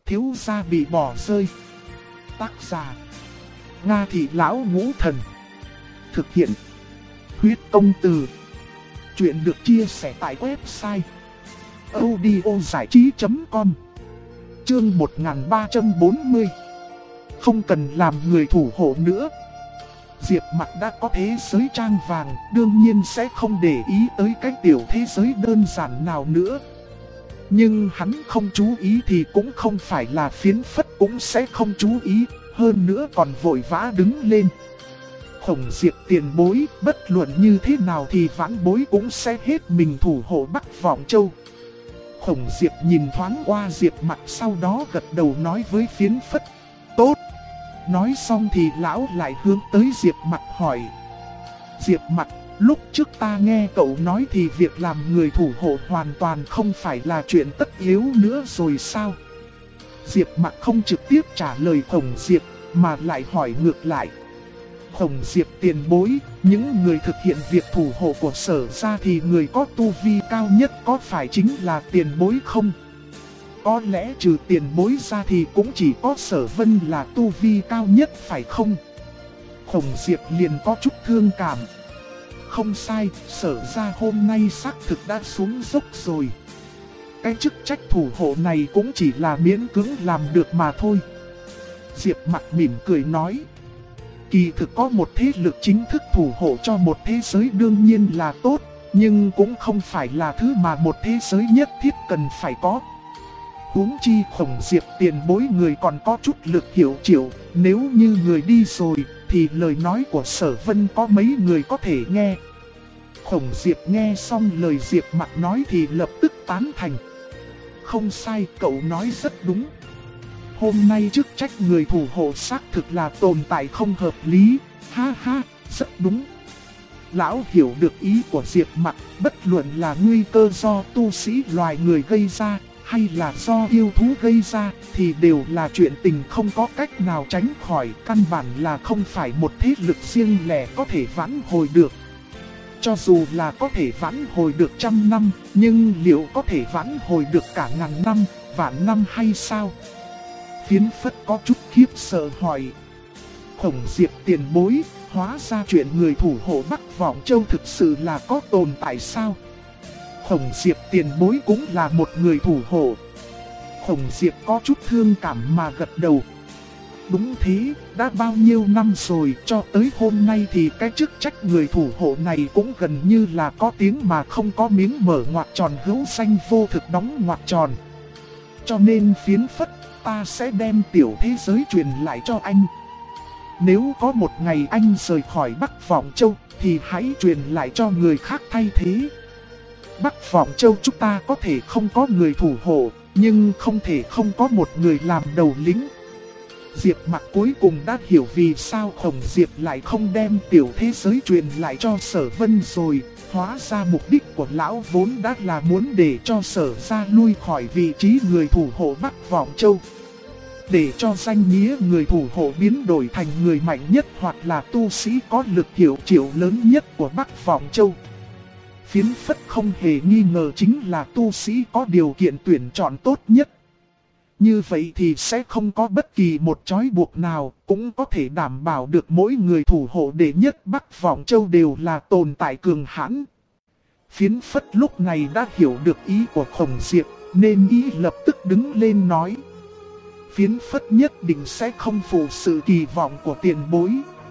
Thiếu gia bị bỏ rơi. Tác giả Nga Thị Lão Ngũ Thần. Thực hiện Huyết Công Từ. Chuyện được chia sẻ tại website audiozảichí.com. Chương 1340. Không cần làm người thủ hộ nữa. Diệp Mặc đã có thế giới trang vàng, đương nhiên sẽ không để ý tới cái tiểu thế giới đơn giản nào nữa. Nhưng hắn không chú ý thì cũng không phải là Phiến Phất cũng sẽ không chú ý, hơn nữa còn vội vã đứng lên. Khổng Diệp tiền bối, bất luận như thế nào thì vãn bối cũng sẽ hết mình thủ hộ Bắc Vọng Châu. Khổng Diệp nhìn thoáng qua Diệp Mặc, sau đó gật đầu nói với Phiến Phất: tốt. Nói xong thì lão lại hướng tới Diệp Mặc hỏi: Diệp Mặc, lúc trước ta nghe cậu nói thì việc làm người thủ hộ hoàn toàn không phải là chuyện tất yếu nữa rồi sao? Diệp Mặc không trực tiếp trả lời Khổng Diệp, mà lại hỏi ngược lại: Khổng Diệp tiền bối, những người thực hiện việc thủ hộ của Sở gia thì người có tu vi cao nhất có phải chính là tiền bối không? Có lẽ trừ tiền bối ra thì cũng chỉ có Sở Vân là tu vi cao nhất phải không? Khổng Diệp liền có chút thương cảm. Không sai, Sở gia hôm nay xác thực đã xuống dốc rồi. Cái chức trách thủ hộ này cũng chỉ là miễn cưỡng làm được mà thôi. Diệp Mặc mỉm cười nói: kỳ thực có một thế lực chính thức thủ hộ cho một thế giới đương nhiên là tốt, nhưng cũng không phải là thứ mà một thế giới nhất thiết cần phải có. Huống chi Khổng Diệp tiền bối người còn có chút lực hiểu chịu, nếu như người đi rồi thì lời nói của Sở Vân có mấy người có thể nghe. Khổng Diệp nghe xong lời Diệp Mặc nói thì lập tức tán thành. Không sai, cậu nói rất đúng. Hôm nay chức trách người thủ hộ xác thực là tồn tại không hợp lý, ha ha, rất đúng. Lão hiểu được ý của Diệp Mặc, bất luận là nguy cơ do tu sĩ loài người gây ra, hay là do yêu thú gây ra, thì đều là chuyện tình không có cách nào tránh khỏi, căn bản là không phải một thế lực riêng lẻ có thể vãn hồi được. Cho dù là có thể vãn hồi được 100 năm, nhưng liệu có thể vãn hồi được cả ngàn năm, vạn năm hay sao? Phiến Phất có chút khiếp sợ hỏi: Khổng Diệp tiền bối, hóa ra chuyện người thủ hộ Bắc Vọng Châu thực sự là có tồn tại sao? Khổng Diệp tiền bối cũng là một người thủ hộ. Khổng Diệp có chút thương cảm mà gật đầu. Đúng thế, đã bao nhiêu năm rồi, cho tới hôm nay thì cái chức trách người thủ hộ này cũng gần như là có tiếng mà không có miếng, mở ngoặc tròn hữu danh vô thực đóng ngoặc tròn. Cho nên Phiến Phất, ta sẽ đem tiểu thế giới truyền lại cho anh. Nếu có một ngày anh rời khỏi Bắc Vọng Châu thì hãy truyền lại cho người khác thay thế. Bắc Vọng Châu chúng ta có thể không có người thủ hộ, nhưng không thể không có một người làm đầu lĩnh. Diệp Mặc cuối cùng đã hiểu vì sao Khổng Diệp lại không đem tiểu thế giới truyền lại cho Sở Vân rồi. Hóa ra mục đích của lão vốn đã là muốn để cho Sở gia lui khỏi vị trí người thủ hộ Bắc Vọng Châu, để cho danh nghĩa người thủ hộ biến đổi thành người mạnh nhất hoặc là tu sĩ có lực hiểu chịu lớn nhất của Bắc Vọng Châu. Phiến Phất không hề nghi ngờ chính là tu sĩ có điều kiện tuyển chọn tốt nhất. Như vậy thì sẽ không có bất kỳ một trói buộc nào, cũng có thể đảm bảo được mỗi người thủ hộ đệ nhất Bắc Vọng Châu đều là tồn tại cường hãn. Phiến Phất lúc này đã hiểu được ý của Khổng Diệp, nên ý lập tức đứng lên nói: Phiến Phất nhất định sẽ không phụ sự kỳ vọng của tiền bối.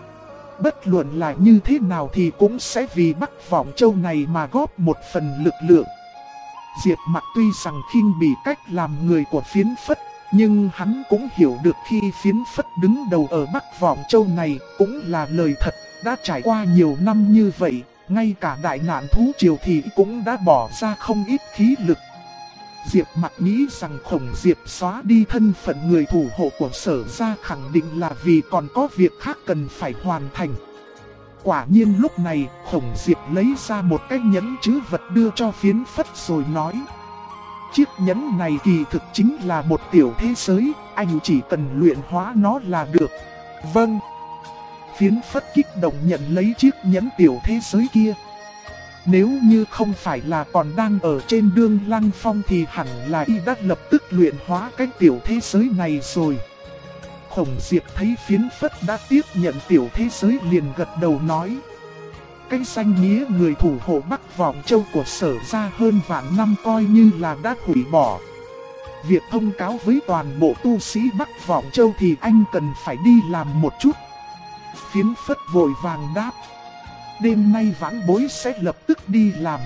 Bất luận là như thế nào thì cũng sẽ vì Bắc Vọng Châu này mà góp một phần lực lượng. Diệp Mặc tuy rằng khinh bỉ cách làm người của Phiến Phất, nhưng hắn cũng hiểu được khi Phiến Phất đứng đầu ở Bắc Vọng Châu này cũng là lời thật. Đã trải qua nhiều năm như vậy, ngay cả đại nạn thú triều thì cũng đã bỏ ra không ít khí lực. Diệp Mặc nghĩ rằng Khổng Diệp xóa đi thân phận người thủ hộ của Sở gia khẳng định là vì còn có việc khác cần phải hoàn thành. Quả nhiên lúc này Khổng Diệp lấy ra một cái nhẫn trữ vật đưa cho Phiến Phất rồi nói: chiếc nhẫn này kỳ thực chính là một tiểu thế giới, anh chỉ cần luyện hóa nó là được. Vâng. Phiến Phất kích động nhận lấy chiếc nhẫn tiểu thế giới kia. Nếu như không phải là còn đang ở trên đường Lăng Phong thì hẳn là y đã lập tức luyện hóa cái tiểu thế giới này rồi. Khổng Diệp thấy Phiến Phất đã tiếp nhận tiểu thế giới liền gật đầu nói. Cái danh nghĩa người thủ hộ Bắc Vọng Châu của Sở gia hơn vạn năm coi như là đã hủy bỏ. Việc thông cáo với toàn bộ tu sĩ Bắc Vọng Châu thì anh cần phải đi làm một chút. Phiến Phất vội vàng đáp. Đêm nay vãn bối sẽ lập tức đi làm.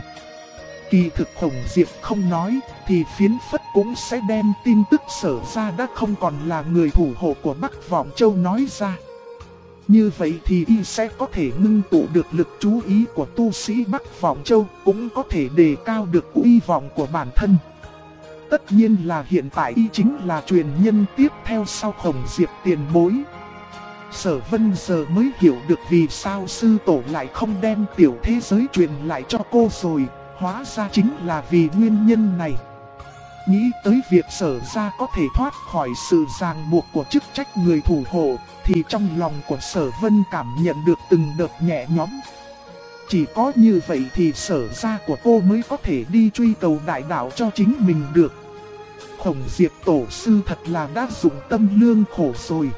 Kỳ thực Khổng Diệp không nói, thì Phiến Phất cũng sẽ đem tin tức Sở gia đã không còn là người thủ hộ của Bắc Vọng Châu nói ra. Như vậy thì y sẽ có thể ngưng tụ được lực chú ý của tu sĩ Bắc Vọng Châu, cũng có thể đề cao được uy vọng của bản thân. Tất nhiên là hiện tại y chính là truyền nhân tiếp theo sau Khổng Diệp tiền bối. Sở Vân giờ mới hiểu được vì sao sư tổ lại không đem tiểu thế giới truyền lại cho cô rồi, hóa ra chính là vì nguyên nhân này. Nghĩ tới việc Sở gia có thể thoát khỏi sự ràng buộc của chức trách người thủ hộ, thì trong lòng của Sở Vân cảm nhận được từng đợt nhẹ nhõm. Chỉ có như vậy thì Sở gia của cô mới có thể đi truy cầu đại đạo cho chính mình được. Khổng Diệp tổ sư thật là đã dụng tâm lương khổ rồi.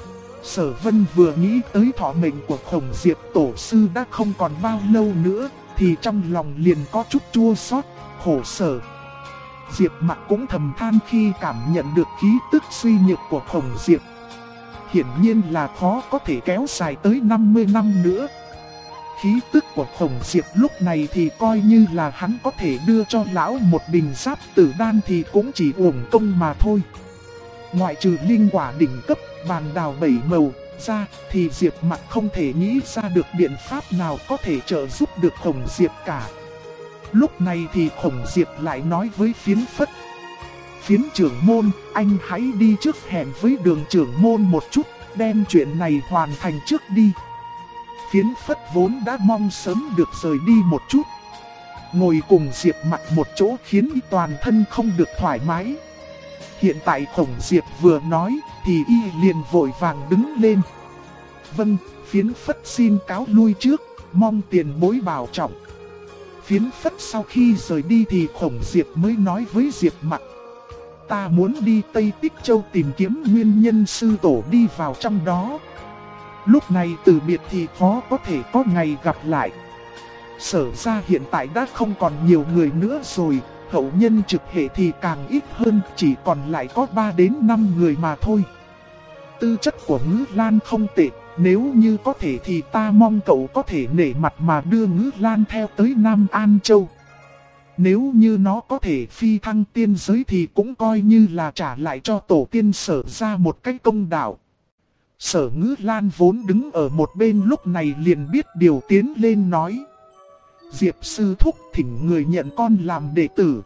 Sở Vân vừa nghĩ tới thọ mệnh của Khổng Diệp tổ sư đã không còn bao lâu nữa, thì trong lòng liền có chút chua xót, khổ sở. Diệp Mặc cũng thầm than khi cảm nhận được khí tức suy nhược của Khổng Diệp. Hiển nhiên là khó có thể kéo dài tới 50 năm nữa. Khí tức của Khổng Diệp lúc này thì coi như là hắn có thể đưa cho lão một bình giáp tử đan thì cũng chỉ uổng công mà thôi. Ngoại trừ linh quả đỉnh cấp, bàn đào 7 màu ra thì Diệp Mặc không thể nghĩ ra được biện pháp nào có thể trợ giúp được Khổng Diệp cả. Lúc này thì Khổng Diệp lại nói với Phiến Phất. Phiến trưởng môn, anh hãy đi trước hẹn với Đường trưởng môn một chút, đem chuyện này hoàn thành trước đi. Phiến Phất vốn đã mong sớm được rời đi một chút. Ngồi cùng Diệp Mặc một chỗ khiến y toàn thân không được thoải mái. Hiện tại Khổng Diệp vừa nói thì y liền vội vàng đứng lên. Vâng, Phiến Phất xin cáo lui trước, mong tiền bối bảo trọng. Phiến Phất sau khi rời đi thì Khổng Diệp mới nói với Diệp Mặc. Ta muốn đi Tây Tích Châu tìm kiếm nguyên nhân sư tổ đi vào trong đó. Lúc này từ biệt thì khó có thể có ngày gặp lại. Sở ra hiện tại đã không còn nhiều người nữa rồi, hậu nhân trực hệ thì càng ít hơn, chỉ còn lại có 3 đến 5 người mà thôi. Tư chất của Ngữ Lan không tệ, nếu như có thể thì ta mong cậu có thể nể mặt mà đưa Ngữ Lan theo tới Nam An Châu. Nếu như nó có thể phi thăng tiên giới thì cũng coi như là trả lại cho tổ tiên Sở ra một cách công đạo. Sở Ngữ Lan vốn đứng ở một bên lúc này liền biết điều tiến lên nói. Diệp sư thúc thỉnh người nhận con làm đệ tử.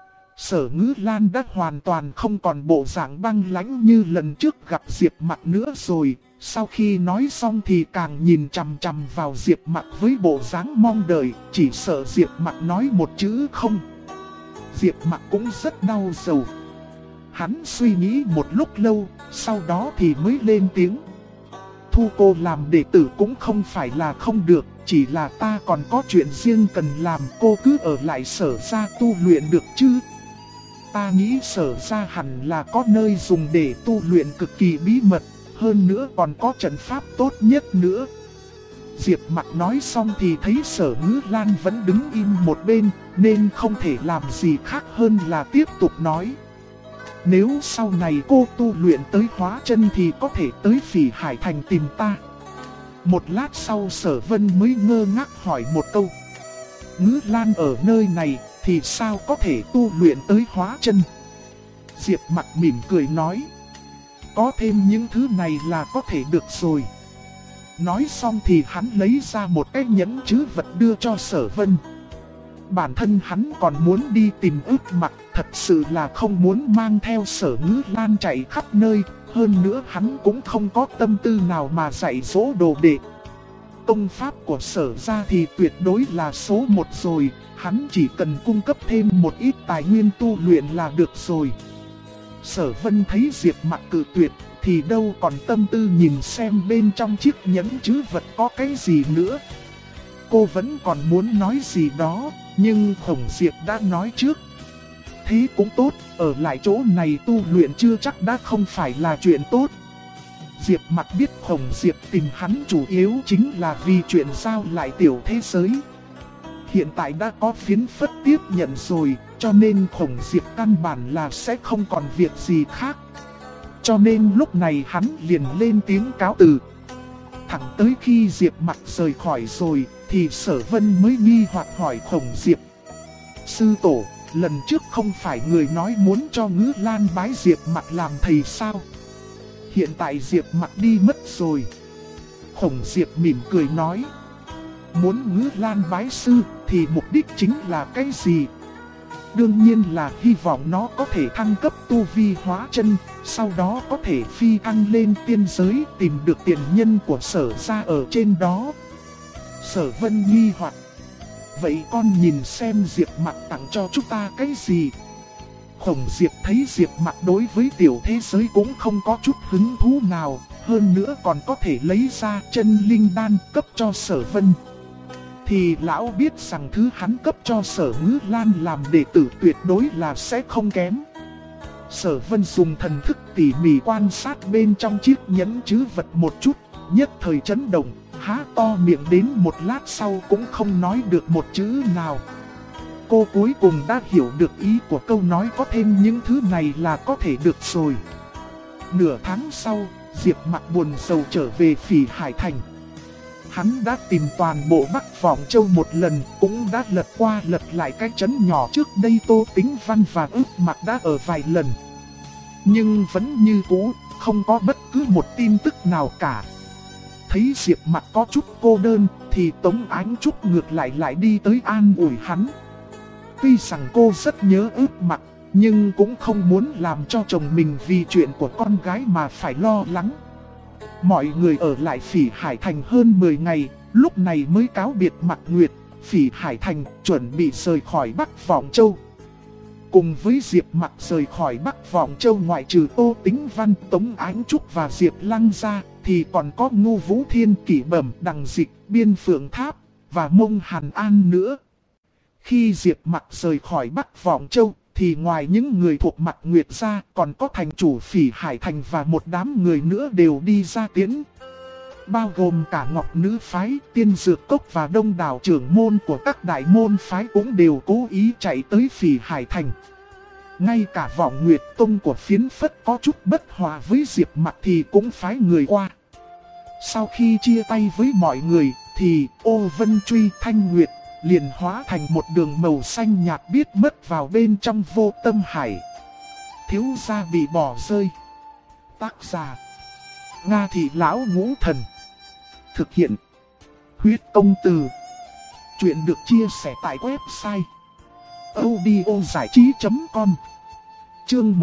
Sở Ngữ Lan đã hoàn toàn không còn bộ dạng băng lãnh như lần trước gặp Diệp Mặc nữa rồi. Sau khi nói xong thì càng nhìn chằm chằm vào Diệp Mặc với bộ dáng mong đợi, chỉ sợ Diệp Mặc nói một chữ không. Diệp Mặc cũng rất đau đầu. Hắn suy nghĩ một lúc lâu, sau đó thì mới lên tiếng. Thu cô làm đệ tử cũng không phải là không được, chỉ là ta còn có chuyện riêng cần làm, cô cứ ở lại Sở gia tu luyện được chứ. Ta nghĩ Sở gia hẳn là có nơi dùng để tu luyện cực kỳ bí mật, hơn nữa còn có trận pháp tốt nhất nữa. Diệp Mặc nói xong thì thấy Sở Ngữ Lan vẫn đứng im một bên, nên không thể làm gì khác hơn là tiếp tục nói. Nếu sau này cô tu luyện tới hóa chân thì có thể tới Phỉ Hải Thành tìm ta. Một lát sau Sở Vân mới ngơ ngác hỏi một câu. Ngữ Lan ở nơi này thì sao có thể tu luyện tới hóa chân? Diệp Mặc mỉm cười nói. Có thêm những thứ này là có thể được rồi. Nói xong thì hắn lấy ra một cái nhẫn trữ vật đưa cho Sở Vân. Bản thân hắn còn muốn đi tìm Ước Mặc, thật sự là không muốn mang theo Sở Ngữ Lan chạy khắp nơi. Hơn nữa hắn cũng không có tâm tư nào mà dạy dỗ đồ đệ. Công pháp của Sở gia thì tuyệt đối là số 1 rồi, hắn chỉ cần cung cấp thêm một ít tài nguyên tu luyện là được rồi. Sở Vân thấy Diệp Mặc cự tuyệt thì đâu còn tâm tư nhìn xem bên trong chiếc nhẫn trữ vật có cái gì nữa. cô vẫn còn muốn nói gì đó, nhưng Khổng Diệp đã nói trước. Thế cũng tốt, ở lại chỗ này tu luyện chưa chắc đã không phải là chuyện tốt. Diệp Mặc biết Khổng Diệp tìm hắn chủ yếu chính là vì chuyện giao lại tiểu thế giới. Hiện tại đã có Phiến Phất tiếp nhận rồi, cho nên Khổng Diệp căn bản là sẽ không còn việc gì khác. Cho nên lúc này hắn liền lên tiếng cáo từ. Thẳng tới khi Diệp Mặc rời khỏi rồi, thì Sở Vân mới nghi hoặc hỏi Khổng Diệp. Sư tổ, lần trước không phải người nói muốn cho Ngữ Lan bái Diệp Mặc làm thầy sao? Hiện tại Diệp Mặc đi mất rồi. Khổng Diệp mỉm cười nói. Muốn Ngữ Lan bái sư thì mục đích chính là cái gì? Đương nhiên là hy vọng nó có thể thăng cấp tu vi hóa chân, sau đó có thể phi thăng lên tiên giới tìm được tiền nhân của Sở gia ở trên đó. Sở Vân nghi hoặc. Vậy con nhìn xem Diệp Mặc tặng cho chúng ta cái gì? Khổng Diệp thấy Diệp Mặc đối với tiểu thế giới cũng không có chút hứng thú nào, hơn nữa còn có thể lấy ra chân linh đan cấp cho Sở Vân. Thì lão biết rằng thứ hắn cấp cho Sở Ngữ Lan làm đệ tử tuyệt đối là sẽ không kém. Sở Vân dùng thần thức tỉ mỉ quan sát bên trong chiếc nhẫn trữ vật một chút, nhất thời chấn động, há to miệng đến một lát sau cũng không nói được một chữ nào. Cô cuối cùng đã hiểu được ý của câu nói có thêm những thứ này là có thể được rồi. Nửa tháng sau, Diệp Mặc buồn rầu trở về Phỉ Hải Thành. Hắn đã tìm toàn bộ Bắc Vọng Châu một lần, cũng đã lật qua lật lại cái trấn nhỏ trước đây Tô Tính Văn và Ước Mặc đã ở vài lần. Nhưng vẫn như cũ, không có bất cứ một tin tức nào cả. Thấy Diệp Mặc có chút cô đơn, thì Tống Ánh Trúc ngược lại đi tới an ủi hắn. Tuy rằng cô rất nhớ Ước Mặc, nhưng cũng không muốn làm cho chồng mình vì chuyện của con gái mà phải lo lắng. Mọi người ở lại Phỉ Hải Thành hơn 10 ngày, lúc này mới cáo biệt Mặc Nguyệt, Phỉ Hải Thành chuẩn bị rời khỏi Bắc Vọng Châu. Cùng với Diệp Mặc rời khỏi Bắc Vọng Châu ngoại trừ Tô Tính Văn, Tống Ánh Trúc và Diệp Lăng ra, thì còn có Ngô Vũ Thiên, Kỷ Bẩm, Đằng Dịch, Biên Phượng Tháp và Mông Hàn An nữa. Khi Diệp Mặc rời khỏi Bắc Vọng Châu, thì ngoài những người thuộc Mặc Nguyệt ra, còn có thành chủ Phỉ Hải Thành và một đám người nữa đều đi ra tiễn. Bao gồm cả Ngọc Nữ Phái, Tiên Dược Cốc và đông đảo trưởng môn của các đại môn phái cũng đều cố ý chạy tới Phỉ Hải Thành. Ngay cả Vọng Nguyệt Tông của Phiến Phất có chút bất hòa với Diệp Mặc thì cũng phái người qua. Sau khi chia tay với mọi người, thì Ô Vân Truy Thanh Nguyệt liền hóa thành một đường màu xanh nhạt biết mất vào bên trong Vô Tâm Hải. Thiếu gia bị bỏ rơi. Tác giả Nga Thị Lão Ngũ Thần. Thực hiện Huyết Công Từ. Chuyện được chia sẻ tại website audiozảichí.com. Chương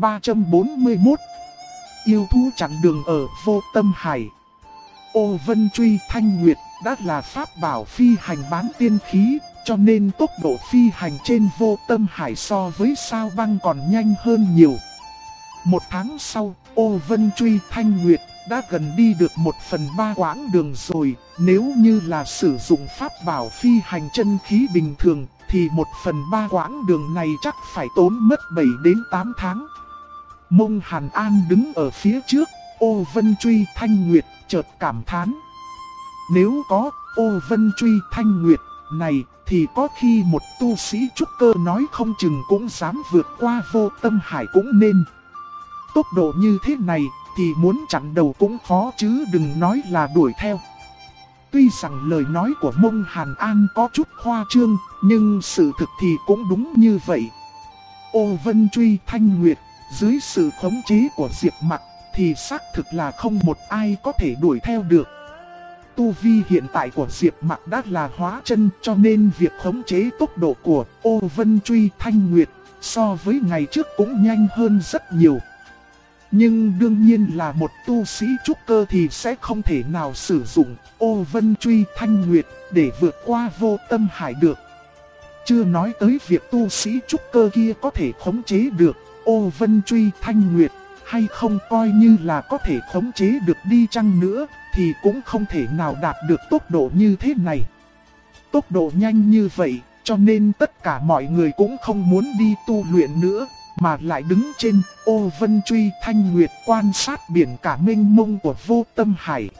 1341. Yêu thú chặn đường ở Vô Tâm Hải. Ô Vân Truy Thanh Nguyệt đã là pháp bảo phi hành bán tiên khí, cho nên tốc độ phi hành trên Vô Tâm Hải so với sao băng còn nhanh hơn nhiều. Một tháng sau, Ô Vân Truy Thanh Nguyệt đã gần đi được 1/3 quãng đường rồi. Nếu như là sử dụng pháp bảo phi hành chân khí bình thường, thì 1/3 quãng đường này chắc phải tốn mất 7 đến 8 tháng. Mông Hàn An đứng ở phía trước, Ô Vân Truy Thanh Nguyệt chợt cảm thán. Nếu có Ô Vân Truy Thanh Nguyệt này, thì có khi một tu sĩ trúc cơ nói không chừng cũng dám vượt qua Vô Tâm Hải cũng nên. Tốc độ như thế này thì muốn chặn đầu cũng khó chứ đừng nói là đuổi theo. Tuy rằng lời nói của Mông Hàn An có chút khoa trương, nhưng sự thực thì cũng đúng như vậy. Ô Vân Truy Thanh Nguyệt, dưới sự khống chế của Diệp Mặc, thì xác thực là không một ai có thể đuổi theo được. Tu vi hiện tại của Diệp Mặc đã là hóa chân, cho nên việc khống chế tốc độ của Ô Vân Truy Thanh Nguyệt so với ngày trước cũng nhanh hơn rất nhiều. Nhưng đương nhiên là một tu sĩ trúc cơ thì sẽ không thể nào sử dụng Ô Vân Truy Thanh Nguyệt để vượt qua Vô Tâm Hải được. Chưa nói tới việc tu sĩ trúc cơ kia có thể khống chế được Ô Vân Truy Thanh Nguyệt hay không, coi như là có thể khống chế được đi chăng nữa thì cũng không thể nào đạt được tốc độ như thế này. tốc độ nhanh như vậy, cho nên tất cả mọi người cũng không muốn đi tu luyện nữa, mà lại đứng trên ô vân truy thanh nguyệt quan sát biển cả mênh mông của vô tâm hải.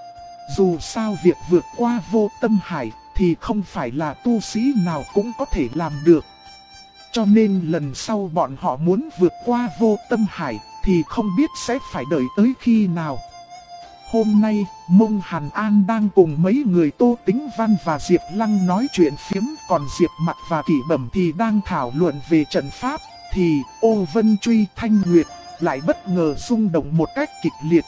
Dù sao việc vượt qua vô tâm hải thì không phải là tu sĩ nào cũng có thể làm được. Cho nên lần sau bọn họ muốn vượt qua vô tâm hải thì không biết sẽ phải đợi tới khi nào. Hôm nay, Mông Hàn An đang cùng mấy người Tô Tĩnh Văn và Diệp Lăng nói chuyện phiếm, còn Diệp Mặc và Kỷ Bẩm thì đang thảo luận về trận pháp, thì ô vân truy thanh nguyệt lại bất ngờ rung động một cách kịch liệt.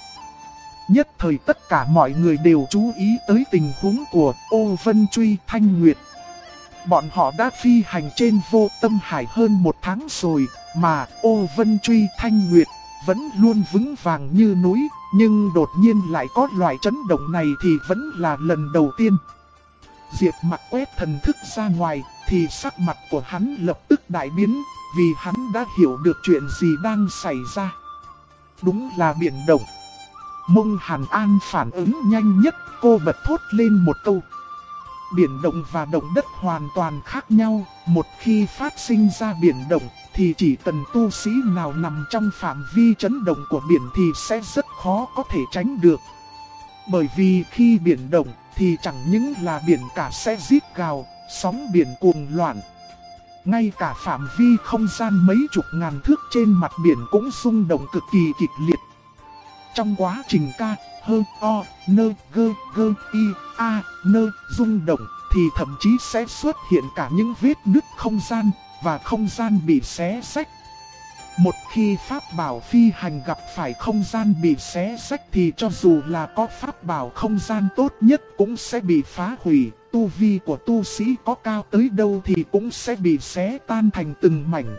Nhất thời tất cả mọi người đều chú ý tới tình huống của ô vân truy thanh nguyệt. Bọn họ đã phi hành trên vô tâm hải hơn 1 tháng rồi, mà ô vân truy thanh nguyệt vẫn luôn vững vàng như núi, nhưng đột nhiên lại có loại chấn động này thì vẫn là lần đầu tiên. Diệp Mặc quét thần thức ra ngoài, thì sắc mặt của hắn lập tức đại biến, vì hắn đã hiểu được chuyện gì đang xảy ra. Đúng là biển động. Mông Hàn An phản ứng nhanh nhất, cô bật thốt lên một câu. Biển động và động đất hoàn toàn khác nhau, một khi phát sinh ra biển động thì chỉ cần tu sĩ nào nằm trong phạm vi chấn động của biển thì sẽ rất khó có thể tránh được. Bởi vì khi biển động thì chẳng những là biển cả sẽ rít gào, sóng biển cuồng loạn. Ngay cả phạm vi không gian mấy chục ngàn thước trên mặt biển cũng rung động cực kỳ kịch liệt. Trong quá trình ca, hơ, o, nơ, gơ, gơ, y, a, nơ, rung động thì thậm chí sẽ xuất hiện cả những vết nứt không gian và không gian bị xé rách. Một khi pháp bảo phi hành gặp phải không gian bị xé rách thì cho dù là có pháp bảo không gian tốt nhất cũng sẽ bị phá hủy. Tu vi của tu sĩ có cao tới đâu thì cũng sẽ bị xé tan thành từng mảnh.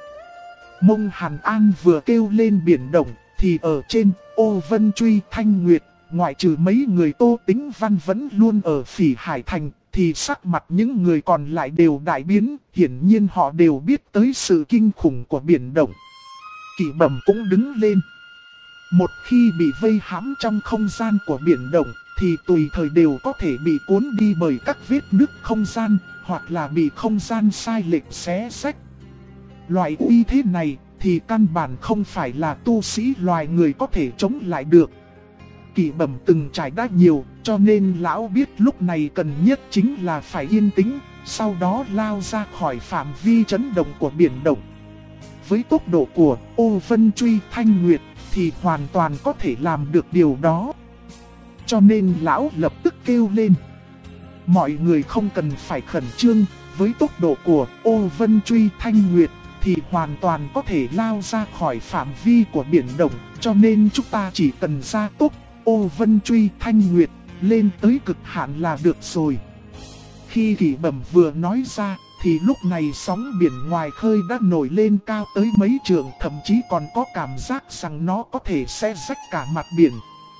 Mông Hàn An vừa kêu lên biển động thì ở trên ô vân truy thanh nguyệt, ngoại trừ mấy người Tô Tĩnh Văn vẫn luôn ở Phỉ Hải Thành, thì sắc mặt những người còn lại đều đại biến, hiển nhiên họ đều biết tới sự kinh khủng của biển động. Kỷ Bẩm cũng đứng lên. Một khi bị vây hãm trong không gian của biển động thì tùy thời đều có thể bị cuốn đi bởi các vết nứt không gian, hoặc là bị không gian sai lệch xé rách. Loại uy thế này thì căn bản không phải là tu sĩ loài người có thể chống lại được. Kỷ Bẩm từng trải đã nhiều, cho nên lão biết lúc này cần nhất chính là phải yên tĩnh, sau đó lao ra khỏi phạm vi chấn động của biển động. Với tốc độ của ô vân truy thanh nguyệt thì hoàn toàn có thể làm được điều đó. Cho nên lão lập tức kêu lên. Mọi người không cần phải khẩn trương, với tốc độ của ô vân truy thanh nguyệt thì hoàn toàn có thể lao ra khỏi phạm vi của biển động, cho nên chúng ta chỉ cần gia tốc ô vân truy thanh nguyệt lên tới cực hạn là được rồi. Khi Kỷ Bẩm vừa nói ra thì lúc này sóng biển ngoài khơi đã nổi lên cao tới mấy trượng, thậm chí còn có cảm giác rằng nó có thể sẽ rách cả mặt biển.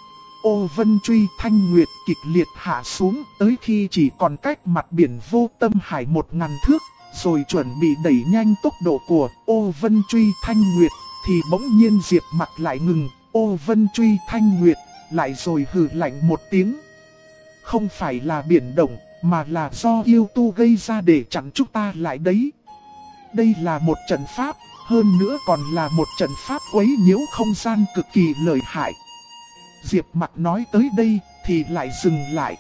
Ô vân truy thanh nguyệt kịch liệt hạ xuống tới khi chỉ còn cách mặt biển vô tâm hải 1000 thước, rồi chuẩn bị đẩy nhanh tốc độ của ô vân truy thanh nguyệt, thì bỗng nhiên Diệp Mặc lại ngừng ô vân truy thanh nguyệt, lại rồi hừ lạnh một tiếng. Không phải là biển động, mà là do yêu tu gây ra để chặn chúng ta lại đấy. Đây là một trận pháp, hơn nữa còn là một trận pháp quấy nhiễu không gian cực kỳ lợi hại. Diệp Mặc nói tới đây thì lại dừng lại.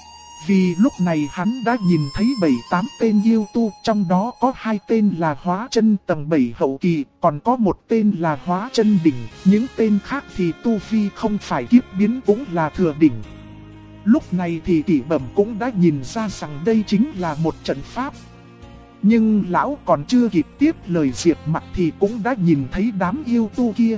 Vì lúc này hắn đã nhìn thấy 7-8 tên yêu tu, trong đó có 2 tên là hóa chân tầng 7 hậu kỳ, còn có 1 tên là hóa chân đỉnh, những tên khác thì tu vi không phải kiếp biến cũng là thừa đỉnh. Lúc này thì Kỷ Bẩm cũng đã nhìn ra rằng đây chính là một trận pháp. Nhưng lão còn chưa kịp tiếp lời Diệp Mặc thì cũng đã nhìn thấy đám yêu tu kia.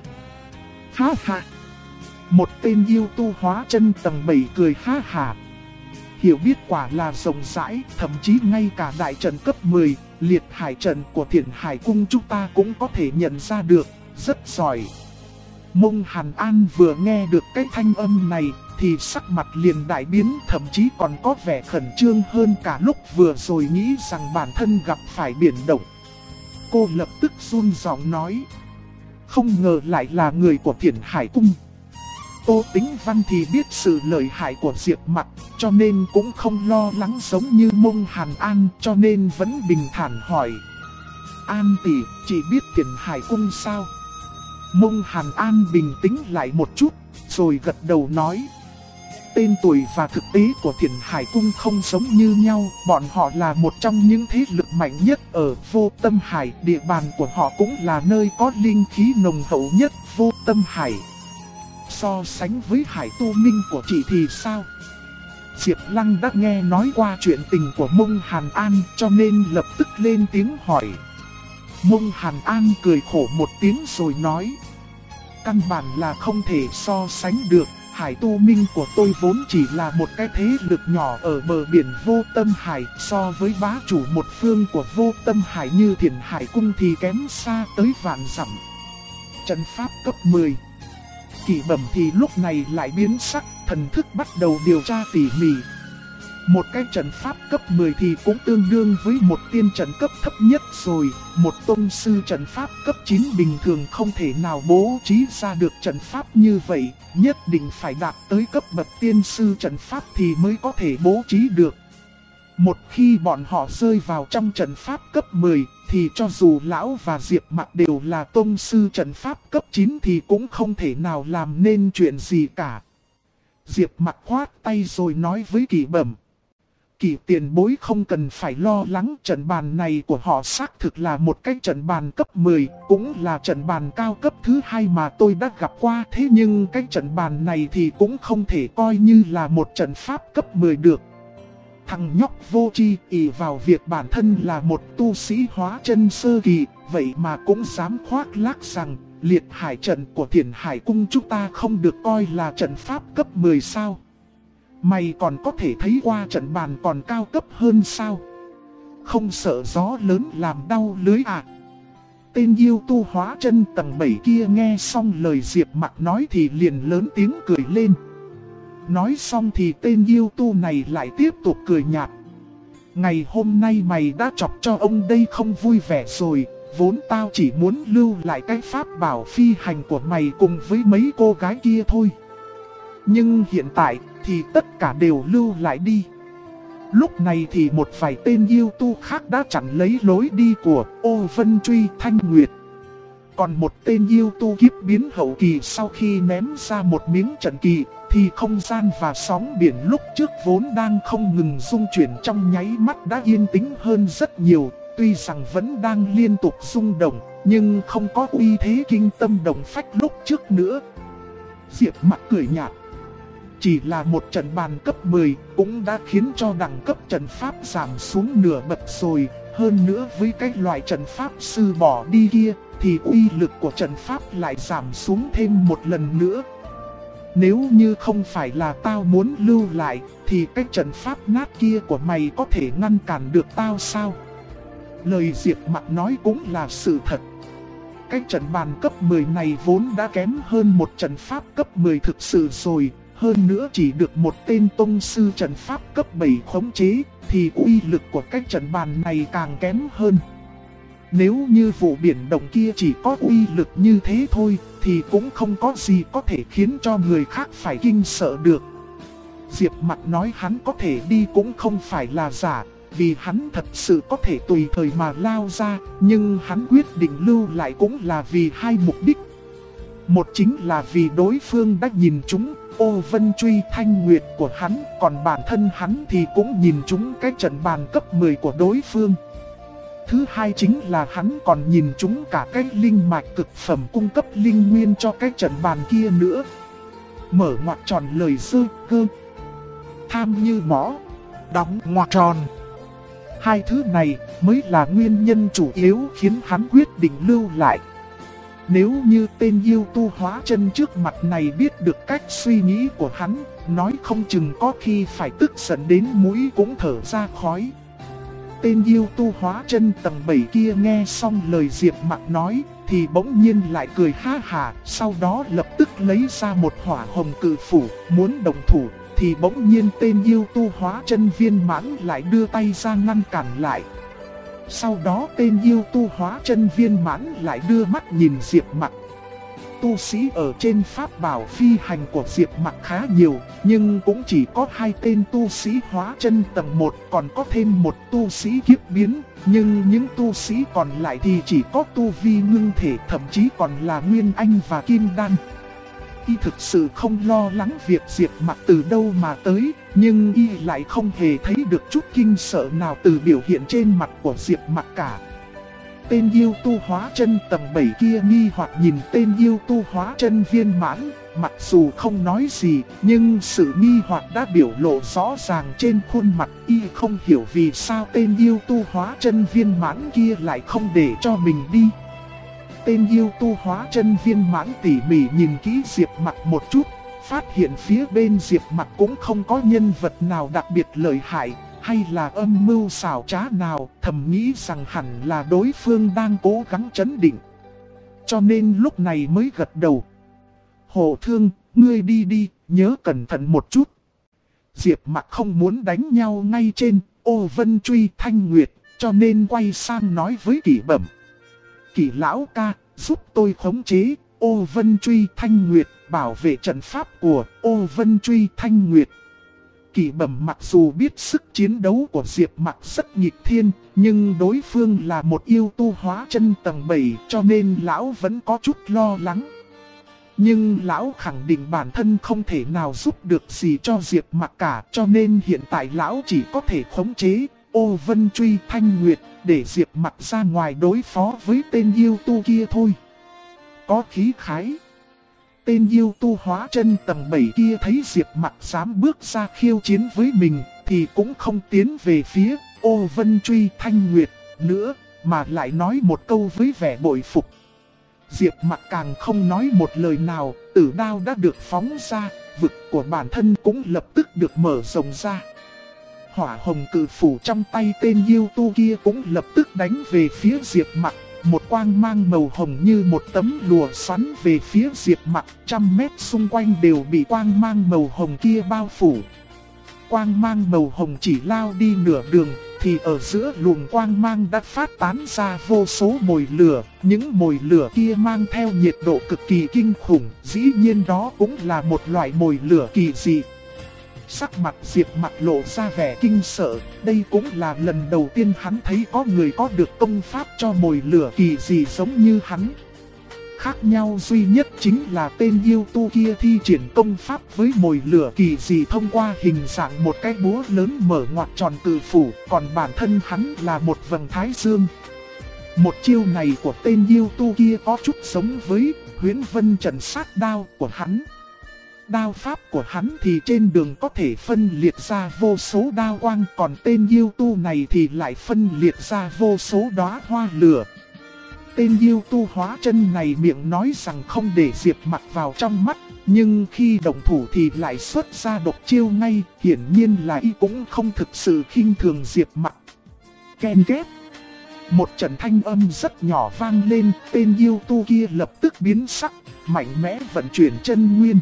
Ha ha! Một tên yêu tu hóa chân tầng 7 cười ha ha. Hiểu biết quả là rộng rãi, thậm chí ngay cả đại trận cấp 10, liệt hải trận của Thiện Hải Cung chúng ta cũng có thể nhận ra được, rất giỏi. Mông Hàn An vừa nghe được cái thanh âm này thì sắc mặt liền đại biến, thậm chí còn có vẻ khẩn trương hơn cả lúc vừa rồi nghĩ rằng bản thân gặp phải biển động. Cô lập tức run giọng nói. Không ngờ lại là người của Thiện Hải Cung. Tô Tĩnh Văn thì biết sự lợi hại của Diệp Mặc, cho nên cũng không lo lắng giống như Mông Hàn An, cho nên vẫn bình thản hỏi. An tỷ, chị biết Thiền Hải Cung sao? Mông Hàn An bình tĩnh lại một chút, rồi gật đầu nói. Tên tuổi và thực tế của Thiền Hải Cung không giống như nhau, bọn họ là một trong những thế lực mạnh nhất ở Vô Tâm Hải, địa bàn của họ cũng là nơi có linh khí nồng hậu nhất Vô Tâm Hải. So sánh với Hải Tu Minh của chị thì sao? Diệp Lăng đã nghe nói qua chuyện tình của Mông Hàn An, cho nên lập tức lên tiếng hỏi. Mông Hàn An cười khổ một tiếng rồi nói. Căn bản là không thể so sánh được. Hải Tu Minh của tôi vốn chỉ là một cái thế lực nhỏ ở bờ biển Vô Tâm Hải, so với bá chủ một phương của Vô Tâm Hải như Thiền Hải Cung thì kém xa tới vạn dặm. Trận pháp cấp 10. Kỷ Bẩm thì lúc này lại biến sắc, thần thức bắt đầu điều tra tỉ mỉ. Một cái trận pháp cấp 10 thì cũng tương đương với một tiên trận cấp thấp nhất rồi. Một tông sư trận pháp cấp 9 bình thường không thể nào bố trí ra được trận pháp như vậy. Nhất định phải đạt tới cấp bậc tiên sư trận pháp thì mới có thể bố trí được. Một khi bọn họ rơi vào trong trận pháp cấp 10 thì cho dù lão và Diệp Mặc đều là tông sư trận pháp cấp 9 thì cũng không thể nào làm nên chuyện gì cả. Diệp Mặc khoát tay rồi nói với Kỷ Bẩm. Kỷ tiền bối không cần phải lo lắng, trận bàn này của họ xác thực là một cái trận bàn cấp 10, cũng là trận bàn cao cấp thứ 2 mà tôi đã gặp qua. Thế nhưng cái trận bàn này thì cũng không thể coi như là một trận pháp cấp 10 được. Thằng nhóc vô tri ỷ vào việc bản thân là một tu sĩ hóa chân sơ kỳ, vậy mà cũng dám khoác lác rằng liệt hải trận của Thiền Hải Cung chúng ta không được coi là trận pháp cấp 10 sao? Mày còn có thể thấy qua trận bàn còn cao cấp hơn sao? Không sợ gió lớn làm đau lưới à? Tên yêu tu hóa chân tầng 7 kia nghe xong lời Diệp Mặc nói thì liền lớn tiếng cười lên. Nói xong thì tên yêu tu này lại tiếp tục cười nhạt. Ngày hôm nay mày đã chọc cho ông đây không vui vẻ rồi. Vốn tao chỉ muốn lưu lại cái pháp bảo phi hành của mày cùng với mấy cô gái kia thôi. Nhưng hiện tại thì tất cả đều lưu lại đi. Lúc này thì một vài tên yêu tu khác đã chặn lấy lối đi của Ô Vân Truy Thanh Nguyệt. Còn một tên yêu tu kiếp biến hậu kỳ sau khi ném ra một miếng trận kỳ thì không gian và sóng biển lúc trước vốn đang không ngừng rung chuyển trong nháy mắt đã yên tĩnh hơn rất nhiều. Tuy rằng vẫn đang liên tục rung động, nhưng không có uy thế kinh tâm động phách lúc trước nữa. Diệp Mặc cười nhạt. Chỉ là một trận bàn cấp 10 cũng đã khiến cho đẳng cấp trận pháp giảm xuống nửa bậc rồi. Hơn nữa với cái loại trận pháp sư bỏ đi kia thì uy lực của trận pháp lại giảm xuống thêm một lần nữa. Nếu như không phải là tao muốn lưu lại thì cái trận pháp nát kia của mày có thể ngăn cản được tao sao? Lời Diệp Mặc nói cũng là sự thật. Cái trận bàn cấp 10 này vốn đã kém hơn một trận pháp cấp 10 thực sự rồi. Hơn nữa chỉ được một tên tông sư trận pháp cấp 7 khống chế thì uy lực của cái trận bàn này càng kém hơn. Nếu như vụ biển động kia chỉ có uy lực như thế thôi thì cũng không có gì có thể khiến cho người khác phải kinh sợ được. Diệp Mặc nói hắn có thể đi cũng không phải là giả, vì hắn thật sự có thể tùy thời mà lao ra, nhưng hắn quyết định lưu lại cũng là vì hai mục đích. Một chính là vì đối phương đã nhìn trúng Ô Vân Truy Thanh Nguyệt của hắn, còn bản thân hắn thì cũng nhìn trúng cái trận bàn cấp 10 của đối phương. Thứ hai chính là hắn còn nhìn trúng cả cái linh mạch cực phẩm cung cấp linh nguyên cho cái trận bàn kia nữa. Mở ngoặc tròn lời sơ cơ. Tham như mõ, đóng ngoặc tròn. Hai thứ này mới là nguyên nhân chủ yếu khiến hắn quyết định lưu lại. Nếu như tên yêu tu hóa chân trước mặt này biết được cách suy nghĩ của hắn, nói không chừng có khi phải tức giận đến mũi cũng thở ra khói. Tên yêu tu hóa chân tầng 7 kia nghe xong lời Diệp Mặc nói thì bỗng nhiên lại cười ha hả, sau đó lập tức lấy ra một hỏa hồng cự phủ, muốn động thủ thì bỗng nhiên tên yêu tu hóa chân viên mãn lại đưa tay ra ngăn cản lại. Sau đó tên yêu tu hóa chân viên mãn lại đưa mắt nhìn Diệp Mặc. tu sĩ ở trên pháp bảo phi hành của Diệp Mặc khá nhiều, nhưng cũng chỉ có 2 tên tu sĩ hóa chân tầng 1, còn có thêm một tu sĩ kiếp biến. Nhưng những tu sĩ còn lại thì chỉ có tu vi ngưng thể, thậm chí còn là Nguyên Anh và Kim Đan. Y thực sự không lo lắng việc Diệp Mặc từ đâu mà tới, nhưng Y lại không hề thấy được chút kinh sợ nào từ biểu hiện trên mặt của Diệp Mặc cả. Tên yêu tu hóa chân tầng 7 kia nghi hoặc nhìn tên yêu tu hóa chân viên mãn, mặc dù không nói gì, nhưng sự nghi hoặc đã biểu lộ rõ ràng trên khuôn mặt. Y không hiểu vì sao tên yêu tu hóa chân viên mãn kia lại không để cho mình đi. Tên yêu tu hóa chân viên mãn tỉ mỉ nhìn kỹ Diệp Mặc một chút, phát hiện phía bên Diệp Mặc cũng không có nhân vật nào đặc biệt lợi hại, hay là âm mưu xảo trá nào, thầm nghĩ rằng hẳn là đối phương đang cố gắng trấn định. Cho nên lúc này mới gật đầu. Hồ Thương, ngươi đi đi, nhớ cẩn thận một chút. Diệp Mặc không muốn đánh nhau ngay trên Ô Vân Truy Thanh Nguyệt, cho nên quay sang nói với Kỷ Bẩm. Kỷ lão ca, giúp tôi khống chế Ô Vân Truy Thanh Nguyệt, bảo vệ trận pháp của Ô Vân Truy Thanh Nguyệt. Kỷ Bẩm mặc dù biết sức chiến đấu của Diệp Mặc rất nghịch thiên, nhưng đối phương là một yêu tu hóa chân tầng 7, cho nên lão vẫn có chút lo lắng. Nhưng lão khẳng định bản thân không thể nào giúp được gì cho Diệp Mặc cả, cho nên hiện tại lão chỉ có thể khống chế Ô Vân Truy Thanh Nguyệt để Diệp Mặc ra ngoài đối phó với tên yêu tu kia thôi. Có khí khái. Tên yêu tu hóa chân tầng 7 kia thấy Diệp Mặc dám bước ra khiêu chiến với mình thì cũng không tiến về phía Ô Vân Truy Thanh Nguyệt nữa, mà lại nói một câu với vẻ bội phục. Diệp Mặc càng không nói một lời nào, tử đao đã được phóng ra, vực của bản thân cũng lập tức được mở rộng ra. Hỏa hồng cự phủ trong tay tên yêu tu kia cũng lập tức đánh về phía Diệp Mặc. Một quang mang màu hồng như một tấm lụa xoắn về phía Diệp Mặc, 100 mét xung quanh đều bị quang mang màu hồng kia bao phủ. Quang mang màu hồng chỉ lao đi nửa đường, thì ở giữa luồng quang mang đã phát tán ra vô số mồi lửa. Những mồi lửa kia mang theo nhiệt độ cực kỳ kinh khủng, dĩ nhiên đó cũng là một loại mồi lửa kỳ dị. Sắc mặt Diệp Mặc lộ ra vẻ kinh sợ, đây cũng là lần đầu tiên hắn thấy có người có được công pháp cho mồi lửa kỳ dị giống như hắn. Khác nhau duy nhất chính là tên yêu tu kia thi triển công pháp với mồi lửa kỳ dị thông qua hình dạng một cái búa lớn mở ngoặt tròn cự phủ, còn bản thân hắn là một vầng thái dương. Một chiêu này của tên yêu tu kia có chút giống với Huyễn Vân Trần Sát Đao của hắn. Đao pháp của hắn thì trên đường có thể phân liệt ra vô số đao quang, còn tên yêu tu này thì lại phân liệt ra vô số đóa hoa lửa. Tên yêu tu hóa chân này miệng nói rằng không để Diệp Mặc vào trong mắt, nhưng khi động thủ thì lại xuất ra độc chiêu ngay, hiển nhiên là y cũng không thực sự khinh thường Diệp Mặc. Ken két. Một trận thanh âm rất nhỏ vang lên, tên yêu tu kia lập tức biến sắc, mạnh mẽ vận chuyển chân nguyên.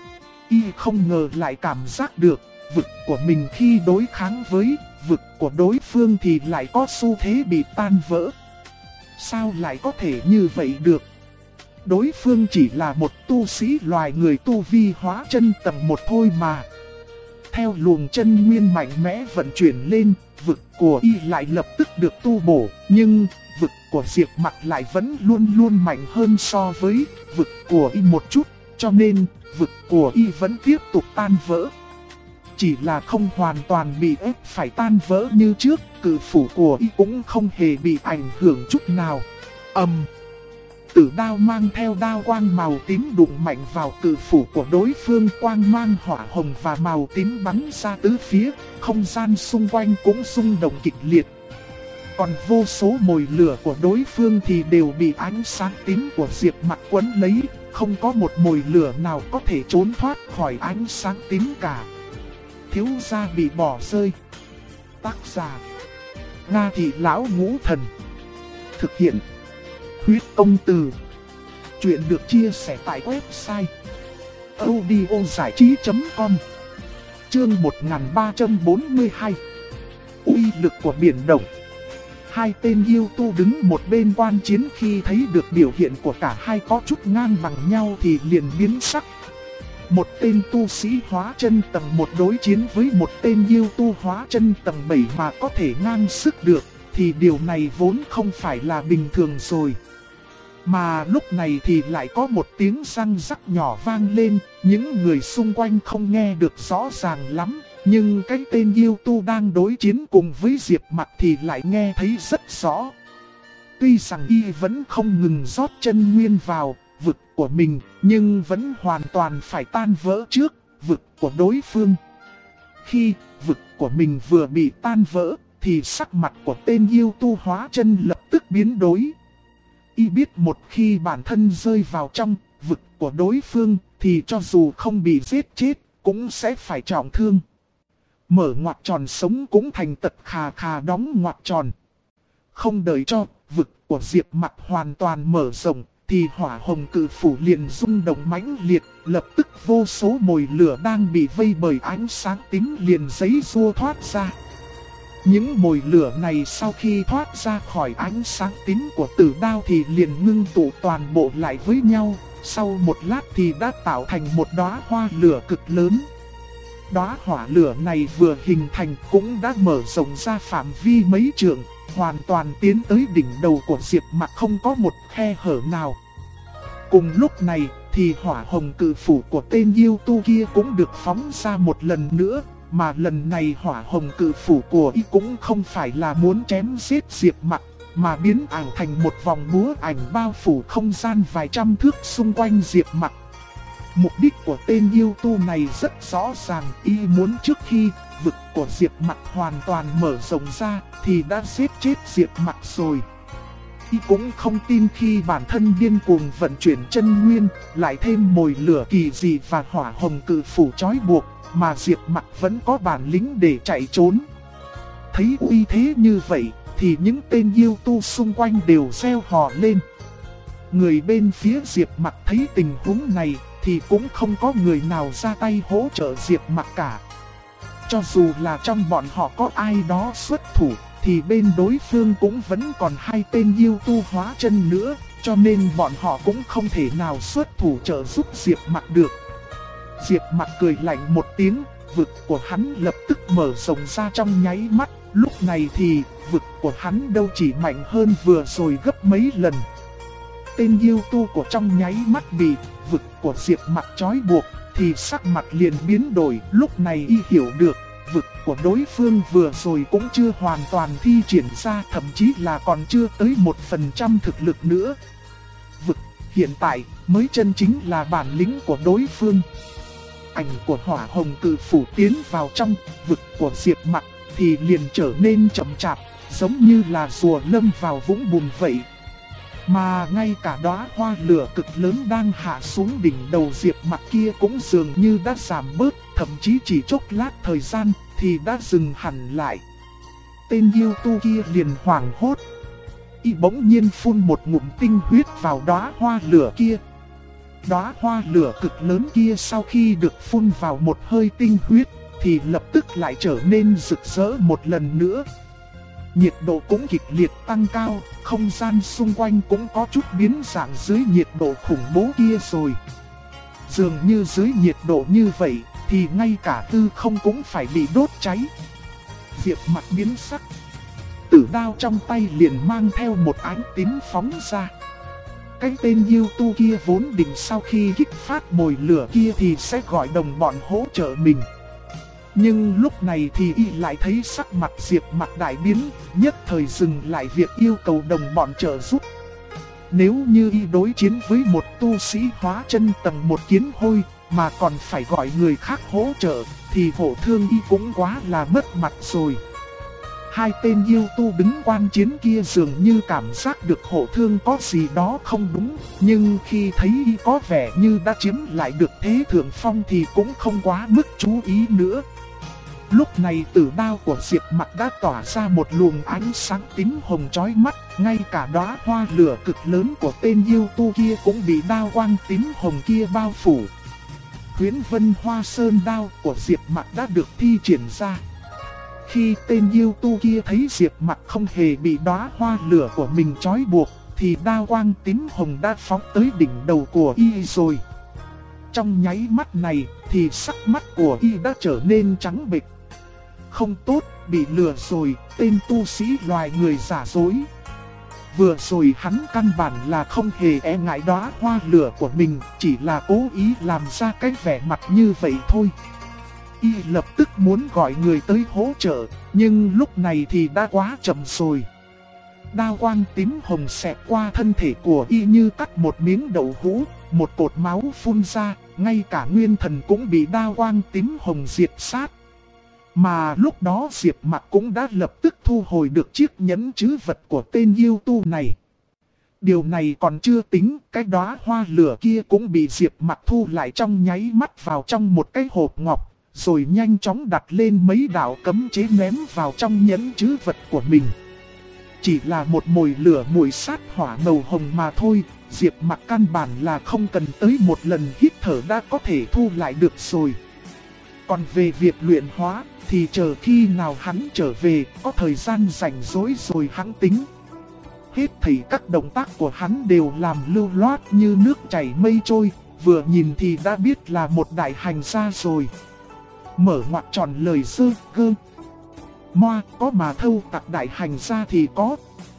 Y không ngờ lại cảm giác được, vực của mình khi đối kháng với vực của đối phương thì lại có xu thế bị tan vỡ. Sao lại có thể như vậy được? Đối phương chỉ là một tu sĩ loài người tu vi hóa chân tầng 1 thôi mà. Theo luồng chân nguyên mạnh mẽ vận chuyển lên, vực của y lại lập tức được tu bổ, nhưng vực của Diệp Mặc lại vẫn luôn luôn mạnh hơn so với vực của y một chút, cho nên vực của y vẫn tiếp tục tan vỡ. Chỉ là không hoàn toàn bị ép phải tan vỡ như trước, cự phủ của y cũng không hề bị ảnh hưởng chút nào. Tử đao mang theo đao quang màu tím đụng mạnh vào cự phủ của đối phương, quang mang hỏa hồng và màu tím bắn ra tứ phía, không gian xung quanh cũng rung động kịch liệt. Còn vô số mồi lửa của đối phương thì đều bị ánh sáng tím của Diệp Mặc quấn lấy, không có một mồi lửa nào có thể trốn thoát khỏi ánh sáng tím cả. Thiếu gia bị bỏ rơi. Tác giả: Nga Thị Lão Ngũ Thần. Thực hiện: Huyết Công Từ. Chuyện được chia sẻ tại website audiozảichí.com. Chương 1342. Uy lực của biển động. Hai tên yêu tu đứng một bên quan chiến khi thấy được biểu hiện của cả hai có chút ngang bằng nhau thì liền biến sắc. Một tên tu sĩ hóa chân tầng 1 đối chiến với một tên yêu tu hóa chân tầng 7 mà có thể ngang sức được, thì điều này vốn không phải là bình thường rồi. Mà lúc này thì lại có một tiếng răng rắc nhỏ vang lên, những người xung quanh không nghe được rõ ràng lắm, nhưng cái tên yêu tu đang đối chiến cùng với Diệp Mặc thì lại nghe thấy rất rõ. Tuy rằng y vẫn không ngừng rót chân nguyên vào vực của mình, nhưng vẫn hoàn toàn phải tan vỡ trước vực của đối phương. Khi vực của mình vừa bị tan vỡ, thì sắc mặt của tên yêu tu hóa chân lập tức biến đổi. Y biết một khi bản thân rơi vào trong vực của đối phương, thì cho dù không bị giết chết, cũng sẽ phải trọng thương. Mở ngoặc tròn sống cũng thành tật khà khà đóng ngoặc tròn. Không đợi cho vực của Diệp Mặc hoàn toàn mở rộng, thì hỏa hồng cự phủ liền rung động mãnh liệt, lập tức vô số mồi lửa đang bị vây bởi ánh sáng tím liền giấy rua thoát ra. Những mồi lửa này sau khi thoát ra khỏi ánh sáng tím của tử đao thì liền ngưng tụ toàn bộ lại với nhau, sau một lát thì đã tạo thành một đóa hoa lửa cực lớn. Đóa hỏa lửa này vừa hình thành cũng đã mở rộng ra phạm vi mấy trượng, hoàn toàn tiến tới đỉnh đầu của Diệp Mặc không có một khe hở nào. Cùng lúc này thì hỏa hồng cự phủ của tên yêu tu kia cũng được phóng ra một lần nữa, mà lần này hỏa hồng cự phủ của y cũng không phải là muốn chém giết Diệp Mặc, mà biến ảo thành một vòng búa ảnh bao phủ không gian vài trăm thước xung quanh Diệp Mặc. Mục đích của tên yêu tu này rất rõ ràng, y muốn trước khi vực của Diệp Mặc hoàn toàn mở rộng ra thì đã giết chết Diệp Mặc rồi. Y cũng không tin khi bản thân điên cuồng vận chuyển chân nguyên, lại thêm mồi lửa kỳ dị và hỏa hồng cự phủ trói buộc, mà Diệp Mặc vẫn có bản lĩnh để chạy trốn. Thấy uy thế như vậy, thì những tên yêu tu xung quanh đều reo hò lên. Người bên phía Diệp Mặc thấy tình huống này, thì cũng không có người nào ra tay hỗ trợ Diệp Mặc cả. Cho dù là trong bọn họ có ai đó xuất thủ, thì bên đối phương cũng vẫn còn hai tên yêu tu hóa chân nữa, cho nên bọn họ cũng không thể nào xuất thủ trợ giúp Diệp Mặc được. Diệp Mặc cười lạnh một tiếng, vực của hắn lập tức mở rộng ra trong nháy mắt, lúc này thì vực của hắn đâu chỉ mạnh hơn vừa rồi gấp mấy lần. Tên yêu tu của trong nháy mắt bị vực của Diệp Mặc trói buộc, thì sắc mặt liền biến đổi, lúc này y hiểu được, vực của đối phương vừa rồi cũng chưa hoàn toàn thi triển ra, thậm chí là còn chưa tới 1% thực lực nữa. Vực hiện tại mới chân chính là bản lĩnh của đối phương. Ảnh của hỏa hồng cự phủ tiến vào trong vực của Diệp Mặc thì liền trở nên chậm chạp, giống như là rùa lâm vào vũng bùn vậy. Mà ngay cả đóa hoa lửa cực lớn đang hạ xuống đỉnh đầu Diệp Mặc kia cũng dường như đã giảm bớt, thậm chí chỉ chốc lát thời gian thì đã dừng hẳn lại. Tên yêu tu kia liền hoảng hốt. Y bỗng nhiên phun một ngụm tinh huyết vào đóa hoa lửa kia. Đóa hoa lửa cực lớn kia sau khi được phun vào một hơi tinh huyết thì lập tức lại trở nên rực rỡ một lần nữa. Nhiệt độ cũng kịch liệt tăng cao, không gian xung quanh cũng có chút biến dạng dưới nhiệt độ khủng bố kia rồi. Dường như dưới nhiệt độ như vậy thì ngay cả tư không cũng phải bị đốt cháy. Diệp Mặc biến sắc. Tử đao trong tay liền mang theo một ánh tím phóng ra. Cái tên yêu tu kia vốn định sau khi kích phát mồi lửa kia thì sẽ gọi đồng bọn hỗ trợ mình. Nhưng lúc này thì y lại thấy sắc mặt Diệp Mặc đại biến, nhất thời dừng lại việc yêu cầu đồng bọn trợ giúp. Nếu như y đối chiến với một tu sĩ hóa chân tầng 1 kiến hôi mà còn phải gọi người khác hỗ trợ thì hộ thương y cũng quá là mất mặt rồi. Hai tên yêu tu đứng quan chiến kia dường như cảm giác được hộ thương có gì đó không đúng, nhưng khi thấy y có vẻ như đã chiếm lại được thế thượng phong thì cũng không quá mức chú ý nữa. Lúc này tử đao của Diệp Mặc đã tỏa ra một luồng ánh sáng tím hồng chói mắt, ngay cả đóa hoa lửa cực lớn của tên yêu tu kia cũng bị đao quang tím hồng kia bao phủ. Huyễn Vân Hoa Sơn đao của Diệp Mặc đã được thi triển ra. Khi tên yêu tu kia thấy Diệp Mặc không hề bị đóa hoa lửa của mình trói buộc, thì đao quang tím hồng đã phóng tới đỉnh đầu của y rồi. Trong nháy mắt này thì sắc mắt của y đã trở nên trắng bệch. Không tốt, bị lừa rồi, tên tu sĩ loài người giả dối. Vừa rồi hắn căn bản là không hề e ngại đóa hoa lửa của mình, chỉ là cố ý làm ra cái vẻ mặt như vậy thôi. Y lập tức muốn gọi người tới hỗ trợ, nhưng lúc này thì đã quá chậm rồi. Đao quang tím hồng xẹt qua thân thể của y như cắt một miếng đậu hũ, một cột máu phun ra, ngay cả nguyên thần cũng bị đao quang tím hồng diệt sát. Mà lúc đó Diệp Mặc cũng đã lập tức thu hồi được chiếc nhẫn trữ vật của tên yêu tu này. Điều này còn chưa tính, cái đóa hoa lửa kia cũng bị Diệp Mặc thu lại trong nháy mắt vào trong một cái hộp ngọc, rồi nhanh chóng đặt lên mấy đạo cấm chế ném vào trong nhẫn trữ vật của mình. Chỉ là một mồi lửa mùi sát hỏa màu hồng mà thôi, Diệp Mặc căn bản là không cần tới một lần hít thở đã có thể thu lại được rồi. Còn về việc luyện hóa thì chờ khi nào hắn trở về, có thời gian rảnh rỗi rồi hắn tính. Hết thảy các động tác của hắn đều làm lưu loát như nước chảy mây trôi, vừa nhìn thì đã biết là một đại hành gia rồi. Mở ngoặc tròn lời sơ gơ. Moa có mà thâu tặc đại hành gia thì có.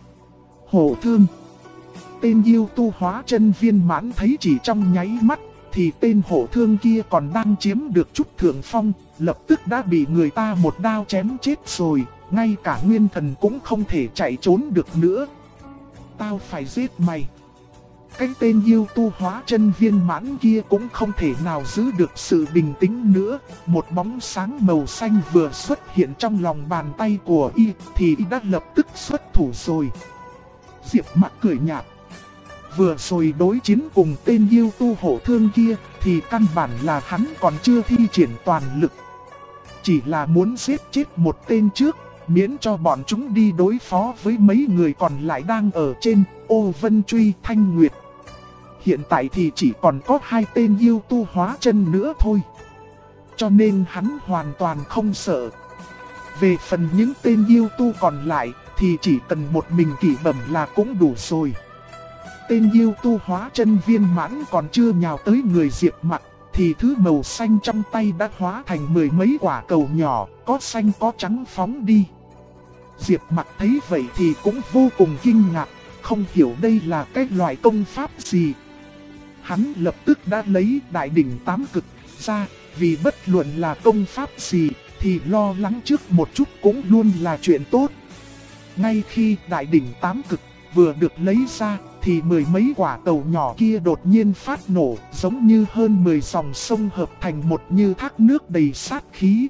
Hổ thương. Tên yêu tu hóa chân viên mãn thấy chỉ trong nháy mắt, thì tên hổ thương kia còn đang chiếm được chút thượng phong, lập tức đã bị người ta một đao chém chết rồi, ngay cả nguyên thần cũng không thể chạy trốn được nữa. Tao phải giết mày. Cái tên yêu tu hóa chân viên mãn kia cũng không thể nào giữ được sự bình tĩnh nữa. Một bóng sáng màu xanh vừa xuất hiện trong lòng bàn tay của y thì y đã lập tức xuất thủ rồi. Diệp Mặc cười nhạt. Vừa rồi đối chiến cùng tên yêu tu hổ thương kia thì căn bản là hắn còn chưa thi triển toàn lực. Chỉ là muốn giết chết một tên trước, miễn cho bọn chúng đi đối phó với mấy người còn lại đang ở trên Ô Vân Truy Thanh Nguyệt. Hiện tại thì chỉ còn có 2 tên yêu tu hóa chân nữa thôi. Cho nên hắn hoàn toàn không sợ. Về phần những tên yêu tu còn lại thì chỉ cần một mình kỷ bẩm là cũng đủ rồi. Tên yêu tu hóa chân viên mãn còn chưa nhào tới người Diệp Mặc, thì thứ màu xanh trong tay đã hóa thành 10 mấy quả cầu nhỏ, có xanh có trắng phóng đi. Diệp Mặc thấy vậy thì cũng vô cùng kinh ngạc, không hiểu đây là cái loại công pháp gì. Hắn lập tức đã lấy đại đỉnh 8 cực ra, vì bất luận là công pháp gì thì lo lắng trước một chút cũng luôn là chuyện tốt. Ngay khi đại đỉnh 8 cực vừa được lấy ra thì 10 mấy quả cầu nhỏ kia đột nhiên phát nổ, giống như hơn 10 dòng sông hợp thành một như thác nước đầy sát khí.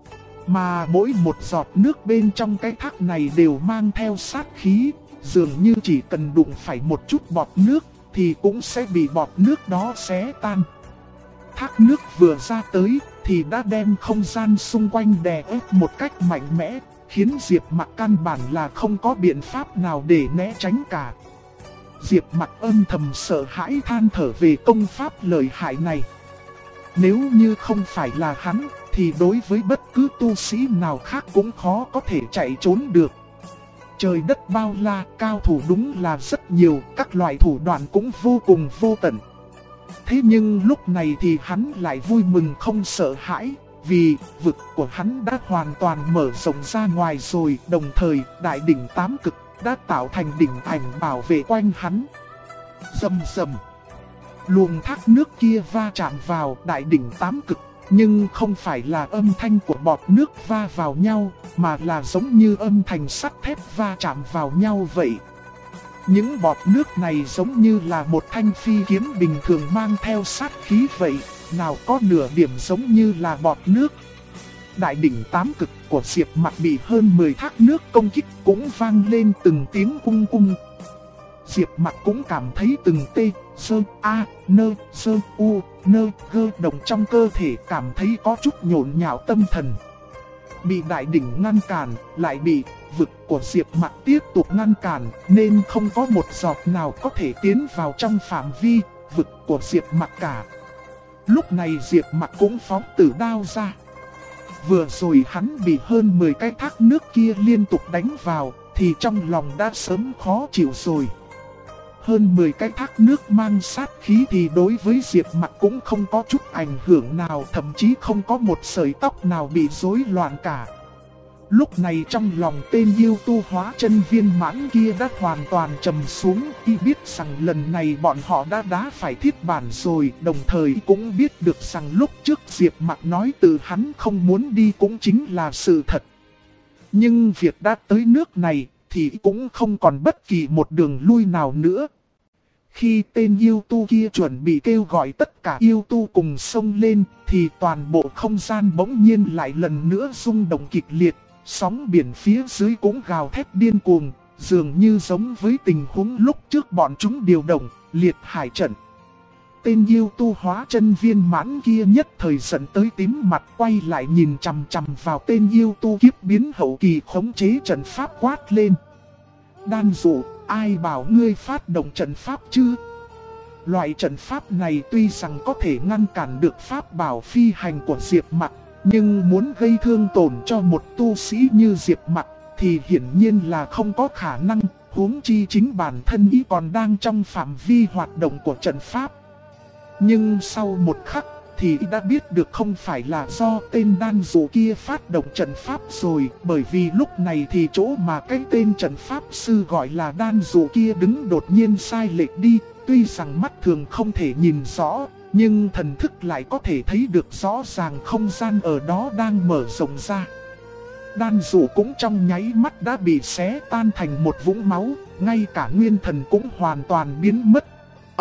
Mà mỗi một giọt nước bên trong cái thác này đều mang theo sát khí, dường như chỉ cần đụng phải một chút bọt nước thì cũng sẽ bị bọt nước đó xé tan. Thác nước vừa ra tới thì đã đem không gian xung quanh đè ép một cách mạnh mẽ, khiến Diệp Mặc căn bản là không có biện pháp nào để né tránh cả. Diệp Mặc âm thầm sợ hãi than thở về công pháp lợi hại này. Nếu như không phải là hắn, thì đối với bất cứ tu sĩ nào khác cũng khó có thể chạy trốn được. Trời đất bao la, cao thủ đúng là rất nhiều, các loại thủ đoạn cũng vô cùng vô tận. Thế nhưng lúc này thì hắn lại vui mừng không sợ hãi, vì vực của hắn đã hoàn toàn mở rộng ra ngoài rồi, đồng thời đại đỉnh 8 cực đã tạo thành đỉnh ảnh bảo vệ quanh hắn. Rầm rầm. Luồng thác nước kia va chạm vào đại đỉnh 8 cực, nhưng không phải là âm thanh của bọt nước va vào nhau, mà là giống như âm thanh sắt thép va chạm vào nhau vậy. Những bọt nước này giống như là một thanh phi kiếm bình thường mang theo sát khí vậy, nào có nửa điểm giống như là bọt nước. Đại đỉnh 8 cực của Diệp Mặc bị hơn 10 thác nước công kích cũng vang lên từng tiếng ung ung. Diệp Mặc cũng cảm thấy từng tê, sơ, a, nơ, sơ, u, nơ, gơ động trong cơ thể, cảm thấy có chút nhộn nhạo tâm thần. Bị đại đỉnh ngăn cản, lại bị vực của Diệp Mặc tiếp tục ngăn cản, nên không có một giọt nào có thể tiến vào trong phạm vi vực của Diệp Mặc cả. Lúc này Diệp Mặc cũng phóng tử đao ra. Vừa rồi hắn bị hơn 10 cái thác nước kia liên tục đánh vào, thì trong lòng đã sớm khó chịu rồi. Hơn 10 cái thác nước mang sát khí thì đối với Diệp Mặc cũng không có chút ảnh hưởng nào, thậm chí không có một sợi tóc nào bị rối loạn cả. Lúc này trong lòng tên yêu tu hóa chân viên mãn kia đã hoàn toàn trầm xuống, y biết rằng lần này bọn họ đã đá phải thiết bản rồi, đồng thời cũng biết được rằng lúc trước Diệp Mặc nói từ hắn không muốn đi cũng chính là sự thật. Nhưng việc đã tới nước này thì cũng không còn bất kỳ một đường lui nào nữa. Khi tên yêu tu kia chuẩn bị kêu gọi tất cả yêu tu cùng xông lên, thì toàn bộ không gian bỗng nhiên lại lần nữa rung động kịch liệt. Sóng biển phía dưới cũng gào thét điên cuồng, dường như giống với tình huống lúc trước bọn chúng điều động, liệt hải trận. Tên yêu tu hóa chân viên mãn kia nhất thời giận tới tím mặt, quay lại nhìn chằm chằm vào tên yêu tu kiếp biến hậu kỳ khống chế trận pháp quát lên. Đan dụ, ai bảo ngươi phát động trận pháp chứ? Loại trận pháp này tuy rằng có thể ngăn cản được pháp bảo phi hành của Diệp Mặc, nhưng muốn gây thương tổn cho một tu sĩ như Diệp Mặc thì hiển nhiên là không có khả năng, huống chi chính bản thân ý còn đang trong phạm vi hoạt động của trận pháp. Nhưng sau một khắc thì đã biết được không phải là do tên đan dụ kia phát động trận pháp rồi, bởi vì lúc này thì chỗ mà cái tên trận pháp sư gọi là đan dụ kia đứng đột nhiên sai lệch đi, tuy rằng mắt thường không thể nhìn rõ, nhưng thần thức lại có thể thấy được rõ ràng không gian ở đó đang mở rộng ra. Đan dụ cũng trong nháy mắt đã bị xé tan thành một vũng máu, ngay cả nguyên thần cũng hoàn toàn biến mất.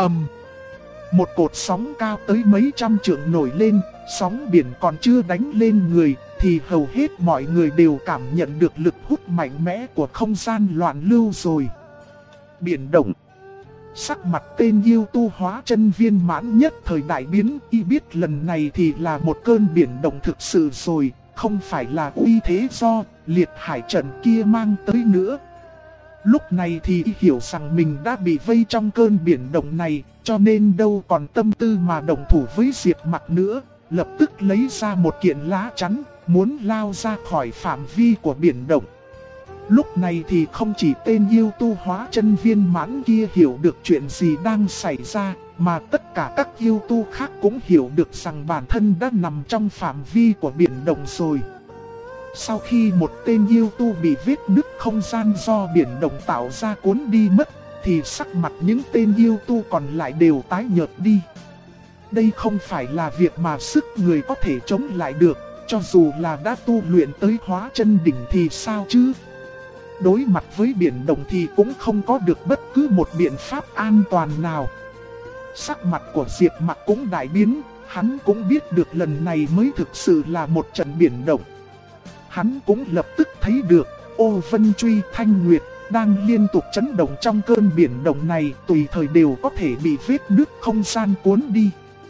Một cột sóng cao tới mấy trăm trượng nổi lên, sóng biển còn chưa đánh lên người, thì hầu hết mọi người đều cảm nhận được lực hút mạnh mẽ của không gian loạn lưu rồi. Biển động. Sắc mặt tên yêu tu hóa chân viên mãn nhất thời đại biến, y biết lần này thì là một cơn biển động thực sự rồi, không phải là uy thế do liệt hải trận kia mang tới nữa. Lúc này thì y hiểu rằng mình đã bị vây trong cơn biển động này, cho nên đâu còn tâm tư mà đồng thủ với Diệp Mặc nữa, lập tức lấy ra một kiện lá chắn, muốn lao ra khỏi phạm vi của biển động. Lúc này thì không chỉ tên yêu tu hóa chân viên mãn kia hiểu được chuyện gì đang xảy ra, mà tất cả các yêu tu khác cũng hiểu được rằng bản thân đã nằm trong phạm vi của biển động rồi. Sau khi một tên yêu tu bị vết nứt không gian do biển động tạo ra cuốn đi mất, thì sắc mặt những tên yêu tu còn lại đều tái nhợt đi. Đây không phải là việc mà sức người có thể chống lại được, cho dù là đã tu luyện tới hóa chân đỉnh thì sao chứ? Đối mặt với biển động thì cũng không có được bất cứ một biện pháp an toàn nào. Sắc mặt của Diệp Mặc cũng đại biến, hắn cũng biết được lần này mới thực sự là một trận biển động. Hắn cũng lập tức thấy được Ô Vân Truy Thanh Nguyệt đang liên tục chấn động trong cơn biển động này, tùy thời đều có thể bị vết nứt không gian cuốn đi.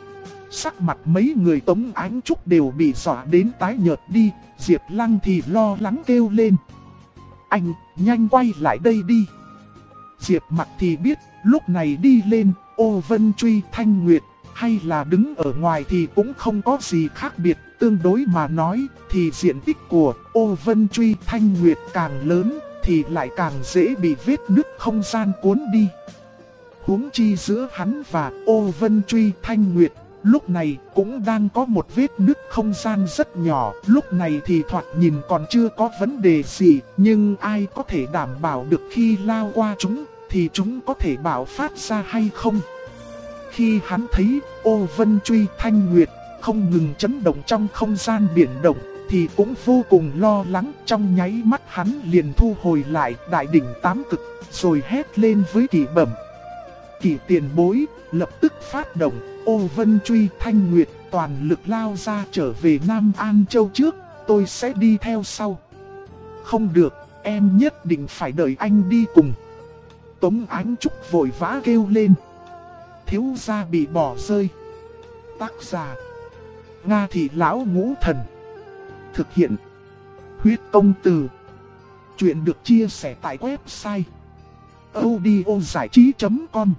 Sắc mặt mấy người Tống Ánh Trúc đều bị dọa đến tái nhợt đi, Diệp Lăng thì lo lắng kêu lên. Anh, nhanh quay lại đây đi. Diệp Mặc thì biết, lúc này đi lên, Ô Vân Truy Thanh Nguyệt, hay là đứng ở ngoài thì cũng không có gì khác biệt. Tương đối mà nói, thì diện tích của Ô Vân Truy Thanh Nguyệt càng lớn, thì lại càng dễ bị vết nứt không gian cuốn đi. Huống chi giữa hắn và Ô Vân Truy Thanh Nguyệt, lúc này cũng đang có một vết nứt không gian rất nhỏ. Lúc này thì thoạt nhìn còn chưa có vấn đề gì, nhưng ai có thể đảm bảo được khi lao qua chúng, thì chúng có thể bạo phát ra hay không? Khi hắn thấy Ô Vân Truy Thanh Nguyệt không ngừng chấn động trong không gian biển động, thì cũng vô cùng lo lắng. Trong nháy mắt hắn liền thu hồi lại đại đỉnh tám cực, rồi hét lên với Kỷ Bẩm. Kỷ tiền bối, lập tức phát động Ô Vân Truy Thanh Nguyệt, toàn lực lao ra trở về Nam An Châu trước, tôi sẽ đi theo sau. Không được, em nhất định phải đợi anh đi cùng. Tống Ánh Trúc vội vã kêu lên. Thiếu gia bị bỏ rơi. Tác giả Nga Thị Lão Ngũ Thần. Thực hiện Huyết Công Từ. Chuyện được chia sẻ tại website audiozảichí.com.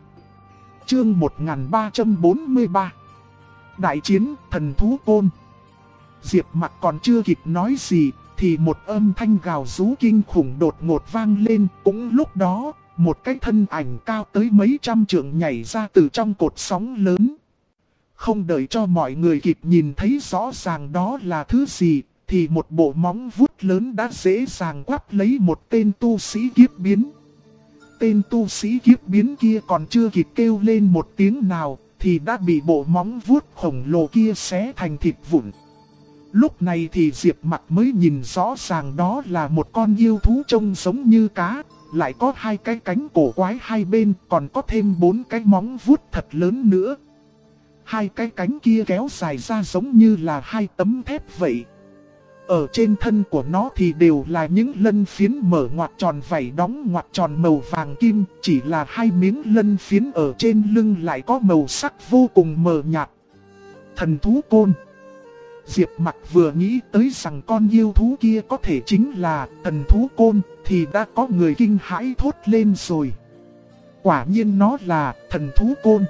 Chương 1343. Đại chiến thần thú côn. Diệp Mặc còn chưa kịp nói gì, thì một âm thanh gào rú kinh khủng đột ngột vang lên. Cũng lúc đó, một cái thân ảnh cao tới mấy trăm trượng nhảy ra từ trong cột sóng lớn. Không đợi cho mọi người kịp nhìn thấy rõ ràng đó là thứ gì, thì một bộ móng vuốt lớn đã dễ dàng quắp lấy một tên tu sĩ kiếp biến. Tên tu sĩ kiếp biến kia còn chưa kịp kêu lên một tiếng nào, thì đã bị bộ móng vuốt khổng lồ kia xé thành thịt vụn. Lúc này thì Diệp Mặc mới nhìn rõ ràng đó là một con yêu thú trông giống như cá, lại có hai cái cánh cổ quái hai bên, còn có thêm 4 cái móng vuốt thật lớn nữa. Hai cái cánh kia kéo dài ra giống như là hai tấm thép vậy. Ở trên thân của nó thì đều là những lân phiến mở ngoặt tròn vảy đóng ngoặt tròn màu vàng kim, chỉ là hai miếng lân phiến ở trên lưng lại có màu sắc vô cùng mờ nhạt. Thần thú côn. Diệp Mặc vừa nghĩ tới rằng con yêu thú kia có thể chính là thần thú côn, thì đã có người kinh hãi thốt lên rồi. Quả nhiên nó là thần thú côn.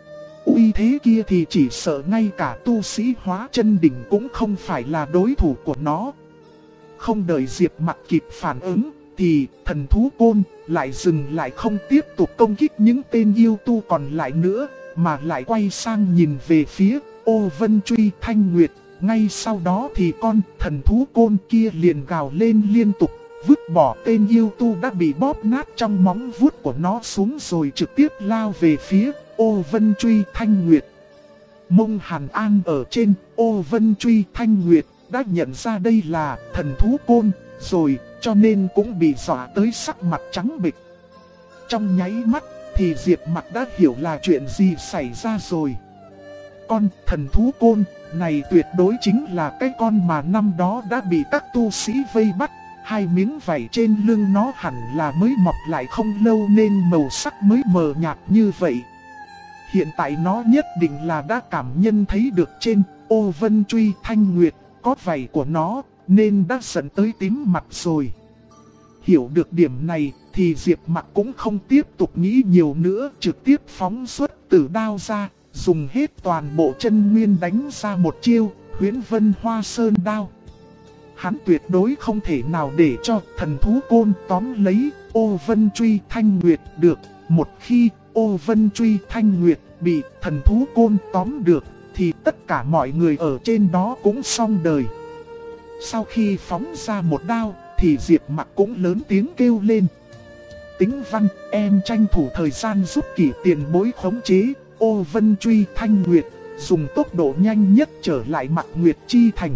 Uy thế kia thì chỉ sợ ngay cả tu sĩ hóa chân đỉnh cũng không phải là đối thủ của nó. Không đợi Diệp Mặc kịp phản ứng, thì thần thú côn lại dừng lại không tiếp tục công kích những tên yêu tu còn lại nữa, mà lại quay sang nhìn về phía Ô Vân Truy Thanh Nguyệt. Ngay sau đó thì con thần thú côn kia liền gào lên liên tục, vứt bỏ tên yêu tu đã bị bóp nát trong móng vuốt của nó xuống rồi trực tiếp lao về phía Ô Vân Truy Thanh Nguyệt. Mông Hàn An ở trên Ô Vân Truy Thanh Nguyệt đã nhận ra đây là thần thú côn rồi, cho nên cũng bị dọa tới sắc mặt trắng bệch. Trong nháy mắt thì Diệp Mặc đã hiểu là chuyện gì xảy ra rồi. Con thần thú côn này tuyệt đối chính là cái con mà năm đó đã bị các tu sĩ vây bắt. Hai miếng vảy trên lưng nó hẳn là mới mọc lại không lâu nên màu sắc mới mờ nhạt như vậy. Hiện tại nó nhất định là đã cảm nhận thấy được trên Ô Vân Truy Thanh Nguyệt có vảy của nó, nên đã giận tới tím mặt rồi. Hiểu được điểm này thì Diệp Mặc cũng không tiếp tục nghĩ nhiều nữa, trực tiếp phóng xuất tử đao ra, dùng hết toàn bộ chân nguyên đánh ra một chiêu Huyễn Vân Hoa Sơn đao. Hắn tuyệt đối không thể nào để cho thần thú côn tóm lấy Ô Vân Truy Thanh Nguyệt được. Một khi Ô Vân Truy Thanh Nguyệt bị thần thú côn tóm được, thì tất cả mọi người ở trên đó cũng xong đời. Sau khi phóng ra một đao, thì Diệp Mặc cũng lớn tiếng kêu lên. Tính Văn, em tranh thủ thời gian giúp Kỷ tiền bối khống chế Ô Vân Truy Thanh Nguyệt, dùng tốc độ nhanh nhất trở lại Mạc Nguyệt Chi Thành.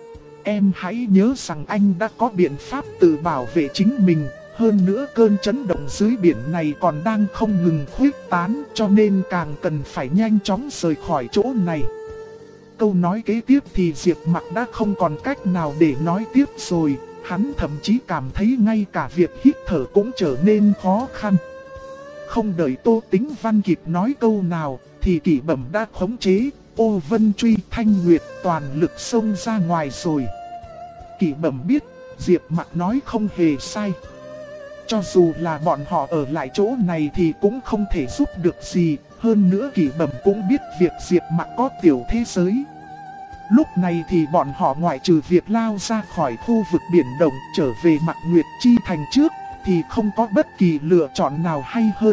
Em hãy nhớ rằng anh đã có biện pháp tự bảo vệ chính mình. Hơn nữa cơn chấn động dưới biển này còn đang không ngừng khuếch tán, cho nên càng cần phải nhanh chóng rời khỏi chỗ này. Câu nói kế tiếp thì Diệp Mặc đã không còn cách nào để nói tiếp rồi. Hắn thậm chí cảm thấy ngay cả việc hít thở cũng trở nên khó khăn. Không đợi Tô Tính Văn kịp nói câu nào, thì Kỷ Bẩm đã khống chế Ô Vân Truy Thanh Nguyệt toàn lực xông ra ngoài rồi. Kỷ Bẩm biết Diệp Mặc nói không hề sai. Cho dù là bọn họ ở lại chỗ này thì cũng không thể giúp được gì. Hơn nữa Kỷ Bẩm cũng biết việc Diệp Mặc có tiểu thế giới. Lúc này thì bọn họ ngoại trừ việc lao ra khỏi khu vực biển động trở về Mạc Nguyệt Chi Thành trước, thì không có bất kỳ lựa chọn nào hay hơn.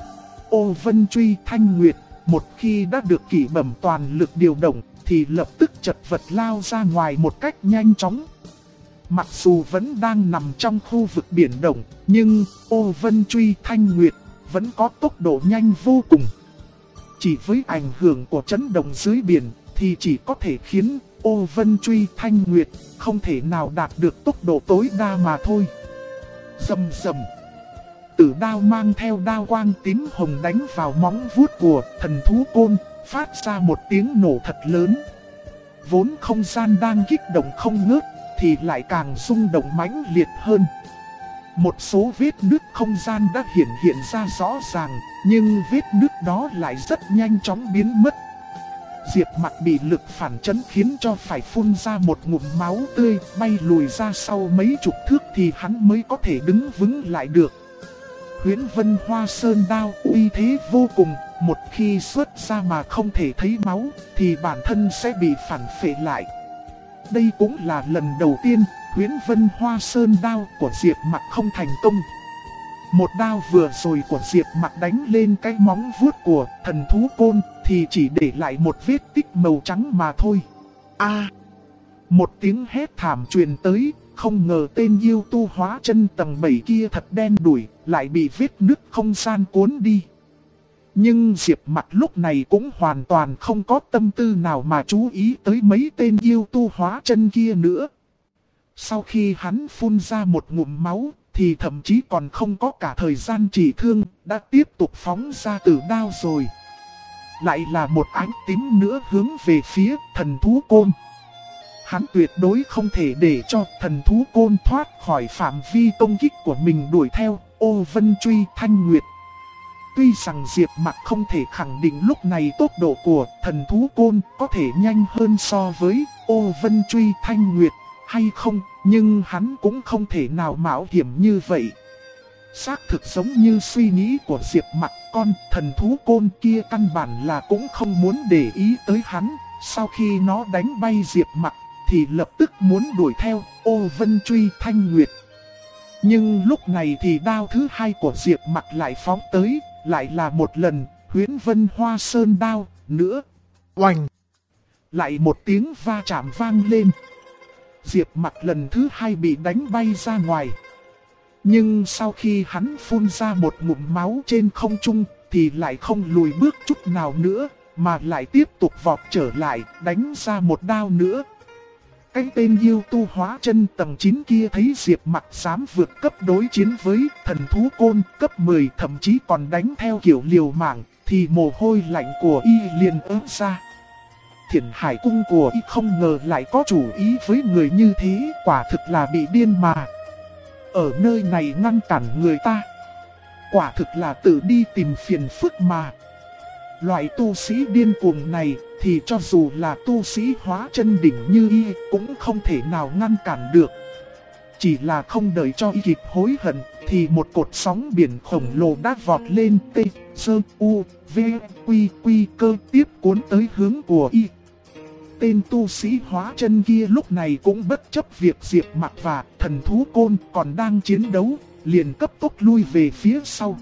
Ô Vân Truy Thanh Nguyệt một khi đã được Kỷ Bẩm toàn lực điều động, thì lập tức chật vật lao ra ngoài một cách nhanh chóng. Mặc dù vẫn đang nằm trong khu vực biển động, nhưng Ô Vân Truy Thanh Nguyệt vẫn có tốc độ nhanh vô cùng. Chỉ với ảnh hưởng của chấn động dưới biển, thì chỉ có thể khiến Ô Vân Truy Thanh Nguyệt không thể nào đạt được tốc độ tối đa mà thôi. Rầm rầm. Tử đao mang theo đao quang tím hồng đánh vào móng vuốt của thần thú côn, phát ra một tiếng nổ thật lớn. Vốn không gian đang kích động không ngớt, thì lại càng rung động mãnh liệt hơn. Một số vết nứt không gian đã hiện ra rõ ràng, nhưng vết nứt đó lại rất nhanh chóng biến mất. Diệp Mặc bị lực phản chấn khiến cho phải phun ra một ngụm máu tươi, bay lùi ra sau mấy chục thước thì hắn mới có thể đứng vững lại được. Huyễn Vân Hoa Sơn đao uy thế vô cùng, một khi xuất ra mà không thể thấy máu, thì bản thân sẽ bị phản phệ lại. đây cũng là lần đầu tiên Huyễn Vân Hoa Sơn đao của Diệp Mặc không thành công. Một đao vừa rồi của Diệp Mặc đánh lên cái móng vuốt của thần thú côn thì chỉ để lại một vết tích màu trắng mà thôi. Một tiếng hét thảm truyền tới, không ngờ tên yêu tu hóa chân tầng 7 kia thật đen đủi, lại bị vết nứt không gian cuốn đi. Nhưng Diệp Mặc lúc này cũng hoàn toàn không có tâm tư nào mà chú ý tới mấy tên yêu tu hóa chân kia nữa. Sau khi hắn phun ra một ngụm máu, thì thậm chí còn không có cả thời gian trị thương, đã tiếp tục phóng ra tử đao rồi. Lại là một ánh tím nữa hướng về phía thần thú côn. Hắn tuyệt đối không thể để cho thần thú côn thoát khỏi phạm vi công kích của mình đuổi theo Ô Vân Truy Thanh Nguyệt. Tuy rằng Diệp Mặc không thể khẳng định lúc này tốc độ của thần thú côn có thể nhanh hơn so với Ô Vân Truy Thanh Nguyệt hay không, nhưng hắn cũng không thể nào mạo hiểm như vậy. Xác thực giống như suy nghĩ của Diệp Mặc, con thần thú côn kia căn bản là cũng không muốn để ý tới hắn. Sau khi nó đánh bay Diệp Mặc thì lập tức muốn đuổi theo Ô Vân Truy Thanh Nguyệt. Nhưng lúc này thì đao thứ hai của Diệp Mặc lại phóng tới, lại là một lần Huyễn Vân Hoa Sơn đao nữa. Oành! Lại một tiếng va chạm vang lên. Diệp Mặc lần thứ hai bị đánh bay ra ngoài. Nhưng sau khi hắn phun ra một ngụm máu trên không trung thì lại không lùi bước chút nào nữa, mà lại tiếp tục vọt trở lại, đánh ra một đao nữa. Cái tên yêu tu hóa chân tầng 9 kia thấy Diệp Mặc dám vượt cấp đối chiến với thần thú côn cấp 10, thậm chí còn đánh theo kiểu liều mạng, thì mồ hôi lạnh của y liền ớt ra. Thiển Hải cung của y không ngờ lại có chủ ý với người như thế, quả thực là bị điên mà. Ở nơi này ngăn cản người ta, quả thực là tự đi tìm phiền phức mà. Loại tu sĩ điên cuồng này thì cho dù là tu sĩ hóa chân đỉnh như y cũng không thể nào ngăn cản được. Chỉ là không đợi cho y kịp hối hận thì một cột sóng biển khổng lồ đã vọt lên T, Sơ, U, V, Quy, Quy cơ tiếp cuốn tới hướng của y. Tên tu sĩ hóa chân kia lúc này cũng bất chấp việc Diệp Mặc và thần thú côn còn đang chiến đấu, liền cấp tốc lui về phía sau.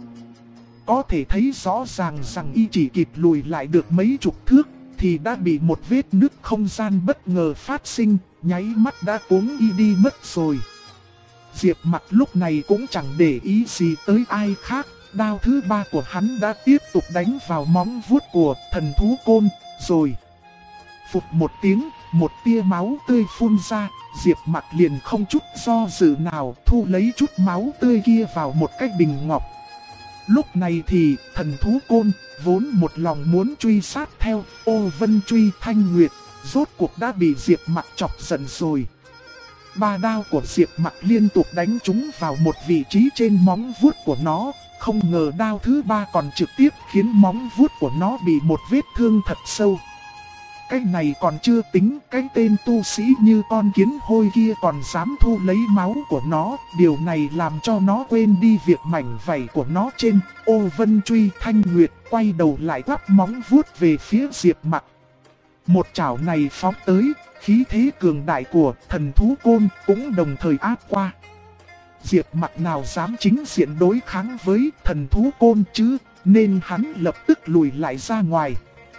Có thể thấy rõ ràng rằng y chỉ kịp lùi lại được mấy chục thước thì đã bị một vết nứt không gian bất ngờ phát sinh, nháy mắt đã cuốn y đi mất rồi. Diệp Mặc lúc này cũng chẳng để ý gì tới ai khác, đao thứ ba của hắn đã tiếp tục đánh vào móng vuốt của thần thú côn, rồi phụt một tiếng, một tia máu tươi phun ra, Diệp Mặc liền không chút do dự nào thu lấy chút máu tươi kia vào một cái bình ngọc. Lúc này thì thần thú côn vốn một lòng muốn truy sát theo Ô Vân Truy Thanh Nguyệt, rốt cuộc đã bị Diệp Mặc chọc giận rồi. Ba đao của Diệp Mặc liên tục đánh trúng vào một vị trí trên móng vuốt của nó, không ngờ đao thứ ba còn trực tiếp khiến móng vuốt của nó bị một vết thương thật sâu. Cái này còn chưa tính, cái tên tu sĩ như con kiến hôi kia còn dám thu lấy máu của nó. Điều này làm cho nó quên đi việc mảnh vảy của nó trên Ô Vân Truy Thanh Nguyệt, quay đầu lại quắp móng vuốt về phía Diệp Mặc. Một chảo này phóng tới, khí thế cường đại của thần thú côn cũng đồng thời áp qua. Diệp Mặc nào dám chính diện đối kháng với thần thú côn chứ, nên hắn lập tức lùi lại ra ngoài.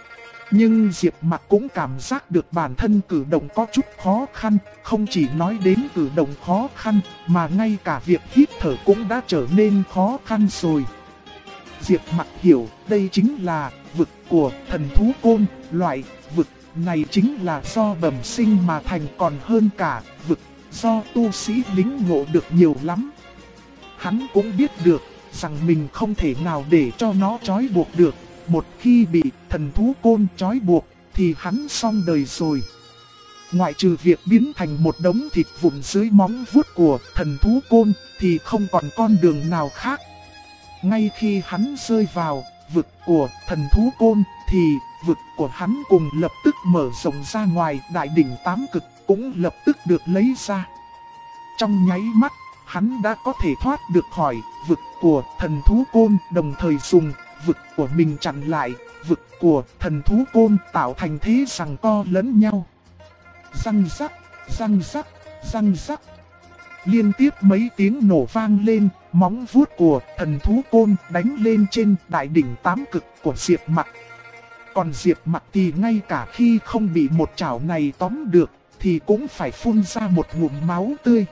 Nhưng Diệp Mặc cũng cảm giác được bản thân cử động có chút khó khăn, không chỉ nói đến cử động khó khăn, mà ngay cả việc hít thở cũng đã trở nên khó khăn rồi. Diệp Mặc hiểu đây chính là vực của thần thú côn, loại vực này chính là do bẩm sinh mà thành, còn hơn cả vực do tu sĩ lính ngộ được nhiều lắm. Hắn cũng biết được rằng mình không thể nào để cho nó trói buộc được. Một khi bị thần thú côn trói buộc thì hắn xong đời rồi. Ngoại trừ việc biến thành một đống thịt vụn dưới móng vuốt của thần thú côn thì không còn con đường nào khác. Ngay khi hắn rơi vào vực của thần thú côn thì vực của hắn cùng lập tức mở rộng ra ngoài, đại đỉnh tám cực cũng lập tức được lấy ra. Trong nháy mắt, hắn đã có thể thoát được khỏi vực của thần thú côn, đồng thời dùng vực của mình chặn lại vực của thần thú côn, tạo thành thế giằng co lẫn nhau. Răng rắc, Răng rắc, răng rắc. Liên tiếp mấy tiếng nổ vang lên, móng vuốt của thần thú côn đánh lên trên đại đỉnh tám cực của Diệp Mặc. Còn Diệp Mặc thì ngay cả khi không bị một chảo này tóm được, thì cũng phải phun ra một ngụm máu tươi.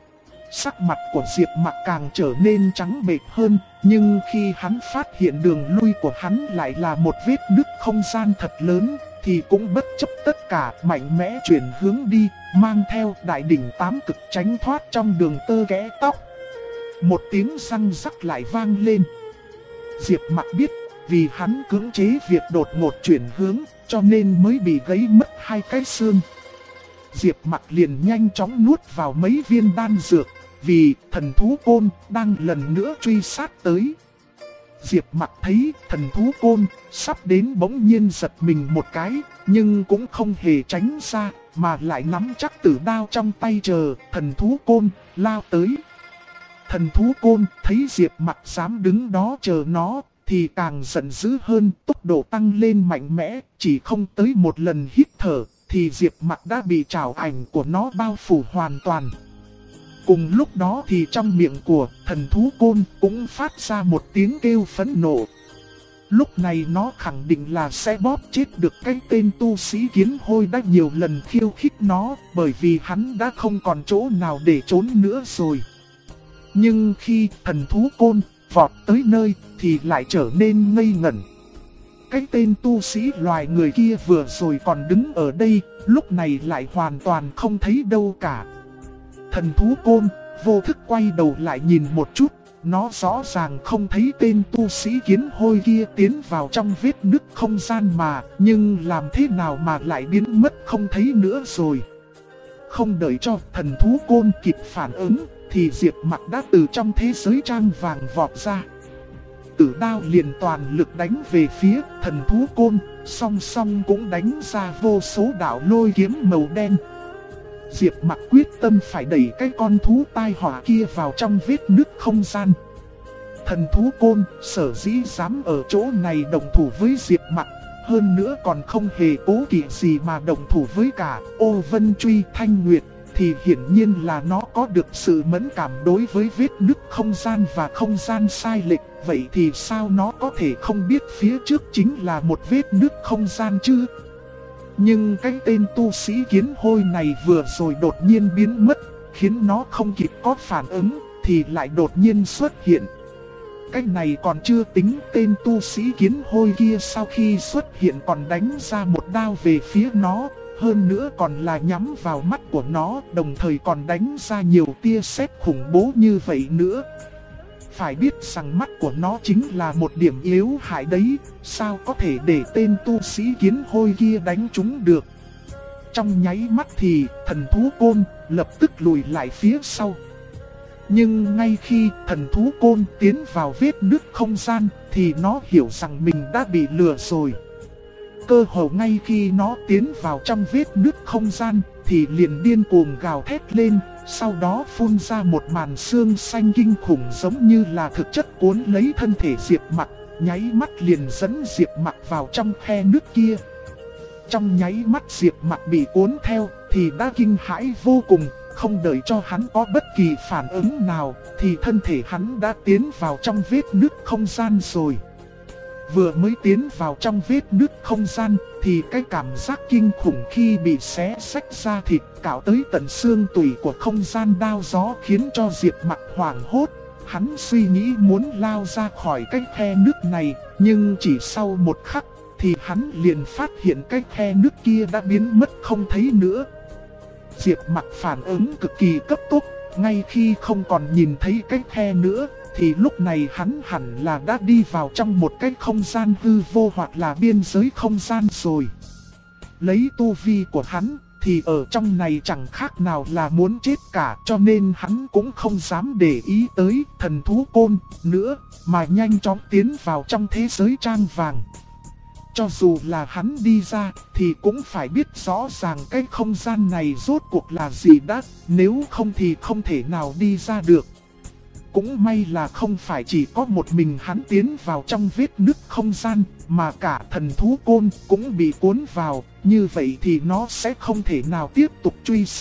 Sắc mặt của Diệp Mặc càng trở nên trắng bệch hơn, nhưng khi hắn phát hiện đường lui của hắn lại là một vết nứt không gian thật lớn, thì cũng bất chấp tất cả mạnh mẽ chuyển hướng đi, mang theo đại đỉnh tám cực tránh thoát trong đường tơ kẽ tóc. Một tiếng răng rắc lại vang lên. Diệp Mặc biết, vì hắn cưỡng chế việc đột ngột chuyển hướng, cho nên mới bị gãy mất hai cái xương. Diệp Mặc liền nhanh chóng nuốt vào mấy viên đan dược, vì thần thú côn đang lần nữa truy sát tới. Diệp Mặc thấy thần thú côn sắp đến bỗng nhiên giật mình một cái, nhưng cũng không hề tránh ra, mà lại nắm chắc tử đao trong tay chờ thần thú côn lao tới. Thần thú côn thấy Diệp Mặc dám đứng đó chờ nó, thì càng giận dữ hơn, tốc độ tăng lên mạnh mẽ, chỉ không tới một lần hít thở, thì Diệp Mặc đã bị trảo ảnh của nó bao phủ hoàn toàn. Cùng lúc đó thì trong miệng của thần thú côn cũng phát ra một tiếng kêu phẫn nộ. Lúc này nó khẳng định là sẽ bóp chết được cái tên tu sĩ kiến hôi đã nhiều lần khiêu khích nó, bởi vì hắn đã không còn chỗ nào để trốn nữa rồi. Nhưng khi thần thú côn vọt tới nơi thì lại trở nên ngây ngẩn. Cái tên tu sĩ loài người kia vừa rồi còn đứng ở đây, lúc này lại hoàn toàn không thấy đâu cả. Thần thú côn vô thức quay đầu lại nhìn một chút, nó rõ ràng không thấy tên tu sĩ kiến hôi kia tiến vào trong vết nứt không gian mà, nhưng làm thế nào mà lại biến mất không thấy nữa rồi. Không đợi cho thần thú côn kịp phản ứng, thì Diệp Mặc đã từ trong thế giới trang vàng vọt ra. Tử đao liền toàn lực đánh về phía thần thú côn, song song cũng đánh ra vô số đạo lôi kiếm màu đen. Diệp Mặc quyết tâm phải đẩy cái con thú tai họa kia vào trong vết nứt không gian. Thần thú côn sở dĩ dám ở chỗ này đồng thủ với Diệp Mặc, hơn nữa còn không hề cố kỵ gì mà đồng thủ với cả Ô Vân Truy Thanh Nguyệt, thì hiển nhiên là nó có được sự mẫn cảm đối với vết nứt không gian và không gian sai lệch. Vậy thì sao nó có thể không biết phía trước chính là một vết nứt không gian chứ? Nhưng cái tên tu sĩ kiến hôi này vừa rồi đột nhiên biến mất, khiến nó không kịp có phản ứng, thì lại đột nhiên xuất hiện. Cái này còn chưa tính, tên tu sĩ kiến hôi kia sau khi xuất hiện còn đánh ra một đao về phía nó, hơn nữa còn là nhắm vào mắt của nó, đồng thời còn đánh ra nhiều tia sét khủng bố như vậy nữa. Phải biết rằng mắt của nó chính là một điểm yếu hại đấy, sao có thể để tên tu sĩ kiến hôi kia đánh chúng được. Trong nháy mắt thì thần thú côn lập tức lùi lại phía sau. Nhưng ngay khi thần thú côn tiến vào vết nứt không gian thì nó hiểu rằng mình đã bị lừa rồi. Cơ hồ ngay khi nó tiến vào trong vết nứt không gian thì liền điên cuồng gào thét lên, sau đó phun ra một màn xương xanh kinh khủng giống như là thực chất cuốn lấy thân thể Diệp Mặc, nháy mắt liền dẫn Diệp Mặc vào trong khe nứt kia. Trong nháy mắt Diệp Mặc bị cuốn theo thì đã kinh hãi vô cùng, không đợi cho hắn có bất kỳ phản ứng nào thì thân thể hắn đã tiến vào trong vết nứt không gian rồi. Vừa mới tiến vào trong vết nứt không gian thì cái cảm giác kinh khủng khi bị xé xách ra thịt cạo tới tận xương tủy của không gian đao gió khiến cho Diệp Mặc hoảng hốt. Hắn suy nghĩ muốn lao ra khỏi cái khe nứt này, nhưng chỉ sau một khắc thì hắn liền phát hiện cái khe nứt kia đã biến mất không thấy nữa. Diệp Mặc phản ứng cực kỳ cấp tốc, ngay khi không còn nhìn thấy cái khe nữa thì lúc này hắn hẳn là đã đi vào trong một cái không gian hư vô hoặc là biên giới không gian rồi. Lấy tu vi của hắn thì ở trong này chẳng khác nào là muốn chết cả, cho nên hắn cũng không dám để ý tới thần thú côn nữa, mà nhanh chóng tiến vào trong thế giới trang vàng. Cho dù là hắn đi ra thì cũng phải biết rõ ràng cái không gian này rốt cuộc là gì đã, nếu không thì không thể nào đi ra được. Cũng may là không phải chỉ có một mình hắn tiến vào trong vết nứt không gian, mà cả thần thú côn cũng bị cuốn vào, như vậy thì nó sẽ không thể nào tiếp tục truy sát.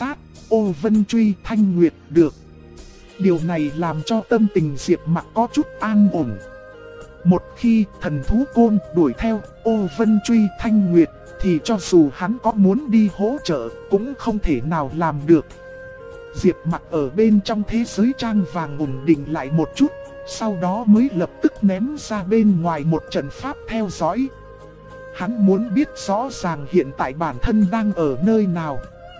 Ô Vân truy Thanh Nguyệt được. Điều này làm cho tâm tình Diệp Mặc có chút an ổn. Một khi thần thú côn đuổi theo Ô Vân truy Thanh Nguyệt thì cho dù hắn có muốn đi hỗ trợ cũng không thể nào làm được. Diệp Mặc ở bên trong thế giới trang vàng ổn định lại một chút, sau đó mới lập tức ném ra bên ngoài một trận pháp theo dõi. Hắn muốn biết rõ ràng hiện tại bản thân đang ở nơi nào.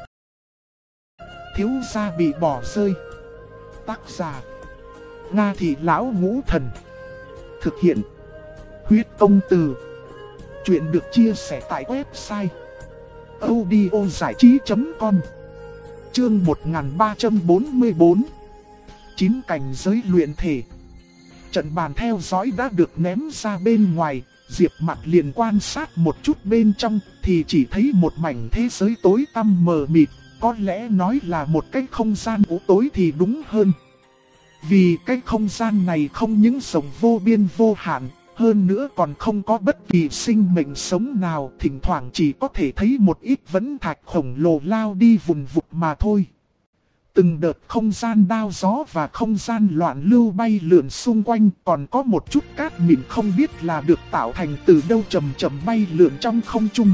Thiếu gia bị bỏ rơi. Tác giả: Nga Thị Lão Ngũ Thần. Thực hiện: Huyết Công Từ. Chuyện được chia sẻ tại website audiozảichí.com. Chương 1344. 9 cảnh giới luyện thể. Trận bàn theo dõi đã được ném ra bên ngoài. Diệp Mặc liền quan sát một chút bên trong thì chỉ thấy một mảnh thế giới tối tăm mờ mịt. Có lẽ nói là một cái không gian u tối thì đúng hơn. Vì cái không gian này không những rộng vô biên vô hạn, hơn nữa còn không có bất kỳ sinh mệnh sống nào, thỉnh thoảng chỉ có thể thấy một ít vấn thạch khổng lồ lao đi vùn vụt mà thôi. Từng đợt không gian đao gió và không gian loạn lưu bay lượn xung quanh, còn có một chút cát mịn không biết là được tạo thành từ đâu chậm chậm bay lượn trong không trung.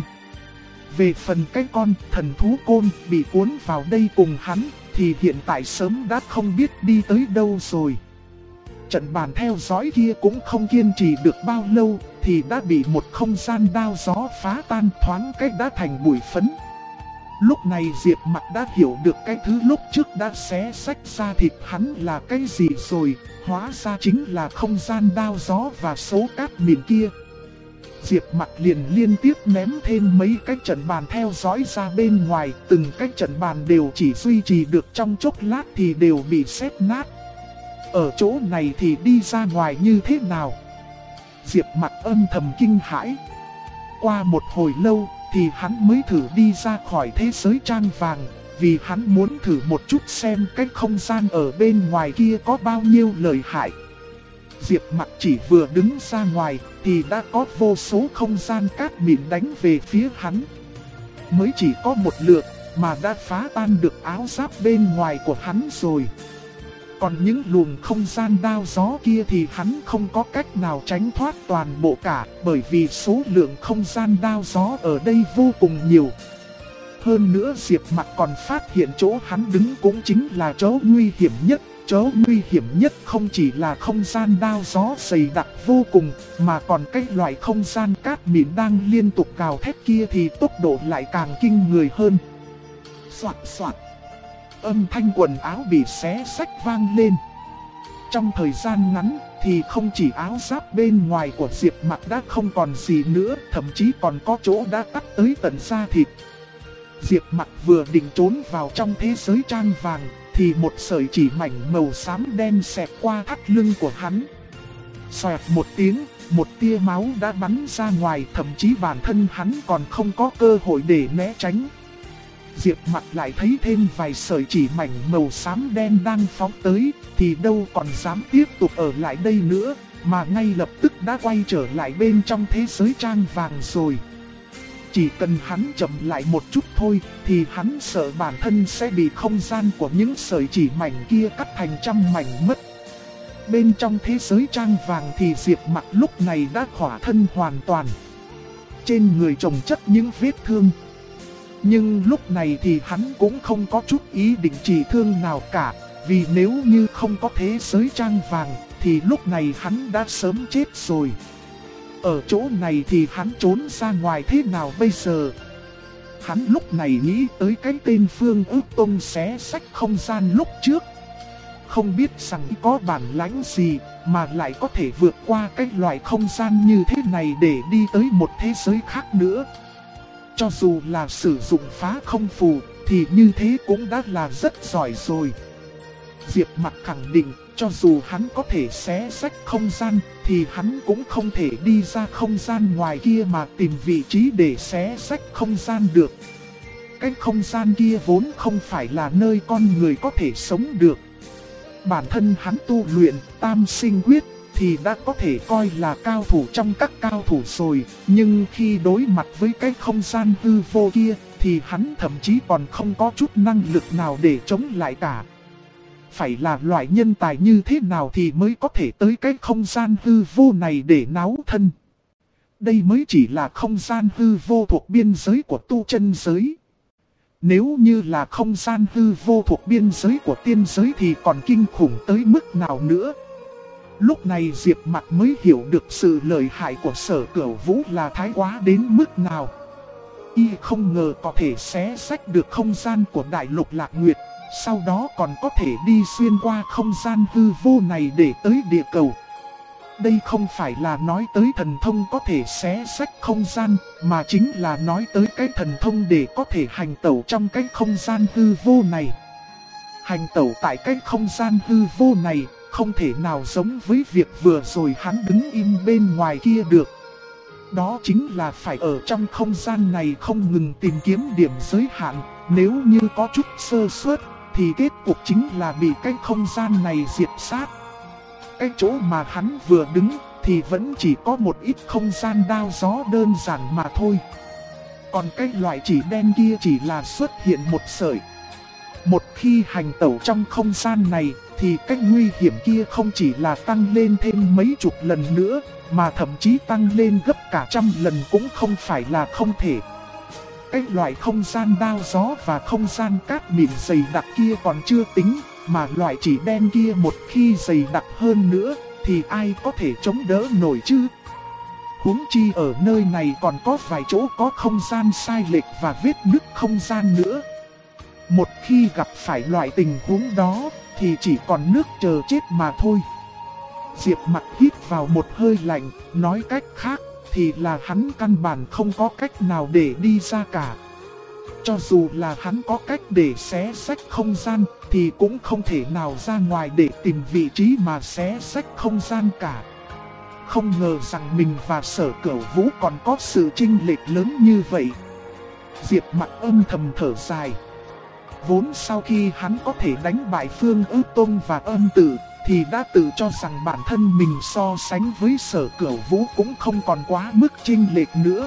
Về phần cái con thần thú côn bị cuốn vào đây cùng hắn thì hiện tại sớm đã không biết đi tới đâu rồi. Trận bàn theo dõi kia cũng không kiên trì được bao lâu thì đã bị một không gian đao gió phá tan, thoáng cách đã thành bụi phấn. Lúc này Diệp Mặc đã hiểu được cái thứ lúc trước đã xé rách ra thịt hắn là cái gì rồi, hóa ra chính là không gian đao gió và số cát mịn kia. Diệp Mặc liền liên tiếp ném thêm mấy cái trận bàn theo dõi ra bên ngoài, từng cái trận bàn đều chỉ duy trì được trong chốc lát thì đều bị xếp nát. Ở chỗ này thì đi ra ngoài như thế nào? Diệp Mặc âm thầm kinh hãi. Qua một hồi lâu thì hắn mới thử đi ra khỏi thế giới trang vàng, vì hắn muốn thử một chút xem cái không gian ở bên ngoài kia có bao nhiêu lợi hại. Diệp Mặc chỉ vừa đứng ra ngoài thì đã có vô số không gian cát mịn đánh về phía hắn. Mới chỉ có một lượt mà đã phá tan được áo giáp bên ngoài của hắn rồi. Còn những luồng không gian đao gió kia thì hắn không có cách nào tránh thoát toàn bộ cả, bởi vì số lượng không gian đao gió ở đây vô cùng nhiều. Hơn nữa Diệp Mặc còn phát hiện chỗ hắn đứng cũng chính là chỗ nguy hiểm nhất. Chỗ nguy hiểm nhất không chỉ là không gian đao gió dày đặc vô cùng, mà còn cái loại không gian cát mịn đang liên tục gào thét kia thì tốc độ lại càng kinh người hơn. Soạt soạt. Âm thanh quần áo bị xé xách vang lên. Trong thời gian ngắn thì không chỉ áo giáp bên ngoài của Diệp Mặc đã không còn gì nữa, thậm chí còn có chỗ đã cắt tới tận da thịt. Diệp Mặc vừa định trốn vào trong thế giới trang vàng thì một sợi chỉ mảnh màu xám đen xẹt qua thắt lưng của hắn. Xoẹt một tiếng, một tia máu đã bắn ra ngoài, thậm chí bản thân hắn còn không có cơ hội để né tránh. Diệp Mặc lại thấy thêm vài sợi chỉ mảnh màu xám đen đang phóng tới, thì đâu còn dám tiếp tục ở lại đây nữa, mà ngay lập tức đã quay trở lại bên trong thế giới trang vàng rồi. Chỉ cần hắn chậm lại một chút thôi, thì hắn sợ bản thân sẽ bị không gian của những sợi chỉ mảnh kia cắt thành trăm mảnh mất. Bên trong thế giới trang vàng thì Diệp Mặc lúc này đã khỏa thân hoàn toàn. Trên người chồng chất những vết thương. Nhưng lúc này thì hắn cũng không có chút ý định trị thương nào cả, vì nếu như không có thế giới trang vàng thì lúc này hắn đã sớm chết rồi. Ở chỗ này thì hắn trốn ra ngoài thế nào bây giờ? Hắn lúc này nghĩ tới cái tên Phương Ước Tông xé sách không gian lúc trước. Không biết rằng có bản lãnh gì mà lại có thể vượt qua cái loại không gian như thế này để đi tới một thế giới khác nữa. Cho dù là sử dụng phá không phù thì như thế cũng đã là rất giỏi rồi. Diệp Mặc khẳng định cho dù hắn có thể xé rách không gian thì hắn cũng không thể đi ra không gian ngoài kia mà tìm vị trí để xé rách không gian được. Cái không gian kia vốn không phải là nơi con người có thể sống được. Bản thân hắn tu luyện Tam Sinh Quyết thì đã có thể coi là cao thủ trong các cao thủ rồi, nhưng khi đối mặt với cái không gian hư vô kia thì hắn thậm chí còn không có chút năng lực nào để chống lại cả. Phải là loại nhân tài như thế nào thì mới có thể tới cái không gian hư vô này để náo thân. Đây mới chỉ là không gian hư vô thuộc biên giới của tu chân giới. Nếu như là không gian hư vô thuộc biên giới của tiên giới thì còn kinh khủng tới mức nào nữa. Lúc này Diệp Mặc mới hiểu được sự lợi hại của Sở Cửu Vũ là thái quá đến mức nào. Y không ngờ có thể xé rách được không gian của Đại Lục Lạc Nguyệt, sau đó còn có thể đi xuyên qua không gian hư vô này để tới địa cầu. Đây không phải là nói tới thần thông có thể xé rách không gian, mà chính là nói tới cái thần thông để có thể hành tẩu trong cái không gian hư vô này. Hành tẩu tại cái không gian hư vô này không thể nào giống với việc vừa rồi hắn đứng im bên ngoài kia được. Đó chính là phải ở trong không gian này không ngừng tìm kiếm điểm giới hạn, nếu như có chút sơ suất thì kết cục chính là bị cái không gian này diệt sát. Cái chỗ mà hắn vừa đứng thì vẫn chỉ có một ít không gian đao gió đơn giản mà thôi. Còn cái loại chỉ đen kia chỉ là xuất hiện một sợi. Một khi hành tẩu trong không gian này thì cái nguy hiểm kia không chỉ là tăng lên thêm mấy chục lần nữa, mà thậm chí tăng lên gấp cả trăm lần cũng không phải là không thể. Cái loại không gian đao gió và không gian cát mịn dày đặc kia còn chưa tính, mà loại chỉ đen kia một khi dày đặc hơn nữa thì ai có thể chống đỡ nổi chứ? Huống chi ở nơi này còn có vài chỗ có không gian sai lệch và vết nứt không gian nữa. Một khi gặp phải loại tình huống đó thì chỉ còn nước chờ chết mà thôi. Diệp Mặc hít vào một hơi lạnh, nói cách khác thì là hắn căn bản không có cách nào để đi ra cả. Cho dù là hắn có cách để xé rách không gian thì cũng không thể nào ra ngoài để tìm vị trí mà xé rách không gian cả. Không ngờ rằng mình và Sở Cửu Vũ còn có sự chênh lệch lớn như vậy. Diệp Mặc âm thầm thở dài. Vốn sau khi hắn có thể đánh bại Phương Ước Tông và Âm Tử thì đã tự cho rằng bản thân mình so sánh với Sở Cửu Vũ cũng không còn quá mức chênh lệch nữa.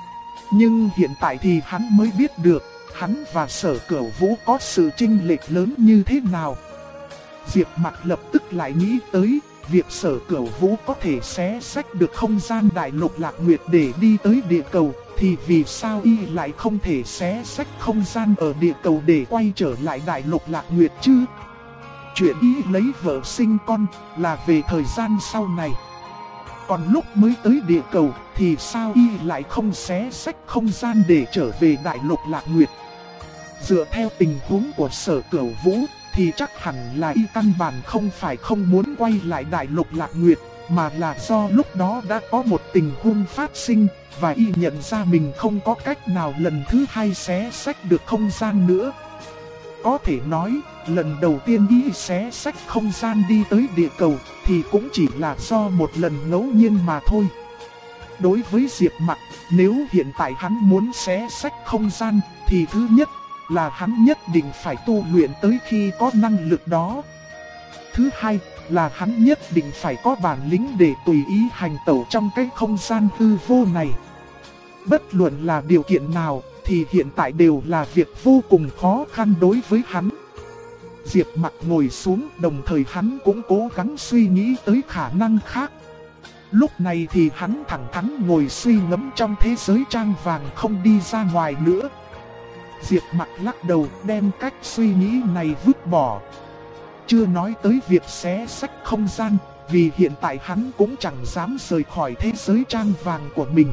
Nhưng hiện tại thì hắn mới biết được hắn và Sở Cửu Vũ có sự chênh lệch lớn như thế nào. Diệp Mặc lập tức lại nghĩ tới việc Sở Cửu Vũ có thể xé rách được không gian Đại Lục Lạc Nguyệt để đi tới địa cầu, thì vì sao y lại không thể xé rách không gian ở địa cầu để quay trở lại Đại Lục Lạc Nguyệt chứ? Chuyện y lấy vợ sinh con là về thời gian sau này. Còn lúc mới tới địa cầu thì sao y lại không xé rách không gian để trở về Đại Lục Lạc Nguyệt? Dựa theo tình huống của Sở Cửu Vũ thì chắc hẳn là y căn bản không phải không muốn quay lại Đại Lục Lạc Nguyệt, mà là do lúc đó đã có một tình huống phát sinh và y nhận ra mình không có cách nào lần thứ hai xé rách được không gian nữa. Có thể nói, lần đầu tiên y xé rách không gian đi tới địa cầu thì cũng chỉ là do một lần ngẫu nhiên mà thôi. Đối với Diệp Mặc, nếu hiện tại hắn muốn xé rách không gian thì thứ nhất là hắn nhất định phải tu luyện tới khi có năng lực đó. Thứ hai là hắn nhất định phải có bản lĩnh để tùy ý hành tẩu trong cái không gian hư vô này. Bất luận là điều kiện nào thì hiện tại đều là việc vô cùng khó khăn đối với hắn. Diệp Mặc ngồi xuống, đồng thời hắn cũng cố gắng suy nghĩ tới khả năng khác. Lúc này thì hắn thẳng thắn ngồi suy ngẫm trong thế giới trang vàng, không đi ra ngoài nữa. Diệp Mặc lắc đầu, đem cách suy nghĩ này vứt bỏ. Chưa nói tới việc xé rách không gian, vì hiện tại hắn cũng chẳng dám rời khỏi thế giới trang vàng của mình.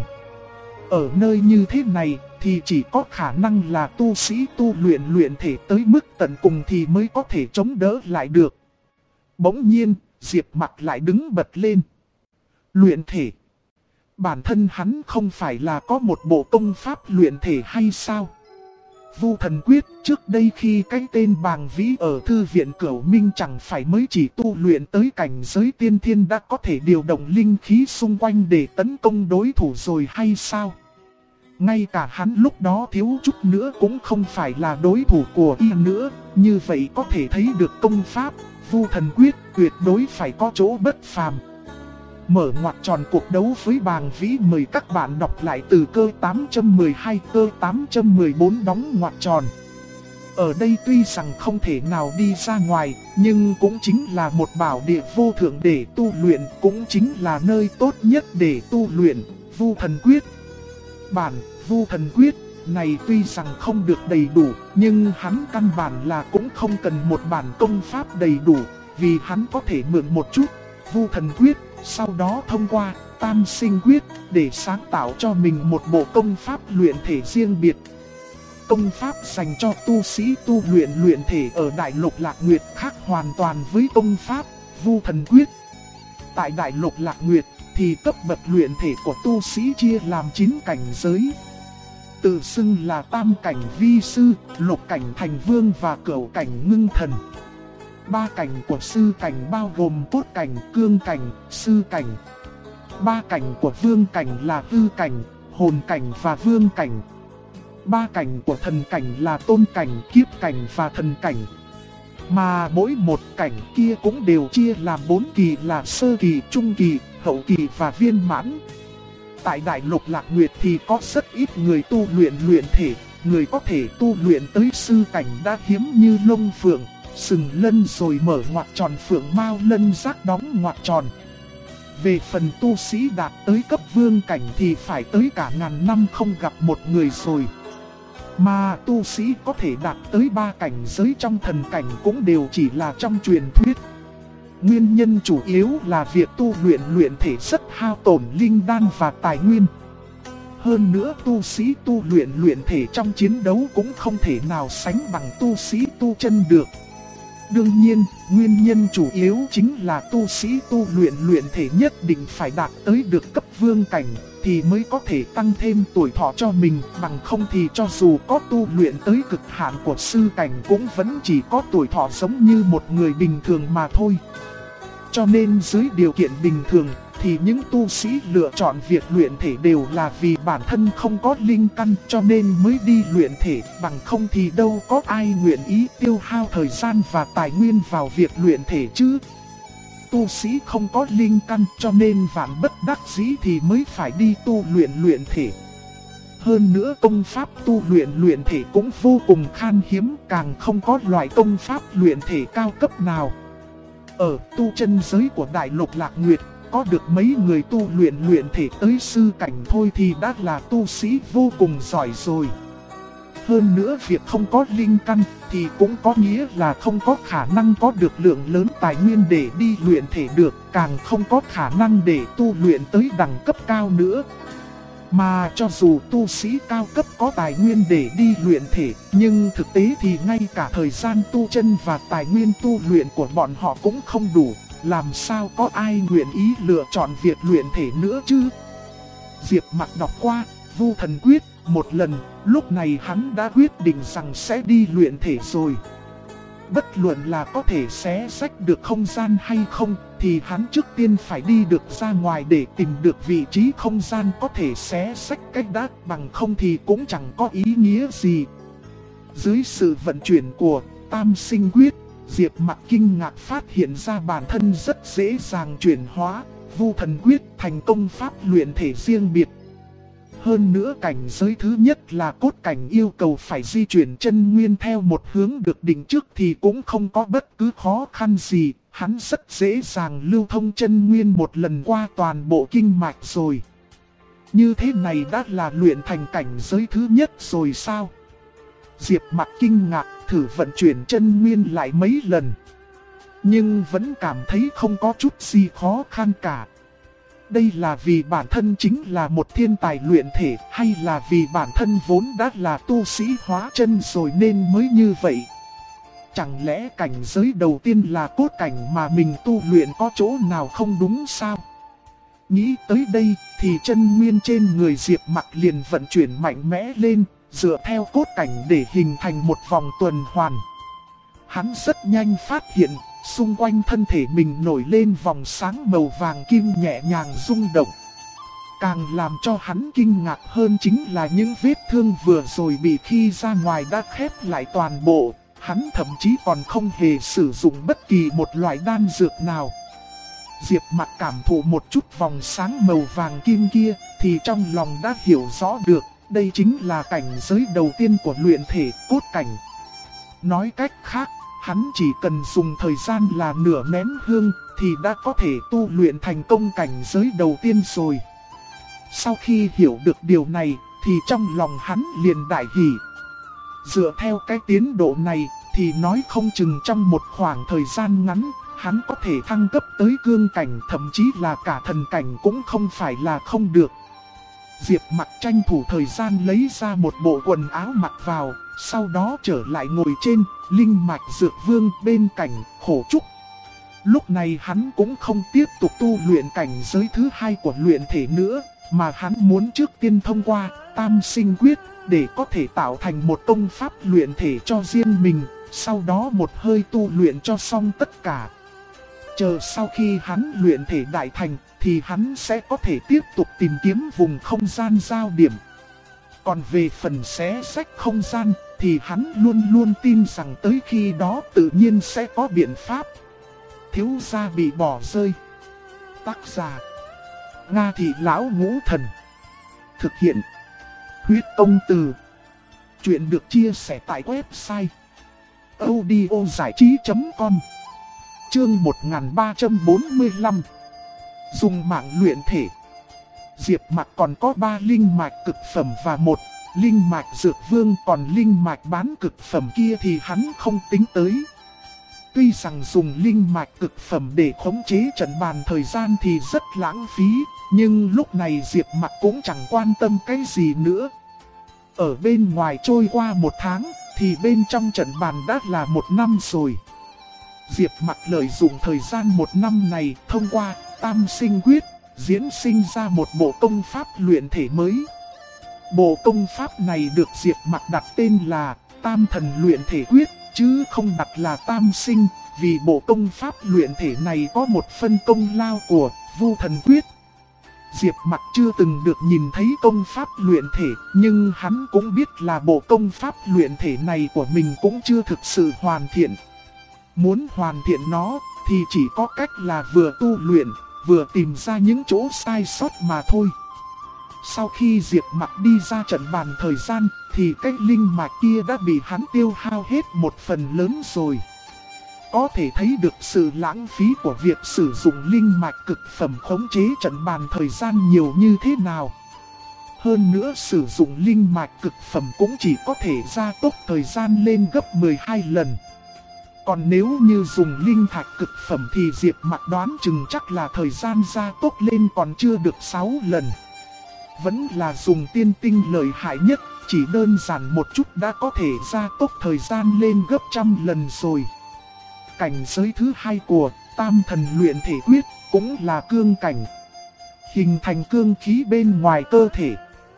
Ở nơi như thế này thì chỉ có khả năng là tu sĩ tu luyện thể tới mức tận cùng thì mới có thể chống đỡ lại được. Bỗng nhiên, Diệp Mặc lại đứng bật lên. Luyện thể? Bản thân hắn không phải là có một bộ công pháp luyện thể hay sao? Vu Thần Quyết trước đây khi cái tên Bàng Vĩ ở thư viện Cửu Minh chẳng phải mới chỉ tu luyện tới cảnh giới tiên thiên đã có thể điều động linh khí xung quanh để tấn công đối thủ rồi hay sao? Ngay cả hắn lúc đó thiếu chút nữa cũng không phải là đối thủ của y nữa, như vậy có thể thấy được công pháp Vu Thần Quyết tuyệt đối phải có chỗ bất phàm. Mở ngoặc tròn cuộc đấu với Bàng Vĩ, mời các bạn đọc lại từ cơ 812 cơ 814 đóng ngoặc tròn. Ở đây tuy rằng không thể nào đi ra ngoài, nhưng cũng chính là một bảo địa vô thượng để tu luyện, cũng chính là nơi tốt nhất để tu luyện, Vu Thần Quyết. Bản Vu Thần Quyết này tuy rằng không được đầy đủ, nhưng hắn căn bản là cũng không cần một bản công pháp đầy đủ, vì hắn có thể mượn một chút Vu Thần Quyết, sau đó thông qua Tam Sinh Quyết để sáng tạo cho mình một bộ công pháp luyện thể riêng biệt. Công pháp dành cho tu sĩ tu luyện thể ở Đại Lục Lạc Nguyệt khác hoàn toàn với công pháp Vu Thần Quyết. Tại Đại Lục Lạc Nguyệt thì cấp bậc luyện thể của tu sĩ chia làm 9 cảnh giới. Tự xưng là tam cảnh vi sư, lục cảnh thành vương và cửu cảnh ngưng thần. 3 cảnh của sư cảnh bao gồm cốt cảnh, cương cảnh, sư cảnh. 3 cảnh của vương cảnh là hư cảnh, hồn cảnh và vương cảnh. 3 cảnh của thần cảnh là tôn cảnh, kiếp cảnh và thần cảnh. Mà mỗi một cảnh kia cũng đều chia làm 4 kỳ là sơ kỳ, trung kỳ, hậu kỳ và viên mãn. Tại Đại Lục Lạc Nguyệt thì có rất ít người tu luyện thể, người có thể tu luyện tới sư cảnh đã hiếm như Lông Phượng, Sừng Lân rồi mở ngoặc tròn Phượng Mao Lân Giác đóng ngoặc tròn. Về phần tu sĩ đạt tới cấp vương cảnh thì phải tới cả ngàn năm không gặp một người rồi. Mà tu sĩ có thể đạt tới 3 cảnh giới trong thần cảnh cũng đều chỉ là trong truyền thuyết. Nguyên nhân chủ yếu là việc tu luyện thể rất hao tổn linh đan và tài nguyên. Hơn nữa tu sĩ tu luyện thể trong chiến đấu cũng không thể nào sánh bằng tu sĩ tu chân được. Đương nhiên, nguyên nhân chủ yếu chính là tu sĩ tu luyện thể nhất định phải đạt tới được cấp vương cảnh thì mới có thể tăng thêm tuổi thọ cho mình, bằng không thì cho dù có tu luyện tới cực hạn của sư cảnh cũng vẫn chỉ có tuổi thọ giống như một người bình thường mà thôi. Cho nên dưới điều kiện bình thường thì những tu sĩ lựa chọn việc luyện thể đều là vì bản thân không có linh căn cho nên mới đi luyện thể, bằng không thì đâu có ai nguyện ý tiêu hao thời gian và tài nguyên vào việc luyện thể chứ. Tu sĩ không có linh căn cho nên vạn bất đắc dĩ thì mới phải đi tu luyện thể. Hơn nữa công pháp tu luyện thể cũng vô cùng khan hiếm, càng không có loại công pháp luyện thể cao cấp nào. Ở tu chân giới của Đại Lục Lạc Nguyệt, có được mấy người tu luyện thể tới sư cảnh thôi thì đã là tu sĩ vô cùng giỏi rồi. Hơn nữa việc không có linh căn thì cũng có nghĩa là không có khả năng có được lượng lớn tài nguyên để đi luyện thể được, càng không có khả năng để tu luyện tới đẳng cấp cao nữa. Mà cho dù tu sĩ cao cấp có tài nguyên để đi luyện thể, nhưng thực tế thì ngay cả thời gian tu chân và tài nguyên tu luyện của bọn họ cũng không đủ, làm sao có ai nguyện ý lựa chọn việc luyện thể nữa chứ. Diệp Mặc đọc qua Vu Thần Quyết một lần, lúc này hắn đã quyết định rằng sẽ đi luyện thể rồi. Bất luận là có thể xé rách được không gian hay không, thì hắn trước tiên phải đi được ra ngoài để tìm được vị trí không gian có thể xé rách cách đã, bằng không thì cũng chẳng có ý nghĩa gì. Dưới sự vận chuyển của Tam Sinh Quyết, Diệp Mặc kinh ngạc phát hiện ra bản thân rất dễ dàng chuyển hóa Vu Thần Quyết thành công pháp luyện thể riêng biệt. Hơn nữa cảnh giới thứ nhất là cốt cảnh yêu cầu phải di chuyển chân nguyên theo một hướng được định trước thì cũng không có bất cứ khó khăn gì, hắn rất dễ dàng lưu thông chân nguyên một lần qua toàn bộ kinh mạch rồi. Như thế này đã là luyện thành cảnh giới thứ nhất rồi sao? Diệp Mặc kinh ngạc thử vận chuyển chân nguyên lại mấy lần, nhưng vẫn cảm thấy không có chút gì khó khăn cả. Đây là vì bản thân chính là một thiên tài luyện thể, hay là vì bản thân vốn đã là tu sĩ hóa chân rồi nên mới như vậy? Chẳng lẽ cảnh giới đầu tiên là cốt cảnh mà mình tu luyện có chỗ nào không đúng sao? Nghĩ tới đây thì chân nguyên trên người Diệp Mặc liền vận chuyển mạnh mẽ lên, dựa theo cốt cảnh để hình thành một vòng tuần hoàn. Hắn rất nhanh phát hiện xung quanh thân thể mình nổi lên vòng sáng màu vàng kim nhẹ nhàng rung động. Càng làm cho hắn kinh ngạc hơn chính là những vết thương vừa rồi bị khi ra ngoài đã khép lại toàn bộ. Hắn thậm chí còn không hề sử dụng bất kỳ một loại đan dược nào. Diệp Mặc cảm thụ một chút vòng sáng màu vàng kim kia, thì trong lòng đã hiểu rõ được, đây chính là cảnh giới đầu tiên của luyện thể cốt cảnh. Nói cách khác, hắn chỉ cần dùng thời gian là nửa nén hương, thì đã có thể tu luyện thành công cảnh giới đầu tiên rồi. Sau khi hiểu được điều này, thì trong lòng hắn liền đại hỉ. Dựa theo cái tiến độ này, thì nói không chừng trong một khoảng thời gian ngắn, hắn có thể thăng cấp tới cương cảnh, thậm chí là cả thần cảnh cũng không phải là không được. Diệp Mặc tranh thủ thời gian lấy ra một bộ quần áo mặc vào, sau đó trở lại ngồi trên linh mạch dược vương bên cạnh Khổ Trúc. Lúc này hắn cũng không tiếp tục tu luyện cảnh giới thứ hai của luyện thể nữa, mà hắn muốn trước tiên thông qua Tam Sinh Quyết để có thể tạo thành một công pháp luyện thể cho riêng mình, sau đó một hơi tu luyện cho xong tất cả. Chờ sau khi hắn luyện thể đại thành, thì hắn sẽ có thể tiếp tục tìm kiếm vùng không gian giao điểm. Còn về phần xé rách không gian, thì hắn luôn luôn tin rằng tới khi đó tự nhiên sẽ có biện pháp. Thiếu gia bị bỏ rơi. Tác giả: Nga Thị Lão Ngũ Thần. Thực hiện: Huyết Công Từ. Chuyện được chia sẻ tại website audiozảichí.com. Chương 1345. Dùng mạng luyện thể. Diệp Mặc còn có 3 linh mạch cực phẩm và 1 linh mạch dược vương, còn linh mạch bán cực phẩm kia thì hắn không tính tới. Tuy rằng dùng linh mạch cực phẩm để khống chế trận bàn thời gian thì rất lãng phí, nhưng lúc này Diệp Mặc cũng chẳng quan tâm cái gì nữa. Ở bên ngoài trôi qua 1 tháng, thì bên trong trận bàn đã là 1 năm rồi. Diệp Mặc lợi dụng thời gian 1 năm này thông qua Tam Sinh Quyết, diễn sinh ra một bộ công pháp luyện thể mới. Bộ công pháp này được Diệp Mặc đặt tên là Tam Thần Luyện Thể Quyết, chứ không đặt là Tam Sinh, vì bộ công pháp luyện thể này có một phân công lao của Vu Thần Quyết. Diệp Mặc chưa từng được nhìn thấy công pháp luyện thể, nhưng hắn cũng biết là bộ công pháp luyện thể này của mình cũng chưa thực sự hoàn thiện. Muốn hoàn thiện nó, thì chỉ có cách là vừa tu luyện, vừa tìm ra những chỗ sai sót mà thôi. Sau khi Diệp Mặc đi ra trận bàn thời gian, thì cái linh mạch kia đã bị hắn tiêu hao hết một phần lớn rồi. Có thể thấy được sự lãng phí của việc sử dụng linh mạch cực phẩm khống chế trận bàn thời gian nhiều như thế nào. Hơn nữa sử dụng linh mạch cực phẩm cũng chỉ có thể gia tốc thời gian lên gấp 12 lần. Còn nếu như dùng linh thạch cực phẩm thì Diệp Mặc đoán chừng chắc là thời gian gia tốc lên còn chưa được 6 lần. Vẫn là dùng tiên tinh lợi hại nhất, chỉ đơn giản một chút đã có thể gia tốc thời gian lên gấp 100 lần rồi. Cảnh giới thứ hai của Tam Thần Luyện Thể Quyết cũng là cương cảnh, hình thành cương khí bên ngoài cơ thể.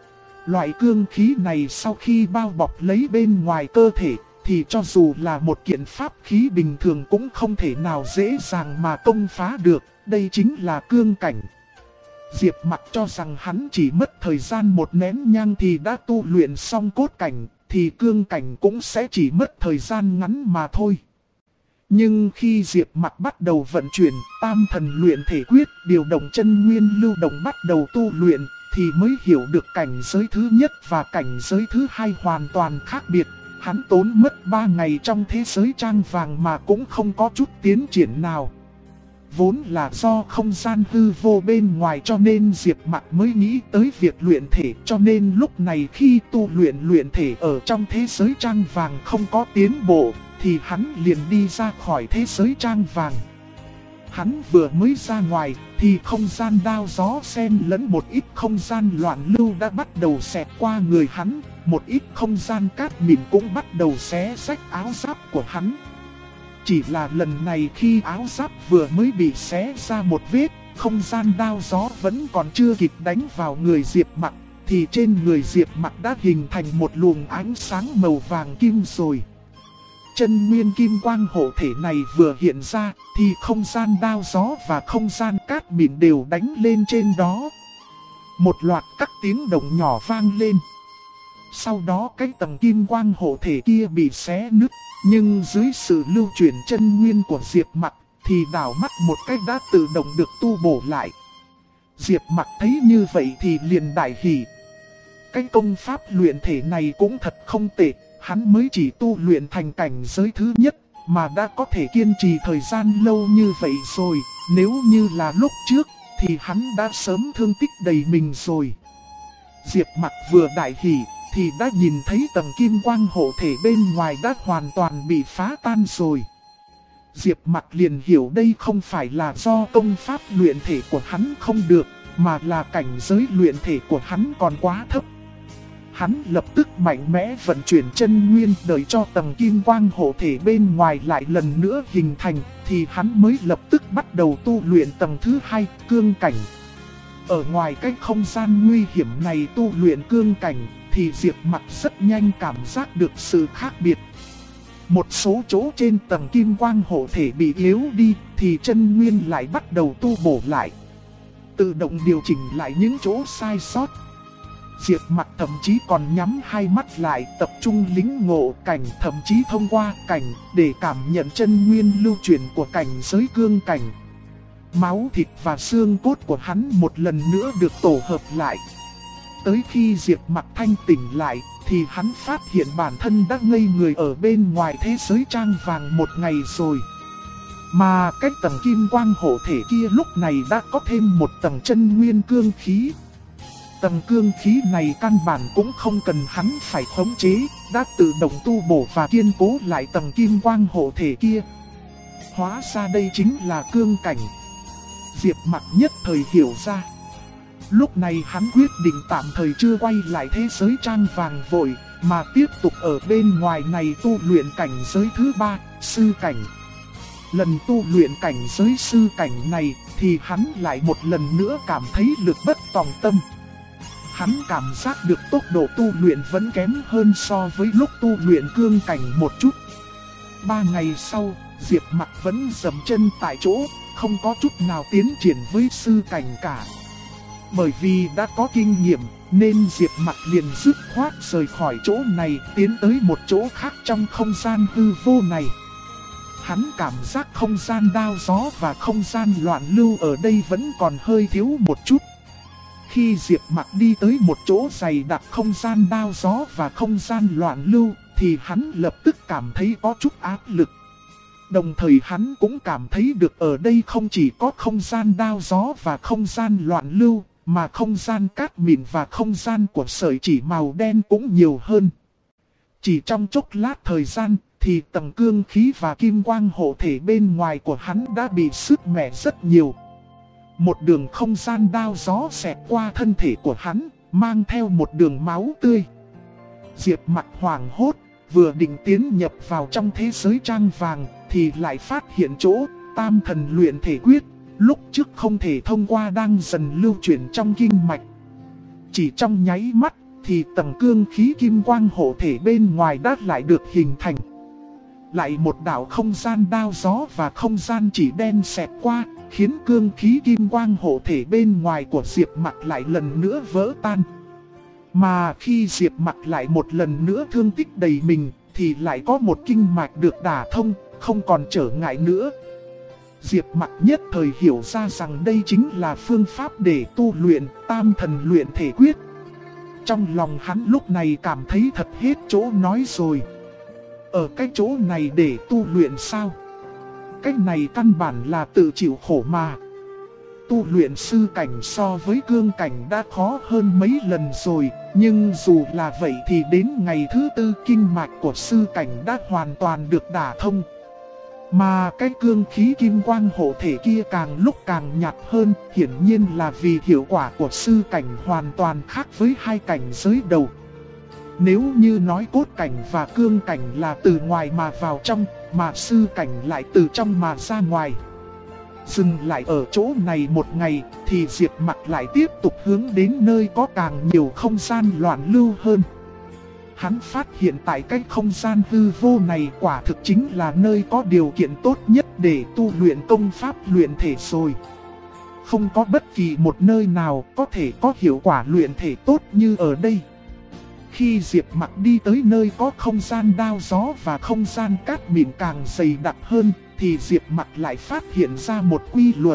Loại cương khí này sau khi bao bọc lấy bên ngoài cơ thể, thì cho dù là một kiện pháp khí bình thường cũng không thể nào dễ dàng mà công phá được, đây chính là cương cảnh. Diệp Mặc cho rằng hắn chỉ mất thời gian 1 nén nhang thì đã tu luyện xong cốt cảnh, thì cương cảnh cũng sẽ chỉ mất thời gian ngắn mà thôi. Nhưng khi Diệp Mặc bắt đầu vận chuyển Tam Thần Luyện Thể Quyết, điều động chân nguyên lưu động bắt đầu tu luyện, thì mới hiểu được cảnh giới thứ nhất và cảnh giới thứ hai hoàn toàn khác biệt. Hắn tốn mất 3 ngày trong thế giới trang vàng mà cũng không có chút tiến triển nào. Vốn là do không gian hư vô bên ngoài cho nên Diệp Mặc mới nghĩ tới việc luyện thể, cho nên lúc này khi tu luyện thể ở trong thế giới trang vàng không có tiến bộ, thì hắn liền đi ra khỏi thế giới trang vàng. Hắn vừa mới ra ngoài, thì không gian đao gió xen lẫn một ít không gian loạn lưu đã bắt đầu xẹt qua người hắn, một ít không gian cát mịn cũng bắt đầu xé rách áo giáp của hắn. Chỉ là lần này khi áo giáp vừa mới bị xé ra một vết, không gian đao gió vẫn còn chưa kịp đánh vào người Diệp Mặc, thì trên người Diệp Mặc đã hình thành một luồng ánh sáng màu vàng kim rồi. Chân nguyên kim quang hộ thể này vừa hiện ra, thì không gian đao gió và không gian cát mịn đều đánh lên trên đó. Một loạt các tiếng động nhỏ vang lên. Sau đó cái tầng kim quang hộ thể kia bị xé nứt, nhưng dưới sự lưu chuyển chân nguyên của Diệp Mặc, thì đảo mắt một cách đã tự động được tu bổ lại. Diệp Mặc thấy như vậy thì liền đại hỉ. Cái công pháp luyện thể này cũng thật không tệ, hắn mới chỉ tu luyện thành cảnh giới thứ nhất, mà đã có thể kiên trì thời gian lâu như vậy rồi. Nếu như là lúc trước, thì hắn đã sớm thương tích đầy mình rồi. Diệp Mặc vừa đại hỉ, thì đã nhìn thấy tầng kim quang hộ thể bên ngoài đã hoàn toàn bị phá tan rồi. Diệp Mặc liền hiểu đây không phải là do công pháp luyện thể của hắn không được, mà là cảnh giới luyện thể của hắn còn quá thấp. Hắn lập tức mạnh mẽ vận chuyển chân nguyên đợi cho tầng kim quang hộ thể bên ngoài lại lần nữa hình thành, thì hắn mới lập tức bắt đầu tu luyện tầng thứ 2, cương cảnh. Ở ngoài cái không gian nguy hiểm này tu luyện cương cảnh, thì Diệp Mặc rất nhanh cảm giác được sự khác biệt. Một số chỗ trên tầng kim quang hộ thể bị yếu đi, thì chân nguyên lại bắt đầu tu bổ lại, tự động điều chỉnh lại những chỗ sai sót. Diệp Mặc thậm chí còn nhắm hai mắt lại, tập trung lĩnh ngộ cảnh, thậm chí thông qua cảnh để cảm nhận chân nguyên lưu chuyển của cảnh giới cương cảnh. Máu thịt và xương cốt của hắn một lần nữa được tổ hợp lại. Tới khi Diệp Mặc thanh tỉnh lại, thì hắn phát hiện bản thân đã ngây người ở bên ngoài thế giới trang vàng một ngày rồi. Mà cái tầng kim quang hộ thể kia lúc này đã có thêm một tầng chân nguyên cương khí. Tầng cương khí này căn bản cũng không cần hắn phải khống chế, đã tự động tu bổ và kiên cố lại tầng kim quang hộ thể kia. Hóa ra đây chính là cương cảnh. Diệp Mặc nhất thời hiểu ra. Lúc này hắn quyết định tạm thời chưa quay lại thế giới trang vàng vội, mà tiếp tục ở bên ngoài này tu luyện cảnh giới thứ 3, sư cảnh. Lần tu luyện cảnh giới sư cảnh này, thì hắn lại một lần nữa cảm thấy lực bất tòng tâm. Hắn cảm giác được tốc độ tu luyện vẫn kém hơn so với lúc tu luyện cương cảnh một chút. 3 ngày sau, Diệp Mặc vẫn dậm chân tại chỗ, không có chút nào tiến triển với sư cảnh cả. Bởi vì đã có kinh nghiệm, nên Diệp Mặc liền dứt khoát rời khỏi chỗ này, tiến tới một chỗ khác trong không gian hư vô này. Hắn cảm giác không gian đao gió và không gian loạn lưu ở đây vẫn còn hơi thiếu một chút. Khi Diệp Mặc đi tới một chỗ dày đặc không gian đao gió và không gian loạn lưu, thì hắn lập tức cảm thấy có chút áp lực. Đồng thời hắn cũng cảm thấy được ở đây không chỉ có không gian đao gió và không gian loạn lưu, mà không gian cát mịn và không gian của sợi chỉ màu đen cũng nhiều hơn. Chỉ trong chốc lát thời gian, thì tầng cương khí và kim quang hộ thể bên ngoài của hắn đã bị sứt mẻ rất nhiều. Một đường không gian đao gió xẹt qua thân thể của hắn, mang theo một đường máu tươi. Diệp Mặc hoảng hốt, vừa định tiến nhập vào trong thế giới trang vàng, thì lại phát hiện chỗ tam thần luyện thể quyết, lúc trước không thể thông qua đang dần lưu chuyển trong kinh mạch. Chỉ trong nháy mắt, thì tầng cương khí kim quang hộ thể bên ngoài đã lại được hình thành. Lại một đạo không gian đao gió và không gian chỉ đen xẹt qua, khiến cương khí kim quang hộ thể bên ngoài của Diệp Mặc lại lần nữa vỡ tan. Mà khi Diệp Mặc lại một lần nữa thương tích đầy mình, thì lại có một kinh mạch được đả thông, không còn trở ngại nữa. Diệp Mặc nhất thời hiểu ra rằng đây chính là phương pháp để tu luyện tam thần luyện thể quyết. Trong lòng hắn lúc này cảm thấy thật hết chỗ nói rồi. Ở cái chỗ này để tu luyện sao? Cái này căn bản là tự chịu khổ mà. Tu luyện sư cảnh so với cương cảnh đã khó hơn mấy lần rồi, nhưng dù là vậy thì đến ngày thứ 4 kinh mạch của sư cảnh đã hoàn toàn được đả thông. Mà cái cương khí kim quang hộ thể kia càng lúc càng nhạt hơn, hiển nhiên là vì hiệu quả của sư cảnh hoàn toàn khác với hai cảnh giới đầu. Nếu như nói cốt cảnh và cương cảnh là từ ngoài mà vào trong, mà sư cảnh lại từ trong mà ra ngoài. Dừng lại ở chỗ này một ngày, thì Diệp Mặc lại tiếp tục hướng đến nơi có càng nhiều không gian loạn lưu hơn. Hắn phát hiện tại cái không gian hư vô này quả thực chính là nơi có điều kiện tốt nhất để tu luyện công pháp luyện thể rồi. Không có bất kỳ một nơi nào có thể có hiệu quả luyện thể tốt như ở đây. Khi Diệp Mặc đi tới nơi có không gian đao gió và không gian cát mịn càng dày đặc hơn, thì Diệp Mặc lại phát hiện ra một quy luật.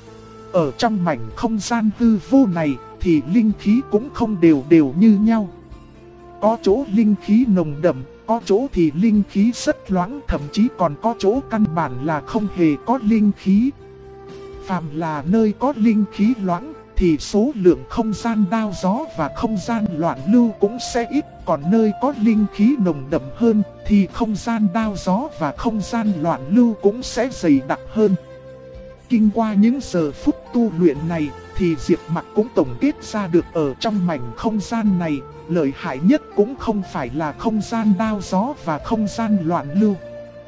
Ở trong mảnh không gian hư vô này thì linh khí cũng không đều đều như nhau. Có chỗ linh khí nồng đậm, có chỗ thì linh khí rất loãng, thậm chí còn có chỗ căn bản là không hề có linh khí. Phàm là nơi có linh khí loãng thì số lượng không gian đao gió và không gian loạn lưu cũng sẽ ít. Còn nơi có linh khí nồng đậm hơn thì không gian đao gió và không gian loạn lưu cũng sẽ dày đặc hơn. Kinh qua những giờ phút tu luyện này thì Diệp Mặc cũng tổng kết ra được ở trong mảnh không gian này, lợi hại nhất cũng không phải là không gian đao gió và không gian loạn lưu,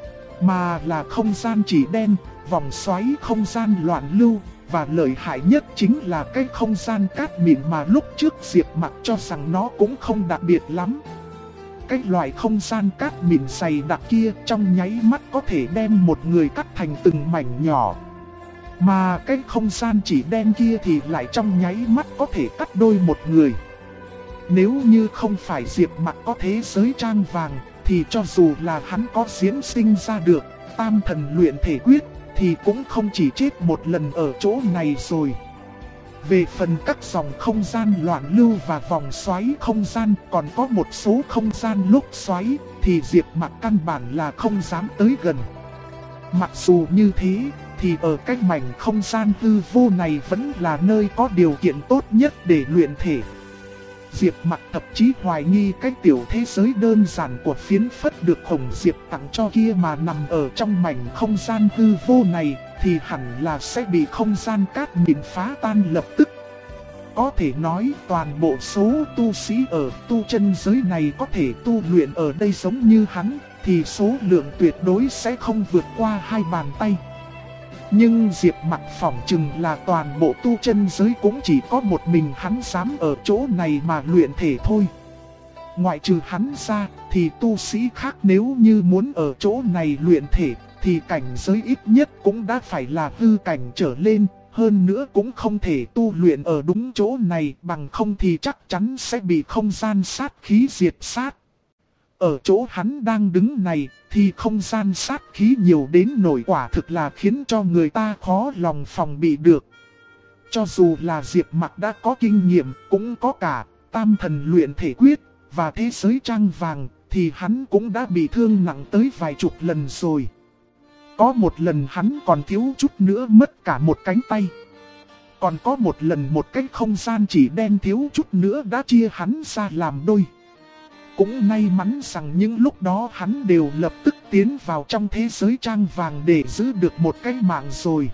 mà là không gian chỉ đen, vòng xoáy không gian loạn lưu. Và lợi hại nhất chính là cái không gian cát mịn mà lúc trước Diệp Mặc cho rằng nó cũng không đặc biệt lắm. Cái loại không gian cát mịn dày đặc kia trong nháy mắt có thể đem một người cắt thành từng mảnh nhỏ. Mà cái không gian chỉ đen kia thì lại trong nháy mắt có thể cắt đôi một người. Nếu như không phải Diệp Mặc có thế giới trang vàng thì cho dù là hắn có diễn sinh ra được tam thần luyện thể quyết thì cũng không chỉ chết một lần ở chỗ này rồi. Về phần các dòng không gian loạn lưu và vòng xoáy không gian, còn có một số không gian lốc xoáy thì Diệp Mặc căn bản là không dám tới gần. Mặc dù như thế thì ở cái mảnh không gian hư vô này vẫn là nơi có điều kiện tốt nhất để luyện thể. Diệp Mặc thậm chí hoài nghi cái tiểu thế giới đơn giản của phiến phất được Hồng Diệp tặng cho kia mà nằm ở trong mảnh không gian hư vô này thì hẳn là sẽ bị không gian cát mịn phá tan lập tức. Có thể nói toàn bộ số tu sĩ ở tu chân giới này có thể tu luyện ở đây giống như hắn thì số lượng tuyệt đối sẽ không vượt qua 2 bàn tay. Nhưng Diệp Mặc phỏng chừng là toàn bộ tu chân giới cũng chỉ có một mình hắn dám ở chỗ này mà luyện thể thôi. Ngoại trừ hắn ra thì tu sĩ khác nếu như muốn ở chỗ này luyện thể thì cảnh giới ít nhất cũng đã phải là hư cảnh trở lên. Hơn nữa cũng không thể tu luyện ở đúng chỗ này, bằng không thì chắc chắn sẽ bị không gian sát khí diệt sát. Ở chỗ hắn đang đứng này thì không gian sát khí nhiều đến nổi quả thực là khiến cho người ta khó lòng phòng bị được. Cho dù là Diệp Mặc đã có kinh nghiệm, cũng có cả tam thần luyện thể quyết và thế giới trang vàng thì hắn cũng đã bị thương nặng tới vài chục lần rồi. Có một lần hắn còn thiếu chút nữa mất cả một cánh tay. Còn có một lần một cái không gian chỉ đen thiếu chút nữa đã chia hắn ra làm đôi. Cũng may mắn rằng những lúc đó hắn đều lập tức tiến vào trong thế giới trang vàng để giữ được một cái mạng rồi.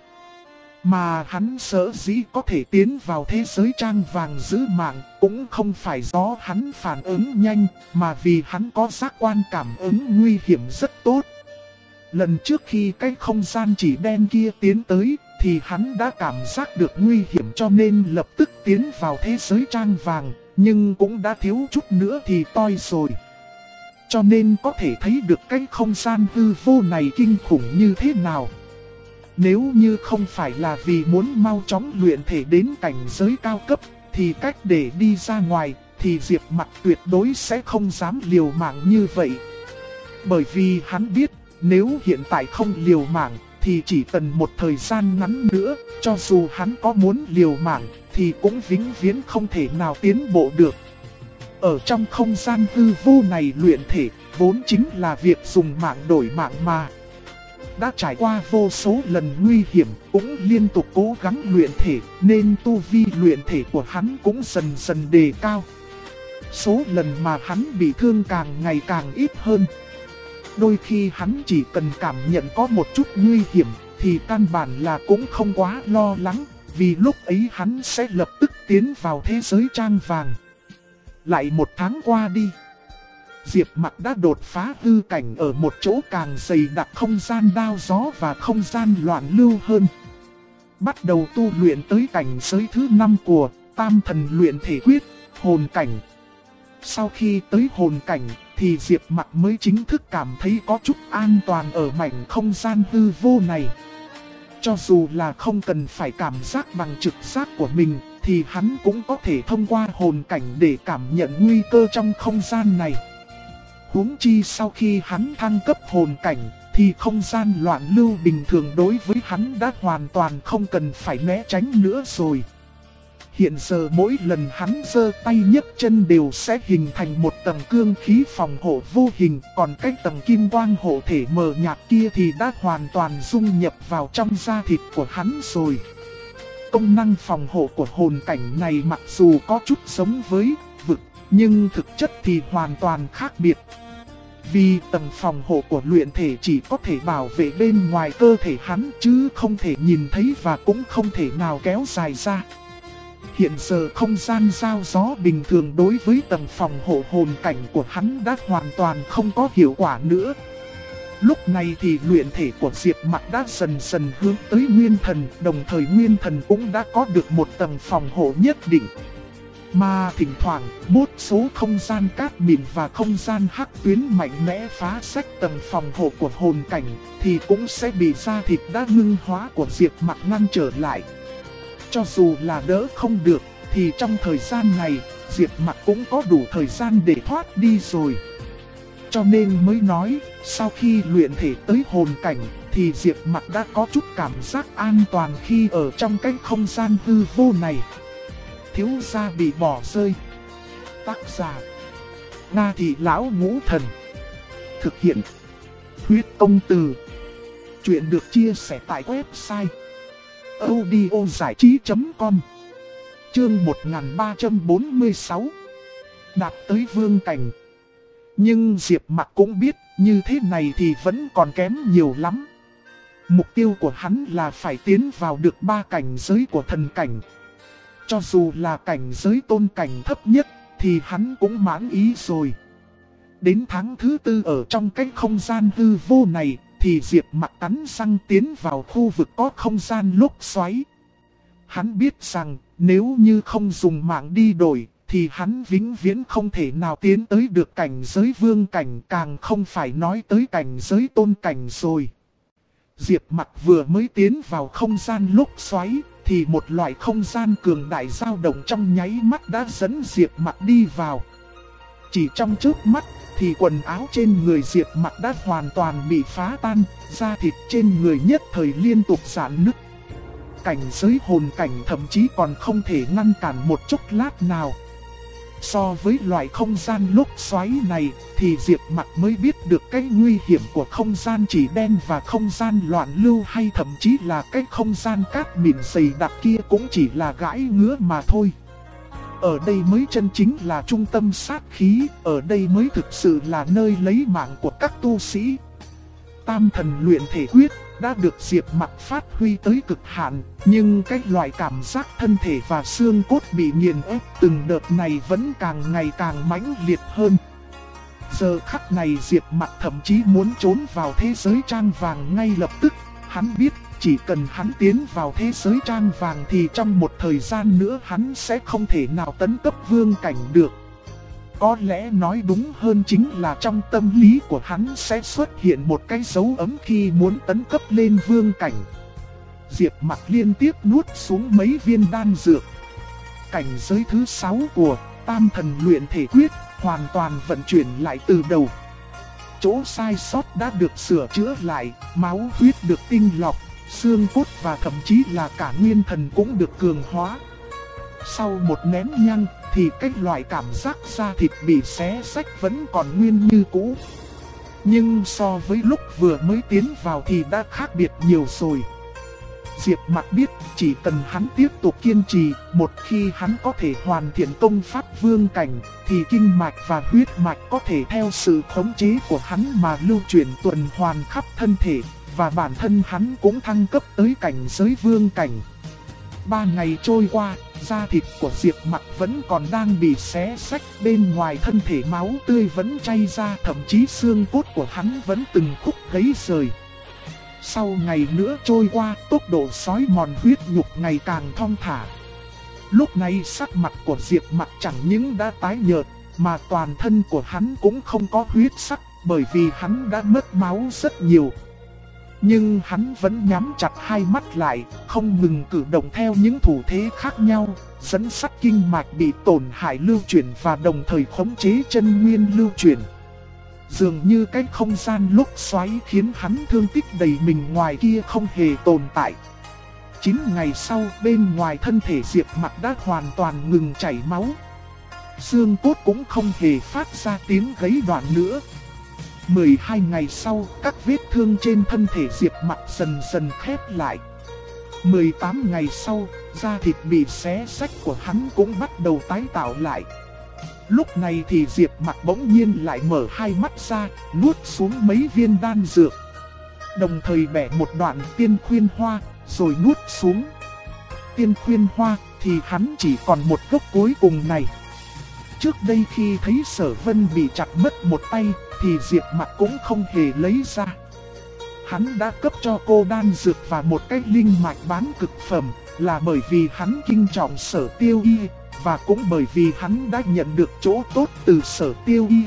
Mà hắn sở dĩ có thể tiến vào thế giới trang vàng giữ mạng cũng không phải do hắn phản ứng nhanh, mà vì hắn có giác quan cảm ứng nguy hiểm rất tốt. Lần trước khi cái không gian chỉ đen kia tiến tới thì hắn đã cảm giác được nguy hiểm cho nên lập tức tiến vào thế giới trang vàng, nhưng cũng đã thiếu chút nữa thì toi rồi. Cho nên có thể thấy được cái không gian hư vô này kinh khủng như thế nào. Nếu như không phải là vì muốn mau chóng luyện thể đến cảnh giới cao cấp thì cách để đi ra ngoài thì Diệp Mặc tuyệt đối sẽ không dám liều mạng như vậy. Bởi vì hắn biết nếu hiện tại không liều mạng thì chỉ cần một thời gian ngắn nữa, cho dù hắn có muốn liều mạng thì cũng vĩnh viễn không thể nào tiến bộ được. Ở trong không gian hư vô này luyện thể vốn chính là việc dùng mạng đổi mạng mà. Đã trải qua vô số lần nguy hiểm, cũng liên tục cố gắng luyện thể, nên tu vi luyện thể của hắn cũng dần dần đề cao. Số lần mà hắn bị thương càng ngày càng ít hơn. Đôi khi hắn chỉ cần cảm nhận có một chút nguy hiểm thì căn bản là cũng không quá lo lắng, vì lúc ấy hắn sẽ lập tức tiến vào thế giới trang vàng. Lại một tháng qua đi, Diệp Mặc đã đột phá hư cảnh ở một chỗ càng dày đặc không gian đao gió và không gian loạn lưu hơn. Bắt đầu tu luyện tới cảnh giới thứ 5 của tam thần luyện thể quyết, hồn cảnh. Sau khi tới hồn cảnh thì Diệp Mặc mới chính thức cảm thấy có chút an toàn ở mảnh không gian hư vô này. Cho dù là không cần phải cảm giác bằng trực giác của mình thì hắn cũng có thể thông qua hồn cảnh để cảm nhận nguy cơ trong không gian này. Huống chi sau khi hắn thăng cấp hồn cảnh thì không gian loạn lưu bình thường đối với hắn đã hoàn toàn không cần phải né tránh nữa rồi. Hiện giờ mỗi lần hắn giơ tay nhấc chân đều sẽ hình thành một tầng cương khí phòng hộ vô hình, còn cái tầng kim quang hộ thể mờ nhạt kia thì đã hoàn toàn dung nhập vào trong da thịt của hắn rồi. Công năng phòng hộ của hồn cảnh này mặc dù có chút giống với vực, nhưng thực chất thì hoàn toàn khác biệt. Vì tầng phòng hộ của luyện thể chỉ có thể bảo vệ bên ngoài cơ thể hắn chứ không thể nhìn thấy và cũng không thể nào kéo dài ra. Hiện giờ không gian giao gió bình thường đối với tầng phòng hộ hồn cảnh của hắn đã hoàn toàn không có hiệu quả nữa. Lúc này thì luyện thể của Diệp Mặc đã dần dần hướng tới Nguyên Thần, đồng thời Nguyên Thần cũng đã có được một tầng phòng hộ nhất định. Mà thỉnh thoảng, một số không gian cát mịn và không gian hắc tuyến mạnh mẽ phá sách tầng phòng hộ của hồn cảnh, thì cũng sẽ bị da thịt đã ngưng hóa của Diệp Mặc ngăn trở lại. Cho dù là đỡ không được, thì trong thời gian này, Diệp Mặc cũng có đủ thời gian để thoát đi rồi. Cho nên mới nói, sau khi luyện thể tới hồn cảnh, thì Diệp Mặc đã có chút cảm giác an toàn khi ở trong cái không gian hư vô này. Thiếu gia bị bỏ rơi. Tác giả: Na Thị Lão Ngũ Thần. Thực hiện: Huyết Công Từ. Chuyện được chia sẻ tại website audiozảichí.com. Chương 1346. Đạt tới vương cảnh. Nhưng Diệp Mặc cũng biết như thế này thì vẫn còn kém nhiều lắm. Mục tiêu của hắn là phải tiến vào được 3 cảnh giới của thần cảnh. Cho dù là cảnh giới tôn cảnh thấp nhất thì hắn cũng mãn ý rồi. Đến tháng thứ 4 ở trong cái không gian hư vô này thì Diệp Mặc cắn răng tiến vào khu vực có không gian lốc xoáy. Hắn biết rằng nếu như không dùng mạng đi đổi thì hắn vĩnh viễn không thể nào tiến tới được cảnh giới vương cảnh, càng không phải nói tới cảnh giới tôn cảnh rồi. Diệp Mặc vừa mới tiến vào không gian lốc xoáy thì một loại không gian cường đại dao động trong nháy mắt đã dẫn Diệp Mặc đi vào. Chỉ trong chớp mắt thì quần áo trên người Diệp Mặc đã hoàn toàn bị phá tan, da thịt trên người nhất thời liên tục rạn nứt. Cảnh giới hồn cảnh thậm chí còn không thể ngăn cản một chốc lát nào. So với loại không gian lốc xoáy này thì Diệp Mặc mới biết được cái nguy hiểm của không gian chỉ đen và không gian loạn lưu, hay thậm chí là cái không gian cát mịn dày đặc kia cũng chỉ là gãi ngứa mà thôi. Ở đây mới chân chính là trung tâm sát khí, ở đây mới thực sự là nơi lấy mạng của các tu sĩ. Tam thần luyện thể quyết đã được Diệp Mặc phát huy tới cực hạn, nhưng cái loại cảm giác thân thể và xương cốt bị nghiền ép từng đợt này vẫn càng ngày càng mãnh liệt hơn. Giờ khắc này Diệp Mặc thậm chí muốn trốn vào thế giới trang vàng ngay lập tức. Hắn biết chỉ cần hắn tiến vào thế giới trang vàng thì trong một thời gian nữa hắn sẽ không thể nào tấn cấp vương cảnh được. Có lẽ nói đúng hơn chính là trong tâm lý của hắn sẽ xuất hiện một cái dấu ấm khi muốn tấn cấp lên vương cảnh. Diệp Mặc liên tiếp nuốt xuống mấy viên đan dược. Cảnh giới thứ 6 của Tam thần luyện thể quyết hoàn toàn vận chuyển lại từ đầu. Chỗ sai sót đã được sửa chữa lại, máu huyết được tinh lọc, xương cốt và thậm chí là cả nguyên thần cũng được cường hóa. Sau một nén nhang thì cái loại cảm giác da thịt bị xé rách vẫn còn nguyên như cũ. Nhưng so với lúc vừa mới tiến vào thì đã khác biệt nhiều rồi. Diệp Mặc biết chỉ cần hắn tiếp tục kiên trì, một khi hắn có thể hoàn thiện công pháp vương cảnh thì kinh mạch và huyết mạch có thể theo sự khống chế của hắn mà lưu chuyển tuần hoàn khắp thân thể, và bản thân hắn cũng thăng cấp tới cảnh giới vương cảnh. 3 ngày trôi qua, da thịt của Diệp Mặc vẫn còn đang bị xé rách, bên ngoài thân thể máu tươi vẫn chảy ra, thậm chí xương cốt của hắn vẫn từng khúc gãy rời. Sau ngày nữa trôi qua, tốc độ xói mòn huyết nhục ngày càng thong thả. Lúc này sắc mặt của Diệp Mặc chẳng những đã tái nhợt, mà toàn thân của hắn cũng không có huyết sắc, bởi vì hắn đã mất máu rất nhiều. Nhưng hắn vẫn nhắm chặt hai mắt lại, không ngừng cử động theo những thủ thế khác nhau, dẫn sắt kinh mạch bị tổn hại lưu chuyển và đồng thời khống chế chân nguyên lưu chuyển. Dường như cái không gian lúc xoáy khiến hắn thương tích đầy mình ngoài kia không hề tồn tại. 9 ngày sau, bên ngoài thân thể Diệp Mặc đã hoàn toàn ngừng chảy máu. Xương cốt cũng không hề phát ra tiếng gãy đoạn nữa. 12 ngày sau, các vết thương trên thân thể Diệp Mặc dần dần khép lại. 18 ngày sau, da thịt bị xé rách của hắn cũng bắt đầu tái tạo lại. Lúc này thì Diệp Mặc bỗng nhiên lại mở hai mắt ra, nuốt xuống mấy viên đan dược. Đồng thời bẻ một đoạn tiên khuyên hoa, rồi nuốt xuống. Tiên khuyên hoa thì hắn chỉ còn một gốc cuối cùng này. Trước đây khi thấy Sở Vân bị chặt mất một tay thì Diệp Mặc cũng không hề lấy ra. Hắn đã cấp cho cô đan dược và một cái linh mạch bán cực phẩm là bởi vì hắn kinh trọng Sở Tiêu Y, và cũng bởi vì hắn đã nhận được chỗ tốt từ Sở Tiêu Y.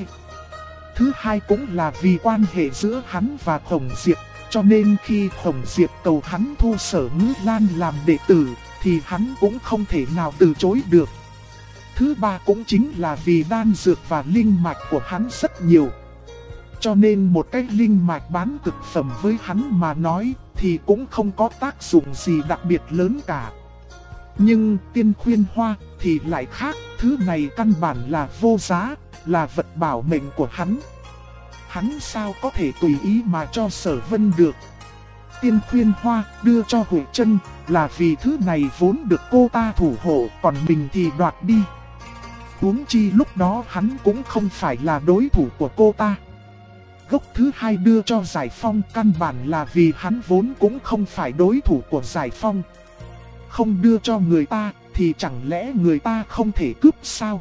Thứ hai cũng là vì quan hệ giữa hắn và Khổng Diệp, cho nên khi Khổng Diệp cầu hắn thu Sở Ngữ Lan làm đệ tử thì hắn cũng không thể nào từ chối được. Thứ ba cũng chính là vì đan dược và linh mạch của hắn rất nhiều. Cho nên một cái linh mạch bán cực phẩm với hắn mà nói thì cũng không có tác dụng gì đặc biệt lớn cả. Nhưng tiên khuyên hoa thì lại khác, thứ này căn bản là vô giá, là vật bảo mệnh của hắn. Hắn sao có thể tùy ý mà cho Sở Vân được. Tiên khuyên hoa đưa cho Huệ Trân là vì thứ này vốn được cô ta thủ hộ, còn mình thì đoạt đi. Huống chi lúc đó hắn cũng không phải là đối thủ của cô ta. Gốc thứ hai đưa cho Giải Phong căn bản là vì hắn vốn cũng không phải đối thủ của Giải Phong. Không đưa cho người ta thì chẳng lẽ người ta không thể cướp sao?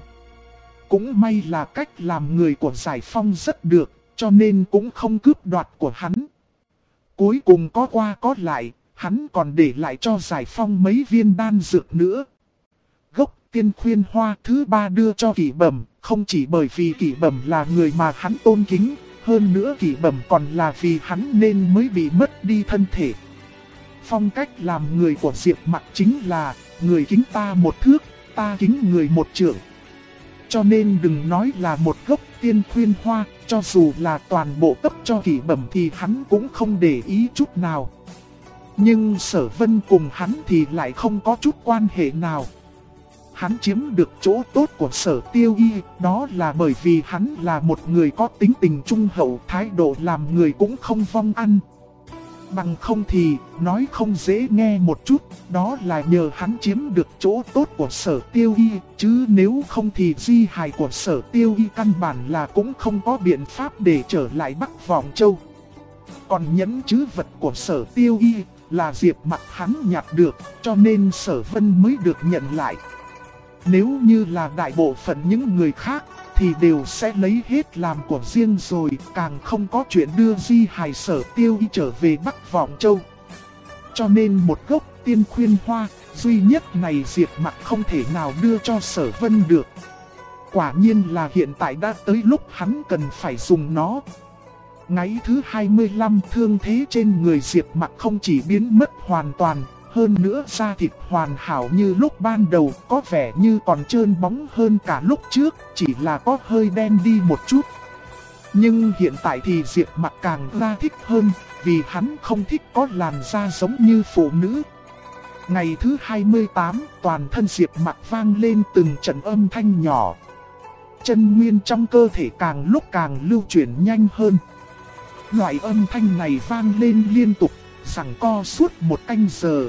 Cũng may là cách làm người của Giải Phong rất được, cho nên cũng không cướp đoạt của hắn. Cuối cùng có qua có lại, hắn còn để lại cho Giải Phong mấy viên đan dược nữa. Gốc tiên khuyên hoa thứ ba đưa cho Kỷ Bẩm, không chỉ bởi vì Kỷ Bẩm là người mà hắn tôn kính, hơn nữa Kỷ Bẩm còn là vì hắn nên mới bị mất đi thân thể. Phong cách làm người của Diệp Mặc chính là người kính ta một thước, ta kính người một trượng. Cho nên đừng nói là một gốc tiên khuyên hoa, cho dù là toàn bộ cấp cho Kỷ Bẩm thì hắn cũng không để ý chút nào. Nhưng Sở Vân cùng hắn thì lại không có chút quan hệ nào. Hắn chiếm được chỗ tốt của Sở Tiêu Y, đó là bởi vì hắn là một người có tính tình trung hậu, thái độ làm người cũng không vong ăn. Bằng không thì, nói không dễ nghe một chút, đó là nhờ hắn chiếm được chỗ tốt của Sở Tiêu Y, chứ nếu không thì di hài của Sở Tiêu Y căn bản là cũng không có biện pháp để trở lại Bắc Vọng Châu. Còn nhẫn trữ vật của Sở Tiêu Y là Diệp Mặc hắn nhặt được, cho nên Sở Vân mới được nhận lại. Nếu như là đại bộ phận những người khác thì đều sẽ lấy hết làm của riêng rồi, càng không có chuyện đưa di hài Sở Tiêu Y trở về Bắc Vọng Châu. Cho nên một gốc tiên khuyên hoa duy nhất này Diệp Mặc không thể nào đưa cho Sở Vân được. Quả nhiên là hiện tại đã tới lúc hắn cần phải dùng nó. Ngày thứ 25 thương thế trên người Diệp Mặc không chỉ biến mất hoàn toàn, hơn nữa da thịt hoàn hảo như lúc ban đầu, có vẻ như còn trơn bóng hơn cả lúc trước, chỉ là có hơi đen đi một chút. Nhưng hiện tại thì Diệp Mặc càng ra thích hơn, vì hắn không thích có làn da giống như phụ nữ. Ngày thứ 28, toàn thân Diệp Mặc vang lên từng trận âm thanh nhỏ. Chân nguyên trong cơ thể càng lúc càng lưu chuyển nhanh hơn. Loại âm thanh này vang lên liên tục, giằng co suốt một canh giờ.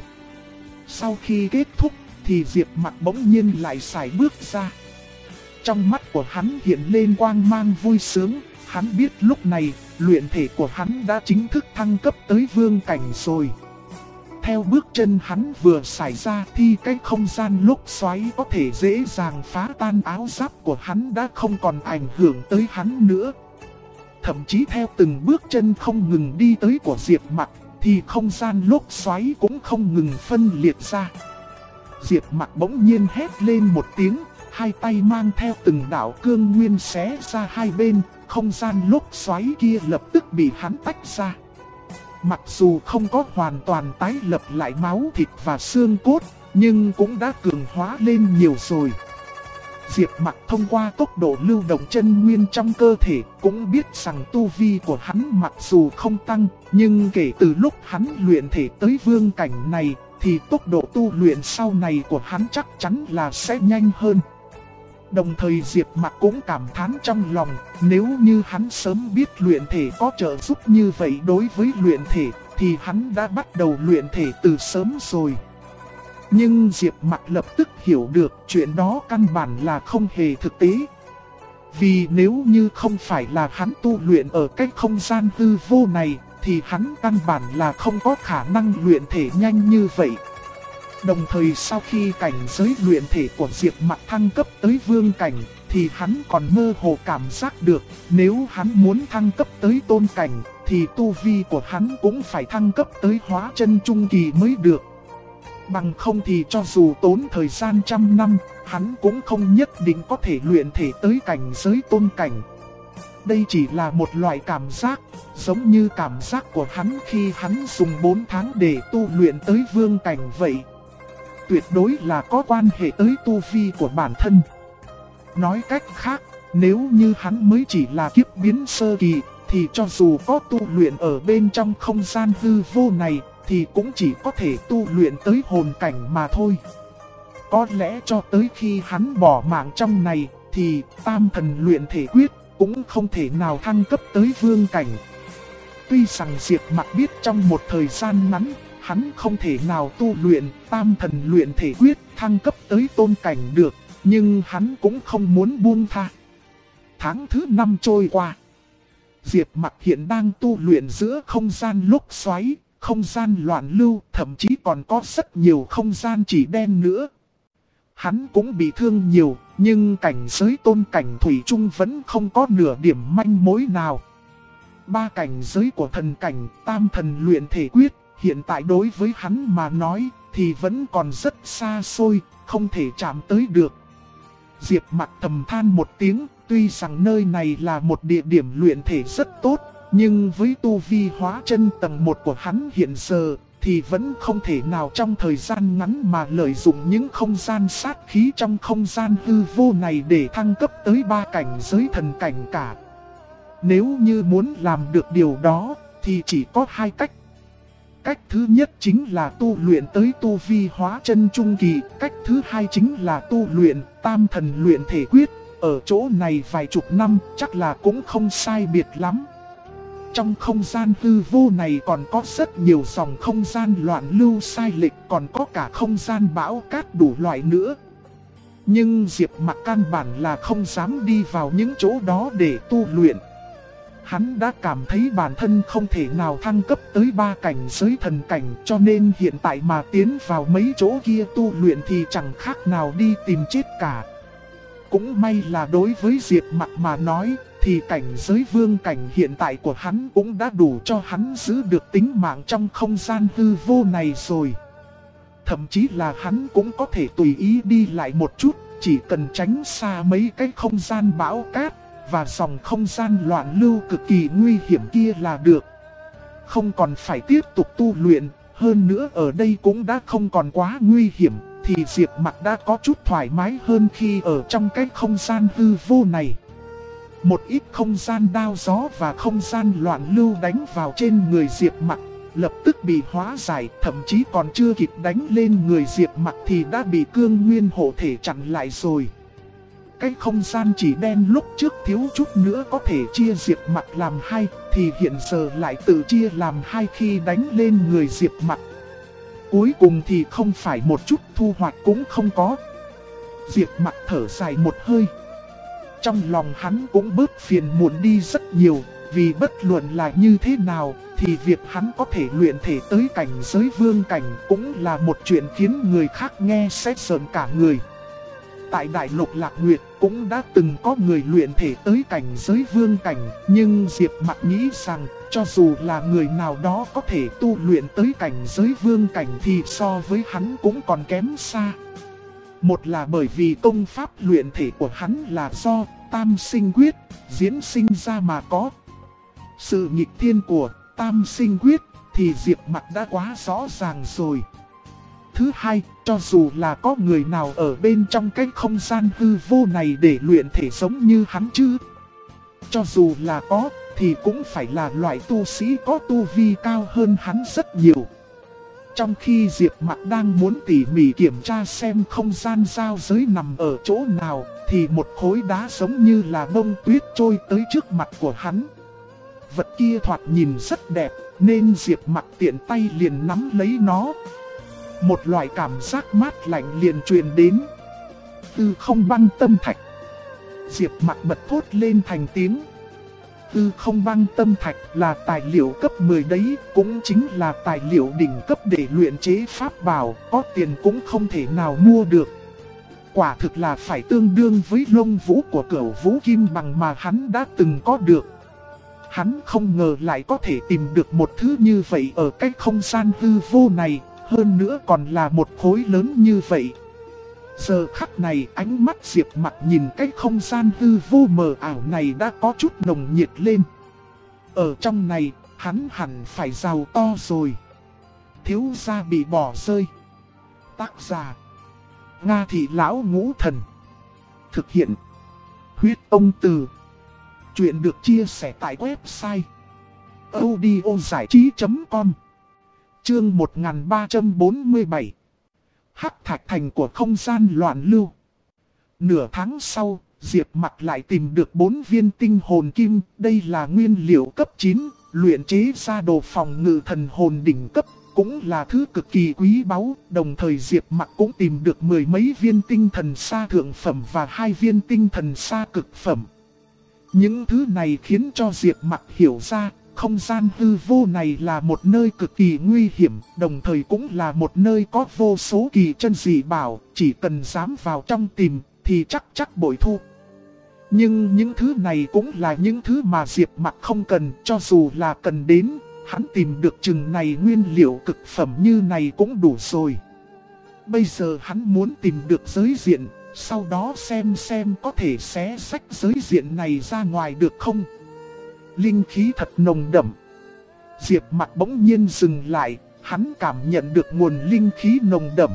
Sau khi kết thúc thì Diệp Mặc bỗng nhiên lại sải bước ra. Trong mắt của hắn hiện lên quang mang vui sướng, hắn biết lúc này luyện thể của hắn đã chính thức thăng cấp tới vương cảnh rồi. Theo bước chân hắn vừa xảy ra thì cái không gian lúc xoáy có thể dễ dàng phá tan áo giáp của hắn đã không còn ảnh hưởng tới hắn nữa. Thậm chí theo từng bước chân không ngừng đi tới của Diệp Mặc thì không gian lúc xoáy cũng không ngừng phân liệt ra. Diệp Mặc bỗng nhiên hét lên một tiếng, hai tay mang theo từng đạo cương nguyên xé ra hai bên, không gian lúc xoáy kia lập tức bị hắn tách ra. Mặc dù không có hoàn toàn tái lập lại máu thịt và xương cốt, nhưng cũng đã cường hóa lên nhiều rồi. Diệp Mặc thông qua tốc độ lưu động chân nguyên trong cơ thể cũng biết rằng tu vi của hắn mặc dù không tăng, nhưng kể từ lúc hắn luyện thể tới vương cảnh này thì tốc độ tu luyện sau này của hắn chắc chắn là sẽ nhanh hơn. Đồng thời Diệp Mặc cũng cảm thán trong lòng, nếu như hắn sớm biết luyện thể có trợ giúp như vậy đối với luyện thể thì hắn đã bắt đầu luyện thể từ sớm rồi. Nhưng Diệp Mặc lập tức hiểu được chuyện đó căn bản là không hề thực tế. Vì nếu như không phải là hắn tu luyện ở cái không gian hư vô này thì hắn căn bản là không có khả năng luyện thể nhanh như vậy. Đồng thời sau khi cảnh giới luyện thể của Diệp Mặc thăng cấp tới vương cảnh thì hắn còn mơ hồ cảm giác được nếu hắn muốn thăng cấp tới tôn cảnh thì tu vi của hắn cũng phải thăng cấp tới hóa chân trung kỳ mới được. Bằng không thì cho dù tốn thời gian trăm năm, hắn cũng không nhất định có thể luyện thể tới cảnh giới tôn cảnh. Đây chỉ là một loại cảm giác, giống như cảm giác của hắn khi hắn dùng 4 tháng để tu luyện tới vương cảnh vậy. Tuyệt đối là có quan hệ tới tu vi của bản thân. Nói cách khác, nếu như hắn mới chỉ là kiếp biến sơ kỳ, thì cho dù có tu luyện ở bên trong không gian hư vô này, thì cũng chỉ có thể tu luyện tới hồn cảnh mà thôi. Có lẽ cho tới khi hắn bỏ mạng trong này, thì tam thần luyện thể quyết cũng không thể nào thăng cấp tới vương cảnh. Tuy rằng Diệp Mặc biết trong một thời gian ngắn, hắn không thể nào tu luyện tam thần luyện thể quyết thăng cấp tới tôn cảnh được, nhưng hắn cũng không muốn buông tha. Tháng thứ 5 trôi qua, Diệp Mặc hiện đang tu luyện giữa không gian lốc xoáy, không gian loạn lưu, thậm chí còn có rất nhiều không gian chỉ đen nữa. Hắn cũng bị thương nhiều, nhưng cảnh giới tôn cảnh thủy chung vẫn không có nửa điểm manh mối nào. 3 cảnh giới của thần cảnh, tam thần luyện thể quyết, hiện tại đối với hắn mà nói thì vẫn còn rất xa xôi, không thể chạm tới được. Diệp Mặc thầm than một tiếng, tuy rằng nơi này là một địa điểm luyện thể rất tốt, nhưng với tu vi hóa chân tầng 1 của hắn hiện giờ thì vẫn không thể nào trong thời gian ngắn mà lợi dụng những không gian sát khí trong không gian hư vô này để thăng cấp tới 3 cảnh giới thần cảnh cả. Nếu như muốn làm được điều đó thì chỉ có 2 cách. Cách thứ nhất chính là tu luyện tới tu vi hóa chân trung kỳ, cách thứ hai chính là tu luyện tam thần luyện thể quyết. Ở chỗ này vài chục năm chắc là cũng không sai biệt lắm. Trong không gian hư vô này còn có rất nhiều dòng không gian loạn lưu sai lệch, còn có cả không gian bão cát đủ loại nữa. Nhưng Diệp Mặc căn bản là không dám đi vào những chỗ đó để tu luyện. Hắn đã cảm thấy bản thân không thể nào thăng cấp tới 3 cảnh giới thần cảnh, cho nên hiện tại mà tiến vào mấy chỗ kia tu luyện thì chẳng khác nào đi tìm chết cả. Cũng may là đối với Diệp Mặc mà nói, thì cảnh giới vương cảnh hiện tại của hắn cũng đã đủ cho hắn giữ được tính mạng trong không gian hư vô này rồi. Thậm chí là hắn cũng có thể tùy ý đi lại một chút, chỉ cần tránh xa mấy cái không gian bão cát và dòng không gian loạn lưu cực kỳ nguy hiểm kia là được. Không còn phải tiếp tục tu luyện, hơn nữa ở đây cũng đã không còn quá nguy hiểm, thì Diệp Mặc đã có chút thoải mái hơn khi ở trong cái không gian hư vô này. Một ít không gian đao gió và không gian loạn lưu đánh vào trên người Diệp Mặc, lập tức bị hóa giải, thậm chí còn chưa kịp đánh lên người Diệp Mặc thì đã bị cương nguyên hộ thể chặn lại rồi. Cái không gian chỉ đen lúc trước thiếu chút nữa có thể chia Diệp Mặc làm 2, thì hiện giờ lại tự chia làm 2 khi đánh lên người Diệp Mặc. Cuối cùng thì không phải một chút thu hoạch cũng không có. Diệp Mặc thở dài một hơi. Trong lòng hắn cũng bớt phiền muộn đi rất nhiều, vì bất luận là như thế nào thì việc hắn có thể luyện thể tới cảnh giới vương cảnh cũng là một chuyện khiến người khác nghe sẽ sởn cả người. Tại Đại Lục Lạc Nguyệt cũng đã từng có người luyện thể tới cảnh giới vương cảnh, nhưng Diệp Mặc nghĩ rằng cho dù là người nào đó có thể tu luyện tới cảnh giới vương cảnh thì so với hắn cũng còn kém xa. Một là bởi vì công pháp luyện thể của hắn là do tam sinh quyết diễn sinh ra mà có. Sự nghịch thiên của tam sinh quyết thì Diệp Mặc đã quá rõ ràng rồi. thứ hai, cho dù là có người nào ở bên trong cái không gian hư vô này để luyện thể giống như hắn chứ. Cho dù là có, thì cũng phải là loại tu sĩ có tu vi cao hơn hắn rất nhiều. Trong khi Diệp Mặc đang muốn tỉ mỉ kiểm tra xem không gian giao giới nằm ở chỗ nào, thì một khối đá giống như là bông tuyết trôi tới trước mặt của hắn. Vật kia thoạt nhìn rất đẹp, nên Diệp Mặc tiện tay liền nắm lấy nó. Một loại cảm giác mát lạnh liền truyền đến. Tư không băng tâm thạch. Diệp Mặc bật thốt lên thành tiếng. Tư không băng tâm thạch là tài liệu cấp 10 đấy, cũng chính là tài liệu đỉnh cấp để luyện chế pháp bảo, có tiền cũng không thể nào mua được. Quả thực là phải tương đương với lông vũ của Cửu Vũ Kim Bằng mà hắn đã từng có được. Hắn không ngờ lại có thể tìm được một thứ như vậy ở cái không gian hư vô này, hơn nữa còn là một khối lớn như vậy. Giờ khắc này ánh mắt Diệp Mặc nhìn cái không gian hư vô mờ ảo này đã có chút nồng nhiệt lên. Ở trong này, hắn hẳn phải giàu to rồi. Thiếu gia bị bỏ rơi. Tác giả: Nga Thị Lão Ngũ Thần. Thực hiện: Huyết Ông Từ. Chuyện được chia sẻ tại website audiozảichí.com. Chương 1347. Hắc thạch thành của không gian loạn lưu. Nửa tháng sau, Diệp Mặc lại tìm được 4 viên tinh hồn kim. Đây là nguyên liệu cấp 9, luyện chế ra đồ phòng ngự thần hồn đỉnh cấp, cũng là thứ cực kỳ quý báu. Đồng thời Diệp Mặc cũng tìm được 10 mấy viên tinh thần sa thượng phẩm và 2 viên tinh thần sa cực phẩm. Những thứ này khiến cho Diệp Mặc hiểu ra, không gian hư vô này là một nơi cực kỳ nguy hiểm, đồng thời cũng là một nơi có vô số kỳ chân dị bảo, chỉ cần dám vào trong tìm thì chắc bội thu. Nhưng những thứ này cũng là những thứ mà Diệp Mặc không cần, cho dù là cần đến, hắn tìm được chừng này nguyên liệu cực phẩm như này cũng đủ rồi. Bây giờ hắn muốn tìm được giới diện, sau đó xem có thể xé rách giới diện này ra ngoài được không. Linh khí thật nồng đậm. Diệp Mặc bỗng nhiên dừng lại, hắn cảm nhận được nguồn linh khí nồng đậm.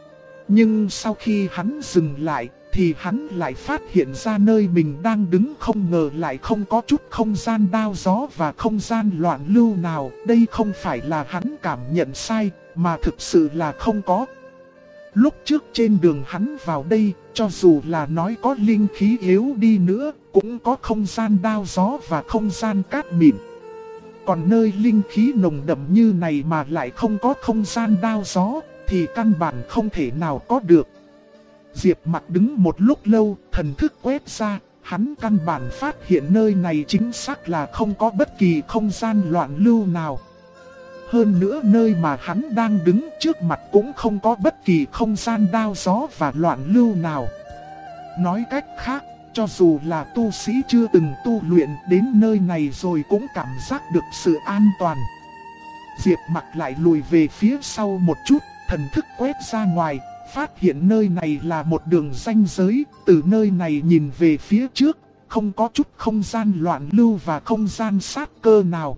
Nhưng sau khi hắn dừng lại, thì hắn lại phát hiện ra nơi mình đang đứng không ngờ lại không có chút không gian đao gió và không gian loạn lưu nào. Đây không phải là hắn cảm nhận sai, mà thực sự là không có. Lúc trước trên đường hắn vào đây, cho dù là nói có linh khí yếu đi nữa, cũng có không gian đao gió và không gian cát mịn. Còn nơi linh khí nồng đậm như này mà lại không có không gian đao gió, thì căn bản không thể nào có được. Diệp Mặc đứng một lúc lâu, thần thức quét ra, hắn căn bản phát hiện nơi này chính xác là không có bất kỳ không gian loạn lưu nào. Hơn nữa nơi mà hắn đang đứng trước mặt cũng không có bất kỳ không gian đao gió và loạn lưu nào. Nói cách khác, cho dù là tu sĩ chưa từng tu luyện đến nơi này rồi cũng cảm giác được sự an toàn. Diệp Mặc lại lùi về phía sau một chút, thần thức quét ra ngoài, phát hiện nơi này là một đường ranh giới, từ nơi này nhìn về phía trước, không có chút không gian loạn lưu và không gian sát cơ nào.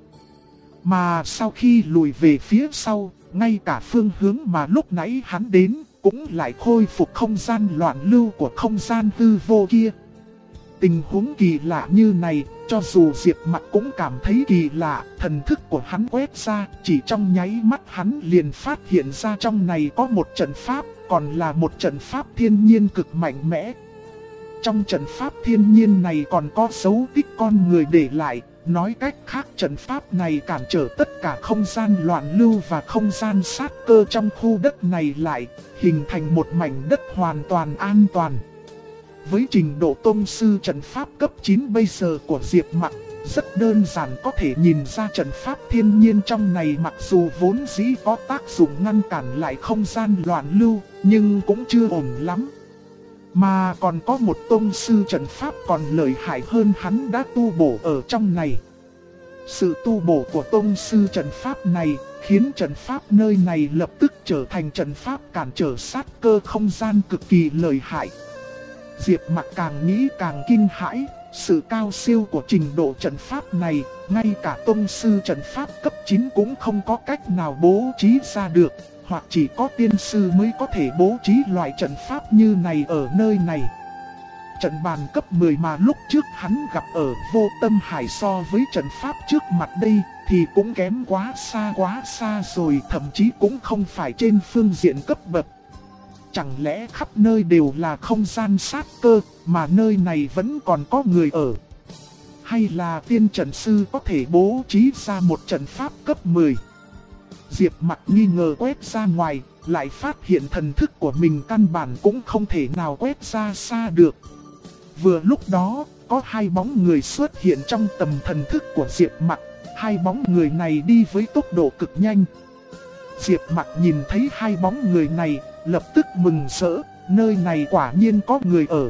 Mà sau khi lùi về phía sau, ngay cả phương hướng mà lúc nãy hắn đến, cũng lại khôi phục không gian loạn lưu của không gian hư vô kia. Tình huống kỳ lạ như này, cho dù Diệp Mặc cũng cảm thấy kỳ lạ, thần thức của hắn quét ra, chỉ trong nháy mắt hắn liền phát hiện ra trong này có một trận pháp, còn là một trận pháp thiên nhiên cực mạnh mẽ. Trong trận pháp thiên nhiên này còn có dấu tích con người để lại, nói cách khác trận pháp này cản trở tất cả không gian loạn lưu và không gian sát cơ trong khu đất này lại, hình thành một mảnh đất hoàn toàn an toàn. Với trình độ tông sư trận pháp cấp 9 bây giờ của Diệp Mặc, rất đơn giản có thể nhìn ra trận pháp thiên nhiên trong này mặc dù vốn dĩ có tác dụng ngăn cản lại không gian loạn lưu, nhưng cũng chưa ổn lắm. Mà còn có một tông sư trận pháp còn lợi hại hơn hắn đã tu bổ ở trong này. Sự tu bổ của tông sư trận pháp này khiến trận pháp nơi này lập tức trở thành trận pháp cản trở sát cơ không gian cực kỳ lợi hại. Diệp Mặc càng nghĩ càng kinh hãi, Sự cao siêu của trình độ trận pháp này, ngay cả tông sư trận pháp cấp 9 cũng không có cách nào bố trí ra được, hoặc chỉ có tiên sư mới có thể bố trí loại trận pháp như này ở nơi này. Trận bàn cấp 10 mà lúc trước hắn gặp ở Vô Tâm Hải so với trận pháp trước mặt đây thì cũng kém quá xa rồi, thậm chí cũng không phải trên phương diện cấp bậc. Chẳng lẽ khắp nơi đều là không gian sát cơ, mà nơi này vẫn còn có người ở? Hay là tiên trận sư có thể bố trí ra một trận pháp cấp 10? Diệp Mặc nghi ngờ quét ra ngoài, lại phát hiện thần thức của mình căn bản cũng không thể nào quét ra xa được. Vừa lúc đó, có hai bóng người xuất hiện trong tầm thần thức của Diệp Mặc. Hai bóng người này đi với tốc độ cực nhanh. Diệp Mặc nhìn thấy hai bóng người này, lập tức mừng rỡ, nơi này quả nhiên có người ở.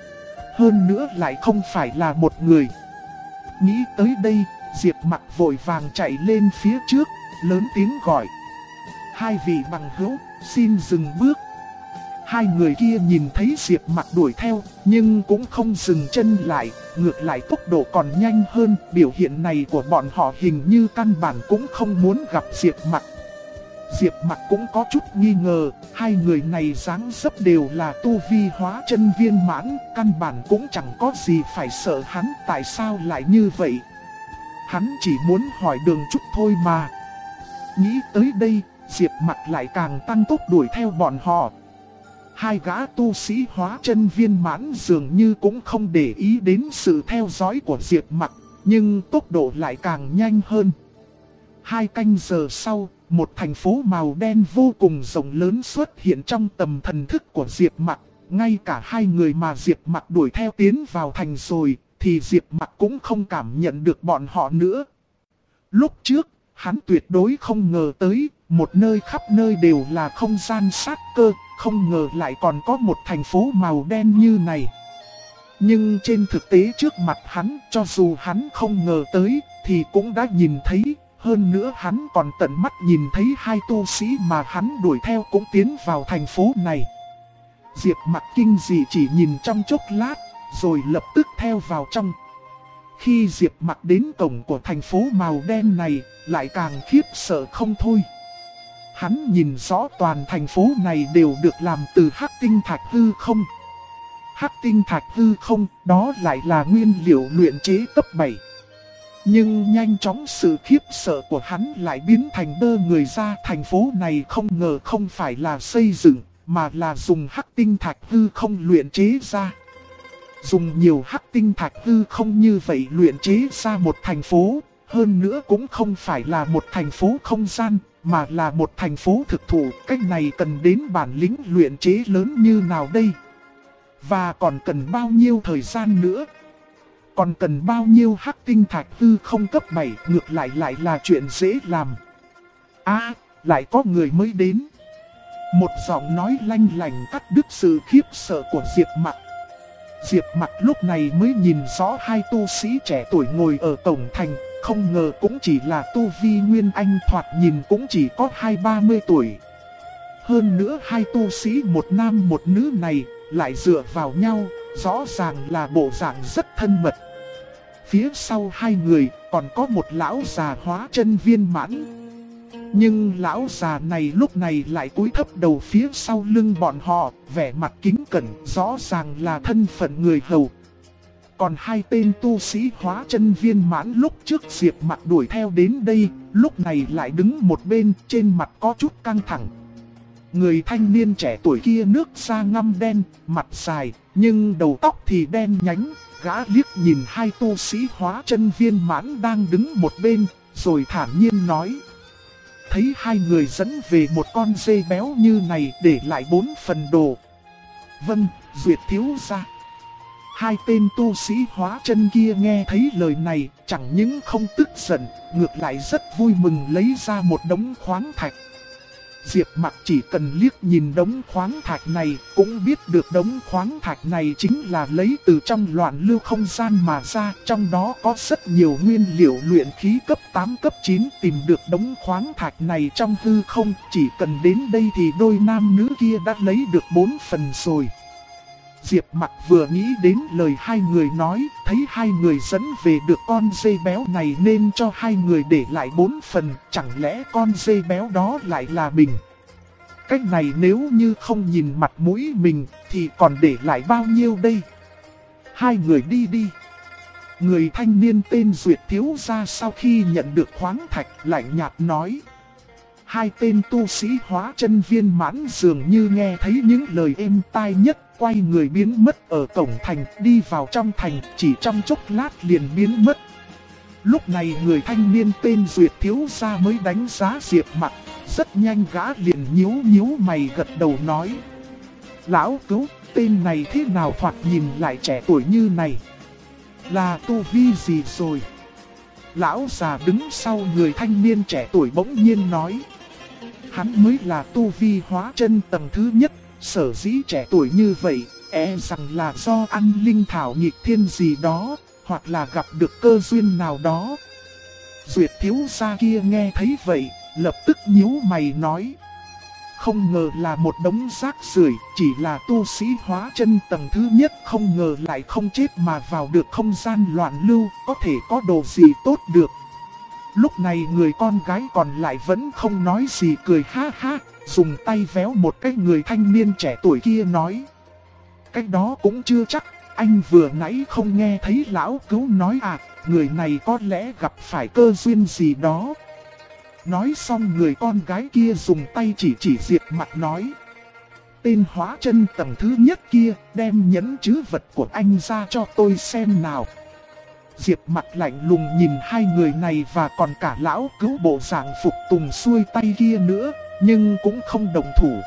Hơn nữa lại không phải là một người. Nghĩ tới đây, Diệp Mặc vội vàng chạy lên phía trước, lớn tiếng gọi: "Hai vị bằng hữu, xin dừng bước." Hai người kia nhìn thấy Diệp Mặc đuổi theo, nhưng cũng không dừng chân lại, ngược lại tốc độ còn nhanh hơn. Biểu hiện này của bọn họ hình như căn bản cũng không muốn gặp Diệp Mặc. Diệp Mặc cũng có chút nghi ngờ, hai người này dáng dấp đều là tu vi hóa chân viên mãn, căn bản cũng chẳng có gì phải sợ hắn, tại sao lại như vậy? Hắn chỉ muốn hỏi đường chút thôi mà. Nghĩ tới đây, Diệp Mặc lại càng tăng tốc đuổi theo bọn họ. Hai gã tu sĩ hóa chân viên mãn dường như cũng không để ý đến sự theo dõi của Diệp Mặc, nhưng tốc độ lại càng nhanh hơn. 2 canh giờ sau, một thành phố màu đen vô cùng rộng lớn xuất hiện trong tầm thần thức của Diệp Mặc. Ngay cả hai người mà Diệp Mặc đuổi theo tiến vào thành rồi, thì Diệp Mặc cũng không cảm nhận được bọn họ nữa. Lúc trước, hắn tuyệt đối không ngờ tới, một nơi khắp nơi đều là không gian sát cơ, không ngờ lại còn có một thành phố màu đen như này. Nhưng trên thực tế trước mặt hắn, cho dù hắn không ngờ tới, thì cũng đã nhìn thấy. Hơn nữa hắn còn tận mắt nhìn thấy hai tu sĩ mà hắn đuổi theo cũng tiến vào thành phố này. Diệp Mặc kinh dị chỉ nhìn trong chốc lát, rồi lập tức theo vào trong. Khi Diệp Mặc đến cổng của thành phố màu đen này, lại càng khiếp sợ không thôi. Hắn nhìn rõ toàn thành phố này đều được làm từ hắc tinh thạch hư không. Hắc tinh thạch hư không, đó lại là nguyên liệu luyện chế cấp 7. Nhưng nhanh chóng sự khiếp sợ của hắn lại biến thành đơ người ra. Thành phố này không ngờ không phải là xây dựng, mà là dùng hắc tinh thạch hư không luyện chế ra. Dùng nhiều hắc tinh thạch hư không như vậy luyện chế ra một thành phố, hơn nữa cũng không phải là một thành phố không gian, mà là một thành phố thực thụ. Cách này cần đến bản lĩnh luyện chế lớn như nào đây? Và còn cần bao nhiêu thời gian nữa? Còn cần bao nhiêu hắc tinh thạch hư không cấp 7, ngược lại là chuyện dễ làm. Lại có người mới đến. Một giọng nói lanh lành cắt đứt sự khiếp sợ của Diệp Mặc. Diệp Mặc lúc này mới nhìn rõ hai tu sĩ trẻ tuổi ngồi ở cổng thành, không ngờ cũng chỉ là tu vi nguyên anh, thoạt nhìn cũng chỉ có 20-30 tuổi. Hơn nữa hai tu sĩ một nam một nữ này lại dựa vào nhau, rõ ràng là bộ dạng rất thân mật. Phía sau hai người còn có một lão già hóa chân viên mãn. Nhưng lão già này lúc này lại cúi thấp đầu phía sau lưng bọn họ, vẻ mặt kính cẩn, rõ ràng là thân phận người hầu. Còn hai tên tu sĩ hóa chân viên mãn lúc trước Diệp Mặc đuổi theo đến đây, lúc này lại đứng một bên, trên mặt có chút căng thẳng. Người thanh niên trẻ tuổi kia nước da ngăm đen, mặt dài, nhưng đầu tóc thì đen nhánh. Gã liếc nhìn hai tu sĩ hóa chân viên mãn đang đứng một bên, rồi thản nhiên nói: thấy hai người dẫn về một con dê béo như này, để lại 4 phần đồ. Vâng, duyệt thiếu gia. Hai tên tu sĩ hóa chân kia nghe thấy lời này, chẳng những không tức giận, ngược lại rất vui mừng lấy ra một đống khoáng thạch. Diệp Mặc chỉ cần liếc nhìn đống khoáng thạch này, cũng biết được đống khoáng thạch này chính là lấy từ trong loạn lưu không gian mà ra. Trong đó có rất nhiều nguyên liệu luyện khí cấp 8 cấp 9. Tìm được đống khoáng thạch này trong hư không, chỉ cần đến đây thì đôi nam nữ kia đã lấy được 4 phần rồi. Diệp Mặc vừa nghĩ đến lời hai người nói, thấy hai người dẫn về được con dê béo này nên cho hai người để lại 4 phần, chẳng lẽ con dê béo đó lại là mình. Cách này nếu như không nhìn mặt mũi mình thì còn để lại bao nhiêu đây. Hai người đi đi. Người thanh niên tên Duyệt thiếu gia sau khi nhận được khoáng thạch lạnh nhạt nói. Hai tên tu sĩ hóa chân viên mãn dường như nghe thấy những lời êm tai nhất, quay người biến mất ở cổng thành, đi vào trong thành, chỉ trong chốc lát liền biến mất. Lúc này người thanh niên tên Duyệt thiếu gia mới đánh giá Diệp Mặc, rất nhanh gã liền nhíu mày gật đầu nói. Lão cứu, tên này thế nào thoạt nhìn lại trẻ tuổi như này? Là tu vi gì rồi? Lão già đứng sau người thanh niên trẻ tuổi bỗng nhiên nói. Hắn mới là tu vi hóa chân tầng thứ nhất, sở dĩ trẻ tuổi như vậy, rằng là do ăn linh thảo nghịch thiên gì đó, hoặc là gặp được cơ duyên nào đó. Duyệt thiếu gia kia nghe thấy vậy, lập tức nhíu mày nói. Không ngờ là một đống rác rưởi, chỉ là tu sĩ hóa chân tầng thứ nhất không ngờ lại không chết mà vào được không gian loạn lưu, có thể có đồ gì tốt được. Lúc này người con gái còn lại vẫn không nói gì, cười ha ha, dùng tay véo một cái người thanh niên trẻ tuổi kia nói. Cái đó cũng chưa chắc, anh vừa nãy không nghe thấy lão cứu nói à, người này có lẽ gặp phải cơ duyên gì đó. Nói xong người con gái kia dùng tay chỉ Diệp Mặc nói. Tên hóa chân tầng thứ nhất kia, đem nhẫn trữ vật của anh ra cho tôi xem nào. Diệp Mặc lạnh lùng nhìn hai người này và còn cả lão cứu bộ dạng phục tùng xuôi tay kia nữa, nhưng cũng không đồng thủ.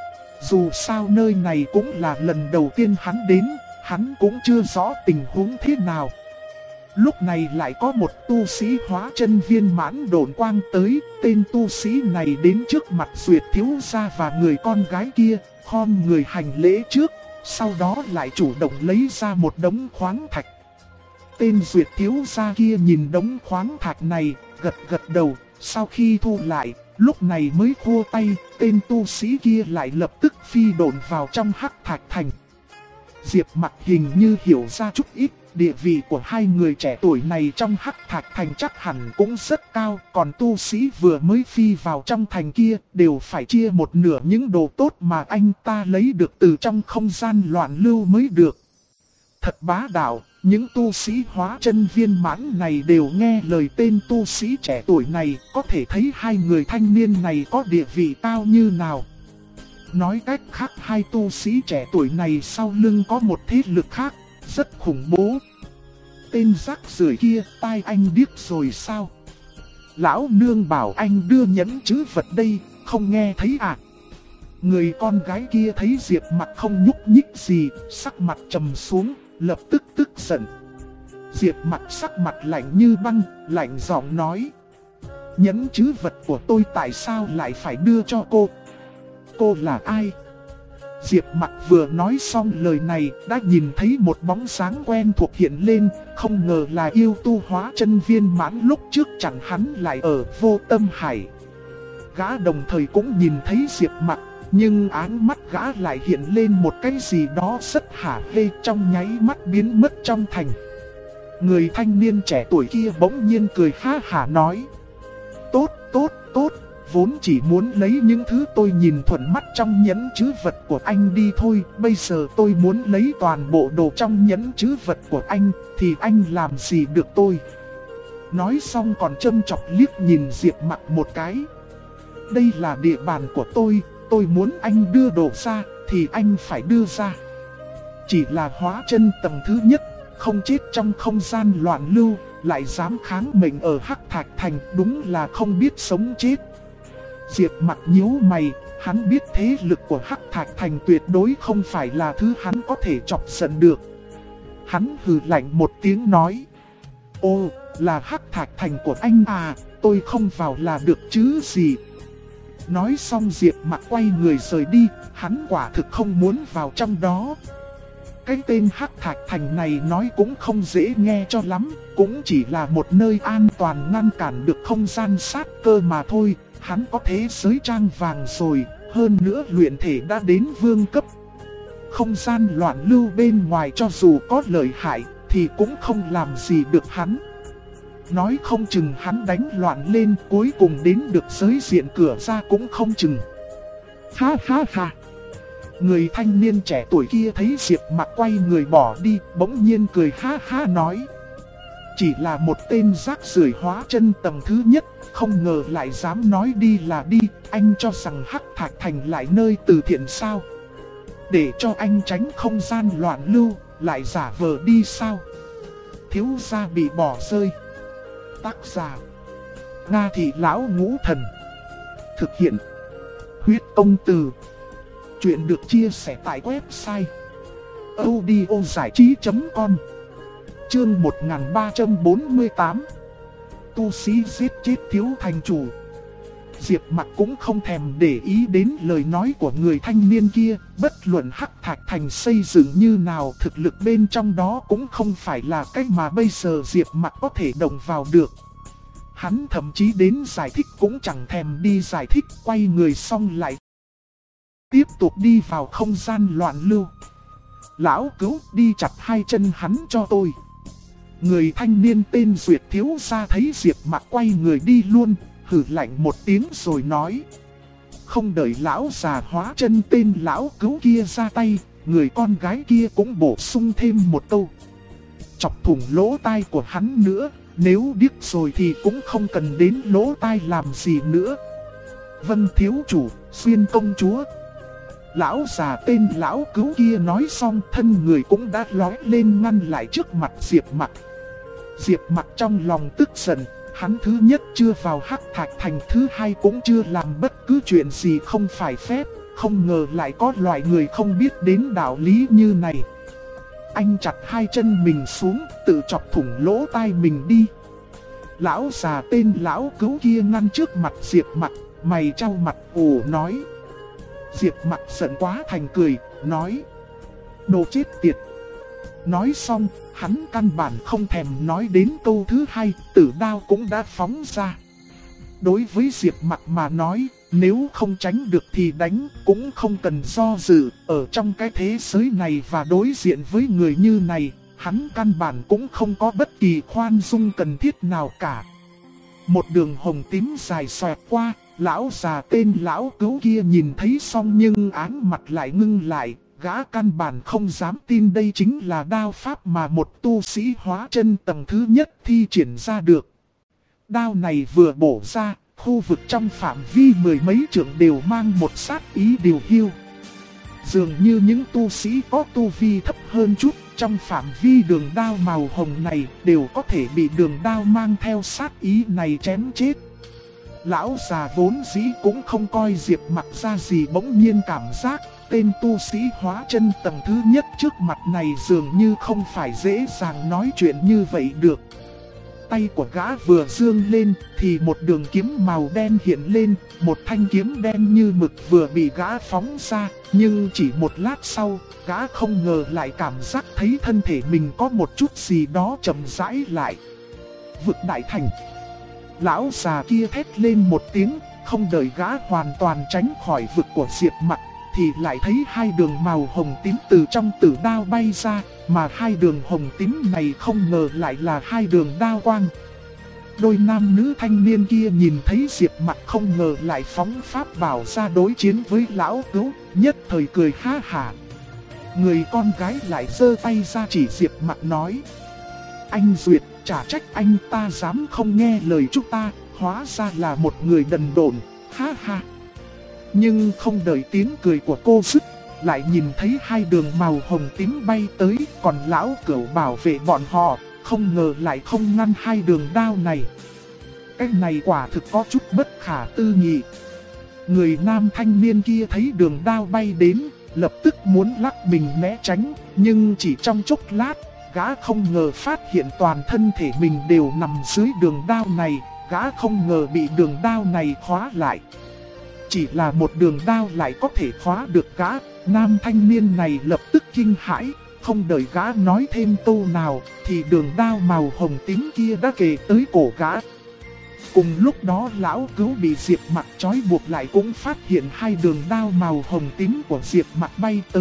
Dù sao nơi này cũng là lần đầu tiên hắn đến, hắn cũng chưa rõ tình huống thế nào. Lúc này lại có một tu sĩ hóa chân viên mãn độn quang tới, tên tu sĩ này đến trước mặt Duyệt thiếu gia và người con gái kia, khom người hành lễ trước, sau đó lại chủ động lấy ra một đống khoáng thạch. Tên Duyệt thiếu gia kia nhìn đống khoáng thạch này, gật đầu, sau khi thu lại, lúc này mới khua tay, tên tu sĩ kia lại lập tức phi độn vào trong hắc thạch thành. Diệp Mặc hình như hiểu ra chút ít, địa vị của hai người trẻ tuổi này trong hắc thạch thành chắc hẳn cũng rất cao, còn tu sĩ vừa mới phi vào trong thành kia đều phải chia một nửa những đồ tốt mà anh ta lấy được từ trong không gian loạn lưu mới được. Thật bá đạo, những tu sĩ hóa chân viên mãn này đều nghe lời tên tu sĩ trẻ tuổi này, có thể thấy hai người thanh niên này có địa vị cao như nào. Nói cách khác, hai tu sĩ trẻ tuổi này sau lưng có một thế lực khác, rất khủng bố. Tên rác rưởi kia, tai anh điếc rồi sao? Lão nương bảo anh đưa nhẫn trữ vật đây, không nghe thấy à? Người con gái kia thấy Diệp Mặc không nhúc nhích gì, sắc mặt trầm xuống, lập tức tức giận. Diệp Mặc sắc mặt lạnh như băng, lạnh giọng nói. Nhẫn trữ vật của tôi tại sao lại phải đưa cho cô? Cô là ai? Diệp Mặc vừa nói xong lời này, đã nhìn thấy một bóng dáng quen thuộc hiện lên, không ngờ là yêu tu hóa chân viên mãn lúc trước chẳng hắn lại ở Vô Tâm Hải. Gã đồng thời cũng nhìn thấy Diệp Mặc, nhưng áng mắt gã lại hiện lên một cái gì đó rất hả hê, trong nháy mắt biến mất trong thành. Người thanh niên trẻ tuổi kia bỗng nhiên cười ha hả nói. Tốt, vốn chỉ muốn lấy những thứ tôi nhìn thuận mắt trong nhẫn trữ vật của anh đi thôi. Bây giờ tôi muốn lấy toàn bộ đồ trong nhẫn trữ vật của anh, thì anh làm gì được tôi? Nói xong còn châm chọc liếc nhìn Diệp Mặc một cái. Đây là địa bàn của tôi muốn anh đưa đồ ra, thì anh phải đưa ra. Chỉ là hóa chân tầng thứ nhất, không chết trong không gian loạn lưu, lại dám kháng mệnh ở Hắc Thạch Thành, đúng là không biết sống chết. Diệp Mặc nhíu mày, hắn biết thế lực của Hắc Thạch Thành tuyệt đối không phải là thứ hắn có thể chọc giận được. Hắn hừ lạnh một tiếng nói. Ô, là Hắc Thạch Thành của anh à, tôi không vào là được chứ gì. Nói xong Diệp Mặc quay người rời đi, hắn quả thực không muốn vào trong đó. Cái tên Hắc Thạch Thành này nói cũng không dễ nghe cho lắm, cũng chỉ là một nơi an toàn ngăn cản được không gian sát cơ mà thôi. Hắn có thế giới trang vàng rồi, hơn nữa luyện thể đã đến vương cấp. Không gian loạn lưu bên ngoài cho dù có lợi hại thì cũng không làm gì được hắn. Nói không chừng hắn đánh loạn lên cuối cùng đến được giới diện cửa ra cũng không chừng. Ha ha ha. Người thanh niên trẻ tuổi kia thấy Diệp Mặc quay người bỏ đi, bỗng nhiên cười ha ha nói. Chỉ là một tên rác rưởi hóa chân tầng thứ nhất, không ngờ lại dám nói đi là đi, anh cho rằng Hắc Thạch Thành lại nơi từ thiện sao? Để cho anh tránh không gian loạn lưu, lại giả vờ đi sao? Thiếu gia bị bỏ rơi. Tác giả Nga Thị Lão Ngũ Thần. Thực hiện Huyết Công Từ. Chuyện được chia sẻ tại website audiozảichí.com. Chương 1348. Tu sĩ giết chết thiếu thành chủ. Diệp Mặc cũng không thèm để ý đến lời nói của người thanh niên kia. Bất luận Hắc Thạch Thành xây dựng như nào, thực lực bên trong đó cũng không phải là cách mà bây giờ Diệp Mặc có thể động vào được. Hắn thậm chí đến giải thích cũng chẳng thèm đi giải thích, quay người xong lại tiếp tục đi vào không gian loạn lưu. Lão cứu, đi chặt hai chân hắn cho tôi. Người thanh niên tên Duyệt thiếu gia thấy Diệp Mặc quay người đi luôn, hừ lạnh một tiếng rồi nói. Không đợi lão già hóa chân tên lão cứu kia ra tay, người con gái kia cũng bổ sung thêm một câu. Chọc thủng lỗ tai của hắn nữa, nếu điếc rồi thì cũng không cần đến lỗ tai làm gì nữa. Vâng thiếu chủ, Xuyên công chúa. Lão già tên lão cứu kia nói xong, thân người cũng đã lói lên ngăn lại trước mặt Diệp Mặc. Diệp Mặc trong lòng tức giận, hắn thứ nhất chưa vào Hắc Thạch Thành, thứ hai cũng chưa làm bất cứ chuyện gì không phải phép, không ngờ lại có loại người không biết đến đạo lý như này. Anh chặt hai chân mình xuống, tự chọc thủng lỗ tai mình đi. Lão già tên lão cứu kia ngăn trước mặt Diệp Mặc, mày trao mặt ủ nói. Diệp Mặc giận quá thành cười, nói. Đồ chết tiệt. Nói xong, hắn căn bản không thèm nói đến câu thứ hai, tử đao cũng đã phóng ra. Đối với Diệp Mặc mà nói, nếu không tránh được thì đánh, cũng không cần do dự. Ở trong cái thế giới này và đối diện với người như này, hắn căn bản cũng không có bất kỳ khoan dung cần thiết nào cả. Một đường hồng tím dài xoẹt qua, lão già tên lão cứu kia nhìn thấy xong nhưng áng mặt lại ngưng lại. Gã căn bản không dám tin đây chính là đao pháp mà một tu sĩ hóa chân tầng thứ nhất thi triển ra được. Đao này vừa bổ ra, khu vực trong phạm vi mười mấy trượng đều mang một sát ý điều hiu. Dường như những tu sĩ có tu vi thấp hơn chút, trong phạm vi đường đao màu hồng này đều có thể bị đường đao mang theo sát ý này chém chết. Lão già vốn dĩ cũng không coi Diệp Mặc ra gì, bỗng nhiên cảm giác tên tu sĩ hóa chân tầng thứ nhất trước mặt này dường như không phải dễ dàng nói chuyện như vậy được. Tay của gã vừa dương lên thì một đường kiếm màu đen hiện lên, một thanh kiếm đen như mực vừa bị gã phóng ra, nhưng chỉ một lát sau, gã không ngờ lại cảm giác thấy thân thể mình có một chút gì đó chậm rãi lại. Vực đại thành. Lão già kia thét lên một tiếng, không đợi gã hoàn toàn tránh khỏi vực của Diệp Mặc thì lại thấy hai đường màu hồng tím từ trong tử đao bay ra, mà hai đường hồng tím này không ngờ lại là hai đường đao quang. Đôi nam nữ thanh niên kia nhìn thấy Diệp Mặc không ngờ lại phóng pháp bảo ra đối chiến với lão cứu, nhất thời cười ha hả. Người con gái lại giơ tay ra chỉ Diệp Mặc nói. Anh Duyệt, chả trách anh ta dám không nghe lời chúng ta, hóa ra là một người đần độn, ha ha. Nhưng không đợi tiếng cười của cô dứt, lại nhìn thấy hai đường màu hồng tím bay tới, còn lão cửu bảo vệ bọn họ, không ngờ lại không ngăn hai đường đao này. Cái này quả thực có chút bất khả tư nghị. Người nam thanh niên kia thấy đường đao bay đến, lập tức muốn lắc mình né tránh, nhưng chỉ trong chốc lát, gã không ngờ phát hiện toàn thân thể mình đều nằm dưới đường đao này, gã không ngờ bị đường đao này khóa lại. Chỉ là một đường đao lại có thể khóa được gã, nam thanh niên này lập tức kinh hãi, không đợi gã nói thêm câu nào, thì đường đao màu hồng tím kia đã kề tới cổ gã. Cùng lúc đó lão cứu bị Diệp Mặc trói buộc lại cũng phát hiện hai đường đao màu hồng tím của Diệp Mặc bay tới,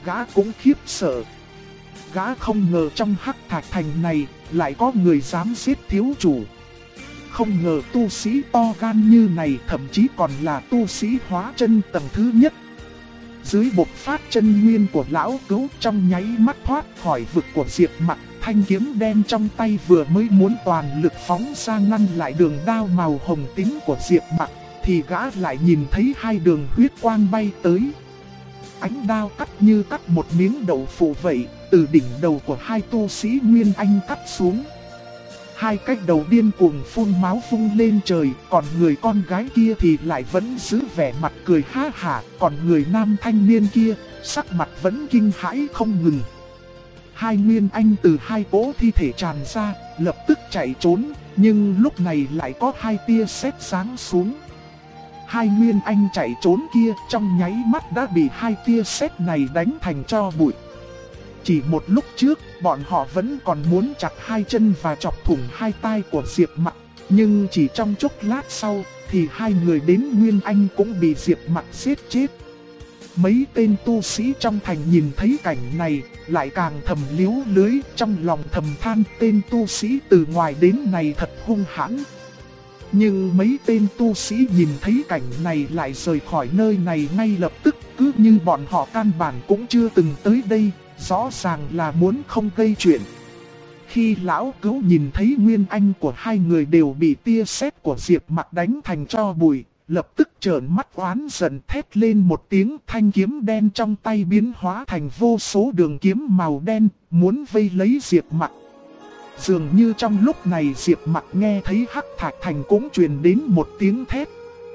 gã cũng khiếp sợ. Gã không ngờ trong Hắc Thạch Thành này lại có người dám giết thiếu chủ. Không ngờ tu sĩ to gan như này thậm chí còn là tu sĩ hóa chân tầng thứ nhất. Dưới bộc phát chân nguyên của lão Cửu, trong nháy mắt thoát khỏi vực của Diệp Mặc, thanh kiếm đen trong tay vừa mới muốn toàn lực phóng ra ngăn lại đường đao màu hồng tím của Diệp Mặc, thì gã lại nhìn thấy hai đường huyết quang bay tới. Ánh đao cắt như cắt một miếng đậu phụ vậy, từ đỉnh đầu của hai tu sĩ Nguyên Anh cắt xuống. Hai cái đầu điên cuồng phun máu vung lên trời, còn người con gái kia thì lại vẫn giữ vẻ mặt cười ha hả, còn người nam thanh niên kia, sắc mặt vẫn kinh hãi không ngừng. Hai Nguyên Anh từ hai cỗ thi thể tràn ra, lập tức chạy trốn, nhưng lúc này lại có hai tia sét giáng xuống. Hai Nguyên Anh chạy trốn kia trong nháy mắt đã bị hai tia sét này đánh thành tro bụi. Chỉ một lúc trước, bọn họ vẫn còn muốn chặt hai chân và chọc thủng hai tai của Diệp Mặc, nhưng chỉ trong chốc lát sau, thì hai người đến Nguyên Anh cũng bị Diệp Mặc giết chết. Mấy tên tu sĩ trong thành nhìn thấy cảnh này, lại càng thầm liếu lưới, trong lòng thầm than tên tu sĩ từ ngoài đến này thật hung hãn. Nhưng mấy tên tu sĩ nhìn thấy cảnh này lại rời khỏi nơi này ngay lập tức, cứ như bọn họ căn bản cũng chưa từng tới đây, rõ ràng là muốn không gây chuyện. Khi lão Cửu nhìn thấy Nguyên Anh của hai người đều bị tia sét của Diệp Mặc đánh thành tro bụi, lập tức trợn mắt oán giận thét lên một tiếng, thanh kiếm đen trong tay biến hóa thành vô số đường kiếm màu đen, muốn vây lấy Diệp Mặc. Dường như trong lúc này Diệp Mặc nghe thấy Hắc Thạch Thành cũng truyền đến một tiếng thét.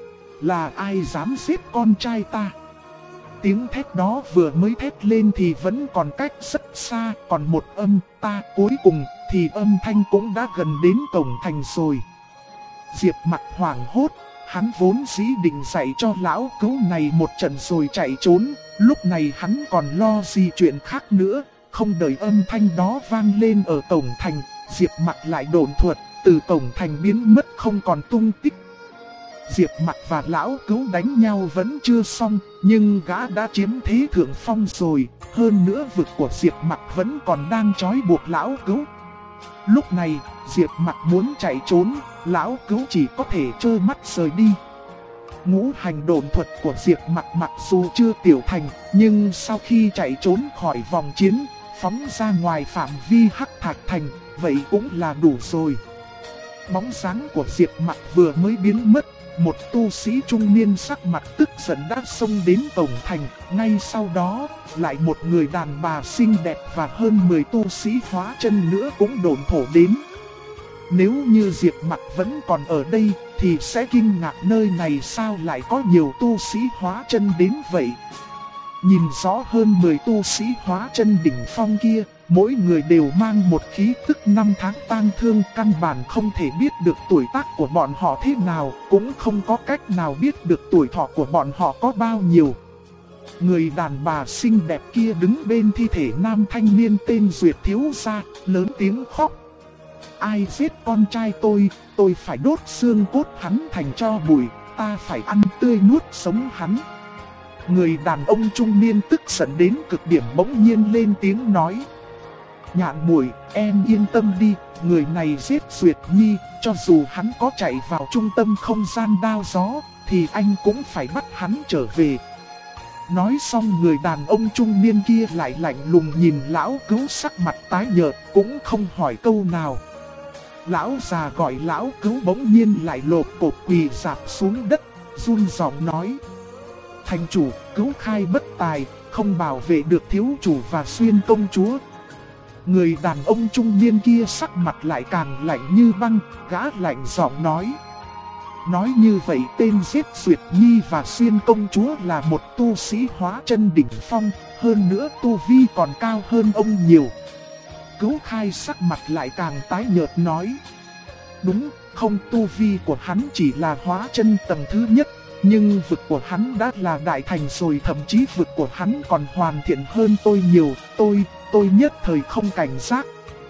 Là ai dám giết con trai ta? Tiếng thét đó vừa mới thét lên thì vẫn còn cách rất xa, còn một âm ta cuối cùng thì âm thanh cũng đã gần đến cổng thành rồi. Diệp Mặc hoảng hốt, hắn vốn dĩ định dạy cho lão Cửu này một trận rồi chạy trốn, lúc này hắn còn lo gì chuyện khác nữa. Không đợi âm thanh đó vang lên ở cổng thành, Diệp Mặc lại độn thuật, từ cổng thành biến mất không còn tung tích. Diệp Mặc và lão Cửu đánh nhau vẫn chưa xong, nhưng gã đã chiếm thế thượng phong rồi, hơn nữa vực của Diệp Mặc vẫn còn đang trói buộc lão Cửu. Lúc này, Diệp Mặc muốn chạy trốn, lão Cửu chỉ có thể trơ mắt rời đi. Ngũ hành độn thuật của Diệp Mặc mặc dù chưa tiểu thành, nhưng sau khi chạy trốn khỏi vòng chiến, phóng ra ngoài phạm vi Hắc Thạch Thành, vậy cũng là đủ rồi. Bóng dáng của Diệp Mặc vừa mới biến mất, một tu sĩ trung niên sắc mặt tức giận đã xông đến cổng thành, ngay sau đó, lại một người đàn bà xinh đẹp và hơn 10 tu sĩ hóa chân nữa cũng độn thổ đến. Nếu như Diệp Mặc vẫn còn ở đây, thì sẽ kinh ngạc nơi này sao lại có nhiều tu sĩ hóa chân đến vậy. Nhìn rõ hơn 10 tu sĩ hóa chân đỉnh phong kia, mỗi người đều mang một khí tức năm tháng tang thương, căn bản không thể biết được tuổi tác của bọn họ thế nào, cũng không có cách nào biết được tuổi thọ của bọn họ có bao nhiêu. Người đàn bà xinh đẹp kia đứng bên thi thể nam thanh niên tên Duyệt thiếu gia, lớn tiếng khóc. Ai giết con trai tôi phải đốt xương cốt hắn thành tro bụi, ta phải ăn tươi nuốt sống hắn. Người đàn ông trung niên tức giận đến cực điểm bỗng nhiên lên tiếng nói. Nhạn muội, em yên tâm đi, người này giết Duyệt Nhi, cho dù hắn có chạy vào trung tâm không gian đao gió, thì anh cũng phải bắt hắn trở về. Nói xong người đàn ông trung niên kia lại lạnh lùng nhìn lão Cửu sắc mặt tái nhợt, cũng không hỏi câu nào. Lão già gọi lão Cửu bỗng nhiên lại lột cột quỳ rạp xuống đất, run giọng nói. Thành chủ, Cửu khai bất tài, không bảo vệ được thiếu chủ và Xuyên công chúa. Người đàn ông trung niên kia sắc mặt lại càng lạnh như băng, gã lạnh giọng nói. Nói như vậy tên giết Duyệt Nhi và Xuyên công chúa là một tu sĩ hóa chân đỉnh phong, hơn nữa tu vi còn cao hơn ông nhiều. Cửu khai sắc mặt lại càng tái nhợt nói. Đúng, không, tu vi của hắn chỉ là hóa chân tầng thứ nhất, nhưng vực của hắn đã là đại thành rồi, thậm chí vực của hắn còn hoàn thiện hơn tôi nhiều, tôi nhất thời không cảnh giác.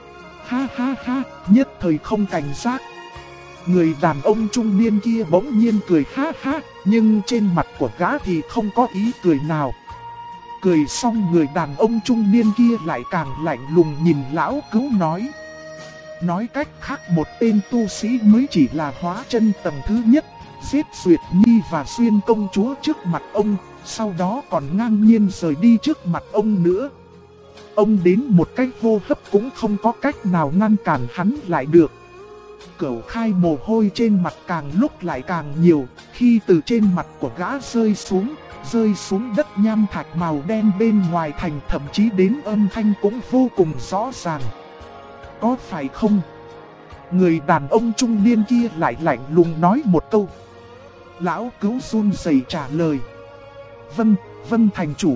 Ha ha ha, nhất thời không cảnh giác. Người đàn ông trung niên kia bỗng nhiên cười ha ha, nhưng trên mặt của gã thì không có ý cười nào. Cười xong người đàn ông trung niên kia lại càng lạnh lùng nhìn lão Cữu nói. Nói cách khác một tên tu sĩ mới chỉ là hóa chân tầng thứ nhất, giết Duyệt Nhi và Xuyên công chúa trước mặt ông, sau đó còn ngang nhiên rời đi trước mặt ông nữa. Ông đến một cách hô hấp cũng không có cách nào ngăn cản hắn lại được. Cửu Khai mồ hôi trên mặt càng lúc lại càng nhiều, khi từ trên mặt của gã rơi xuống đất nham thạch màu đen bên ngoài thành, thậm chí đến âm thanh cũng vô cùng rõ ràng. Có phải không? Người đàn ông trung niên kia lại lạnh lùng nói một câu. Lão Cữu run rẩy trả lời. Vâng thành chủ,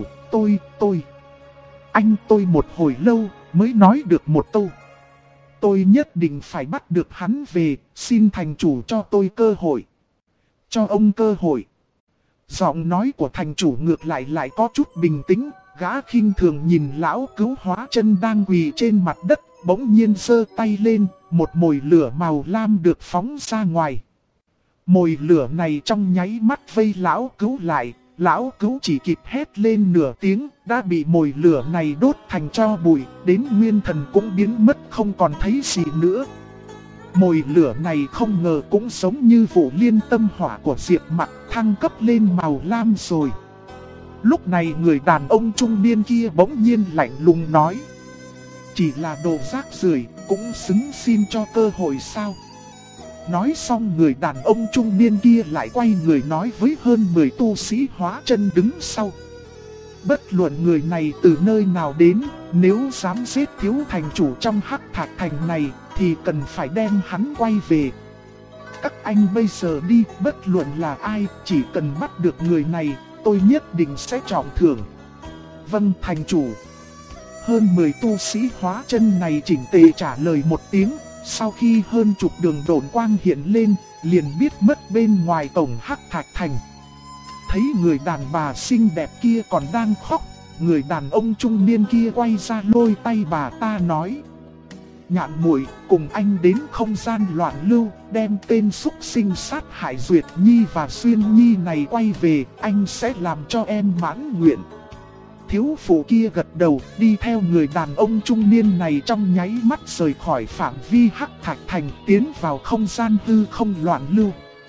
tôi một hồi lâu mới nói được một câu. Tôi nhất định phải bắt được hắn về, xin thành chủ cho tôi cơ hội. Cho ông cơ hội. Giọng nói của thành chủ ngược lại có chút bình tĩnh, gã khinh thường nhìn lão Cữu hóa chân đang quỳ trên mặt đất, bỗng nhiên giơ tay lên, một mồi lửa màu lam được phóng ra ngoài. Mồi lửa này trong nháy mắt vây lão Cữu lại, lão Cữu chỉ kịp hét lên nửa tiếng, đã bị mồi lửa này đốt thành tro bụi, đến nguyên thần cũng biến mất không còn thấy gì nữa. Mồi lửa này không ngờ cũng giống như vụ liên tâm hỏa của Diệp Mặc, thăng cấp lên màu lam rồi. Lúc này người đàn ông trung niên kia bỗng nhiên lạnh lùng nói. Chỉ là đồ rác rưởi cũng xứng xin cho cơ hội sao? Nói xong người đàn ông trung niên kia lại quay người nói với hơn 10 tu sĩ hóa chân đứng sau. Bất luận người này từ nơi nào đến, nếu dám giết thiếu thành chủ trong Hắc Thạch Thành này thì cần phải đem hắn quay về. Các anh bây giờ đi, bất luận là ai, chỉ cần bắt được người này, tôi nhất định sẽ trọng thưởng. Vâng thành chủ. Hơn 10 tu sĩ hóa chân này chỉnh tề trả lời một tiếng, sau khi hơn chục đường độn quang hiện lên, liền biết mất bên ngoài cổng Hắc Thạch Thành. Thấy người đàn bà xinh đẹp kia còn đang khóc, người đàn ông trung niên kia quay ra lôi tay bà ta nói. Nhạn muội cùng anh đến không gian loạn lưu, đem tên xúc sinh sát hại Duyệt Nhi và Xuyên Nhi này quay về, anh sẽ làm cho em mãn nguyện. Thiếu phụ kia gật đầu, đi theo người đàn ông trung niên này trong nháy mắt rời khỏi phạm vi Hắc Thạch Thành, tiến vào không gian hư không loạn lưu.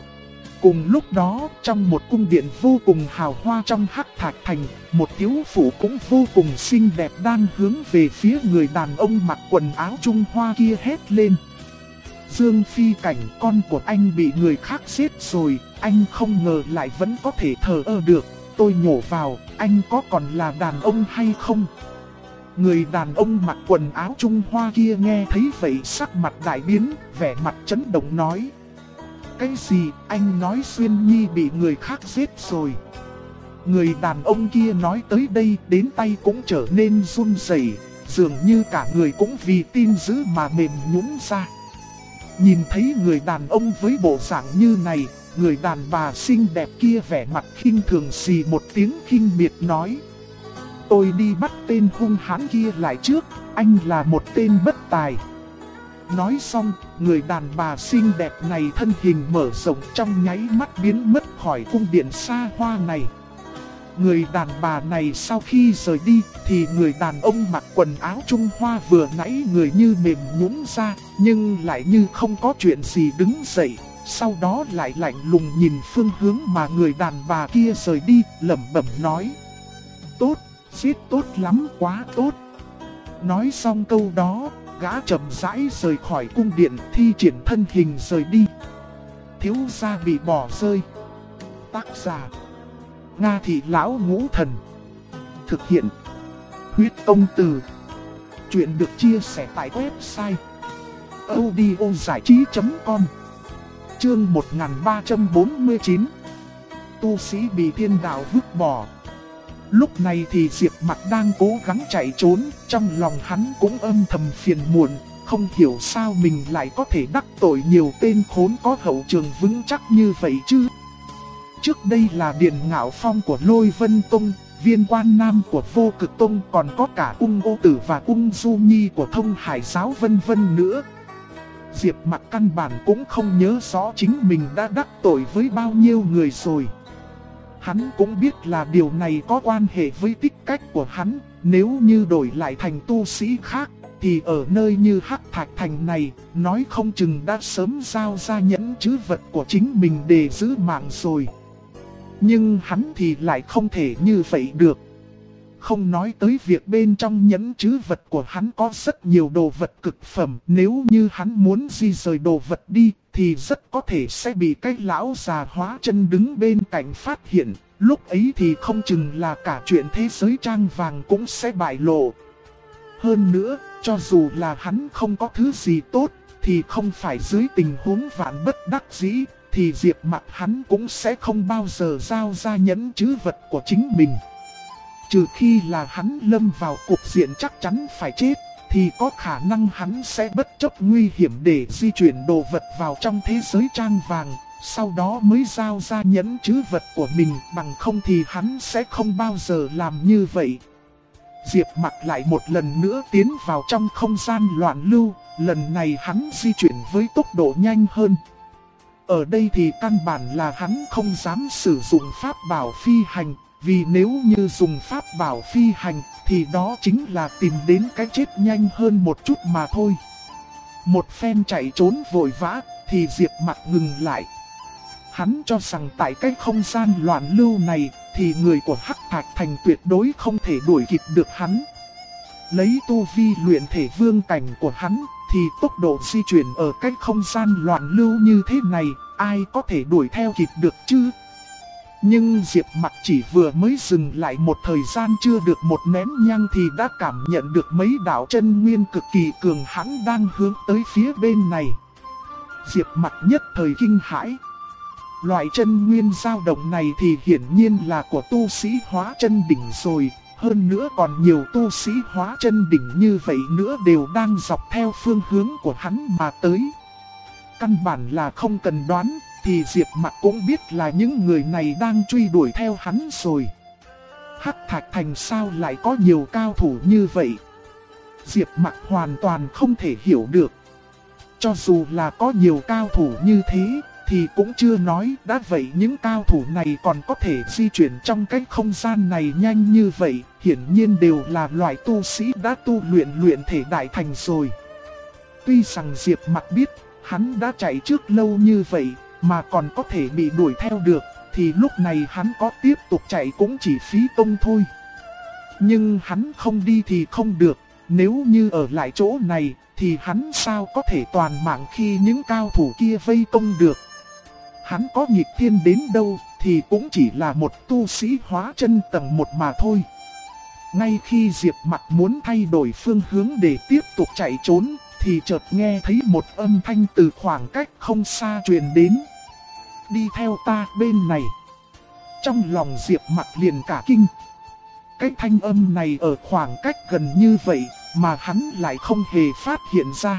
Cùng lúc đó, trong một cung điện vô cùng hào hoa trong Hắc Thạch Thành, một thiếu phụ cũng vô cùng xinh đẹp đang hướng về phía người đàn ông mặc quần áo Trung Hoa kia hét lên. Dương Phi Cảnh, con của anh bị người khác giết rồi, anh không ngờ lại vẫn có thể thờ ơ được. Tôi nhổ vào, anh có còn là đàn ông hay không? Người đàn ông mặc quần áo Trung Hoa kia nghe thấy vậy sắc mặt đại biến, vẻ mặt chấn động nói. Cái gì, anh nói Xuyên Nhi bị người khác giết rồi? Người đàn ông kia nói tới đây đến tay cũng trở nên run rẩy, dường như cả người cũng vì tin dữ mà mềm nhũn ra. Nhìn thấy người đàn ông với bộ dạng như này, người đàn bà xinh đẹp kia vẻ mặt khinh thường xì một tiếng khinh miệt nói. Tôi đi bắt tên hung hãn kia lại trước, anh là một tên bất tài. Nói xong, người đàn bà xinh đẹp này thân hình mở rộng trong nháy mắt biến mất khỏi cung điện xa hoa này. Người đàn bà này sau khi rời đi thì người đàn ông mặc quần áo Trung Hoa vừa nãy người như mềm nhũn ra, nhưng lại như không có chuyện gì đứng dậy. Sau đó lại lạnh lùng nhìn phương hướng mà người đàn bà kia rời đi, lẩm bẩm nói. Tốt, giết tốt lắm, quá tốt. Nói xong câu đó, gã chậm rãi rời khỏi cung điện, thi triển thân hình rời đi. Thiếu gia bị bỏ rơi. Tác giả: Nga Thị Lão Ngũ Thần. Thực hiện: Huyết Công Từ. Chuyện được chia sẻ tại website audiozảichí.com. Chương 1349. Tu sĩ bị thiên đạo vứt bỏ. Lúc này thì Diệp Mặc đang cố gắng chạy trốn, trong lòng hắn cũng âm thầm phiền muộn, không hiểu sao mình lại có thể đắc tội nhiều tên khốn có hậu trường vững chắc như vậy chứ. Trước đây là Điện Ngạo Phong của Lôi Vân Tông, Viên Quan Nam của Vô Cực Tông, còn có cả Ung Ô Tử và Ung Du Nhi của Thông Hải Giáo vân vân nữa. Diệp Mặc căn bản cũng không nhớ rõ chính mình đã đắc tội với bao nhiêu người rồi. Hắn cũng biết là điều này có quan hệ với tích cách của hắn. Nếu như đổi lại thành tu sĩ khác, thì ở nơi như Hắc Thạch Thành này, nói không chừng đã sớm giao ra nhẫn trữ vật của chính mình để giữ mạng rồi. Nhưng hắn thì lại không thể như vậy được. Không nói tới việc bên trong nhẫn trữ vật của hắn có rất nhiều đồ vật cực phẩm. Nếu như hắn muốn di rời đồ vật đi, thì rất có thể sẽ bị cái lão già hóa chân đứng bên cạnh phát hiện. Lúc ấy thì không chừng là cả chuyện thế giới trang vàng cũng sẽ bại lộ. Hơn nữa, cho dù là hắn không có thứ gì tốt, thì không phải dưới tình huống vạn bất đắc dĩ, thì Diệp Mặc hắn cũng sẽ không bao giờ giao ra nhẫn trữ vật của chính mình. Trừ khi là hắn lâm vào cục diện chắc chắn phải chết, thì có khả năng hắn sẽ bất chấp nguy hiểm để di chuyển đồ vật vào trong thế giới trang vàng, sau đó mới giao ra nhẫn trữ vật của mình, bằng không thì hắn sẽ không bao giờ làm như vậy. Diệp Mặc lại một lần nữa tiến vào trong không gian loạn lưu, lần này hắn di chuyển với tốc độ nhanh hơn. Ở đây thì căn bản là hắn không dám sử dụng pháp bảo phi hành, vì nếu như dùng pháp bảo phi hành thì đó chính là tìm đến cái chết nhanh hơn một chút mà thôi. Một phen chạy trốn vội vã thì Diệp Mặc ngừng lại. Hắn cho rằng tại cái không gian loạn lưu này thì người của Hắc Thạch Thành tuyệt đối không thể đuổi kịp được hắn. Lấy tu vi luyện thể vương cảnh của hắn thì tốc độ di chuyển ở cái không gian loạn lưu như thế này, ai có thể đuổi theo kịp được chứ? Nhưng Diệp Mặc chỉ vừa mới dừng lại một thời gian chưa được một nén nhang thì đã cảm nhận được mấy đạo chân nguyên cực kỳ cường hãn đang hướng tới phía bên này. Diệp Mặc nhất thời kinh hãi. Loại chân nguyên dao động này thì hiển nhiên là của tu sĩ hóa chân đỉnh rồi. Hơn nữa còn nhiều tu sĩ hóa chân đỉnh như vậy nữa đều đang dọc theo phương hướng của hắn mà tới. Căn bản là không cần đoán, thì Diệp Mặc cũng biết là những người này đang truy đuổi theo hắn rồi. Hắc Thạch Thành sao lại có nhiều cao thủ như vậy? Diệp Mặc hoàn toàn không thể hiểu được. Cho dù là có nhiều cao thủ như thế, thì cũng chưa nói đã vậy những cao thủ này còn có thể di chuyển trong cái không gian này nhanh như vậy, hiển nhiên đều là loại tu sĩ đã tu luyện thể đại thành rồi. Tuy rằng Diệp Mặc biết, hắn đã chạy trước lâu như vậy, mà còn có thể bị đuổi theo được, thì lúc này hắn có tiếp tục chạy cũng chỉ phí công thôi. Nhưng hắn không đi thì không được, nếu như ở lại chỗ này, thì hắn sao có thể toàn mạng khi những cao thủ kia vây công được. Hắn có nghịch thiên đến đâu, thì cũng chỉ là một tu sĩ hóa chân tầng 1 mà thôi. Ngay khi Diệp Mặc muốn thay đổi phương hướng để tiếp tục chạy trốn, thì chợt nghe thấy một âm thanh từ khoảng cách không xa truyền đến. Đi theo ta bên này. Trong lòng Diệp Mặc liền cả kinh. Cái thanh âm này ở khoảng cách gần như vậy mà hắn lại không hề phát hiện ra.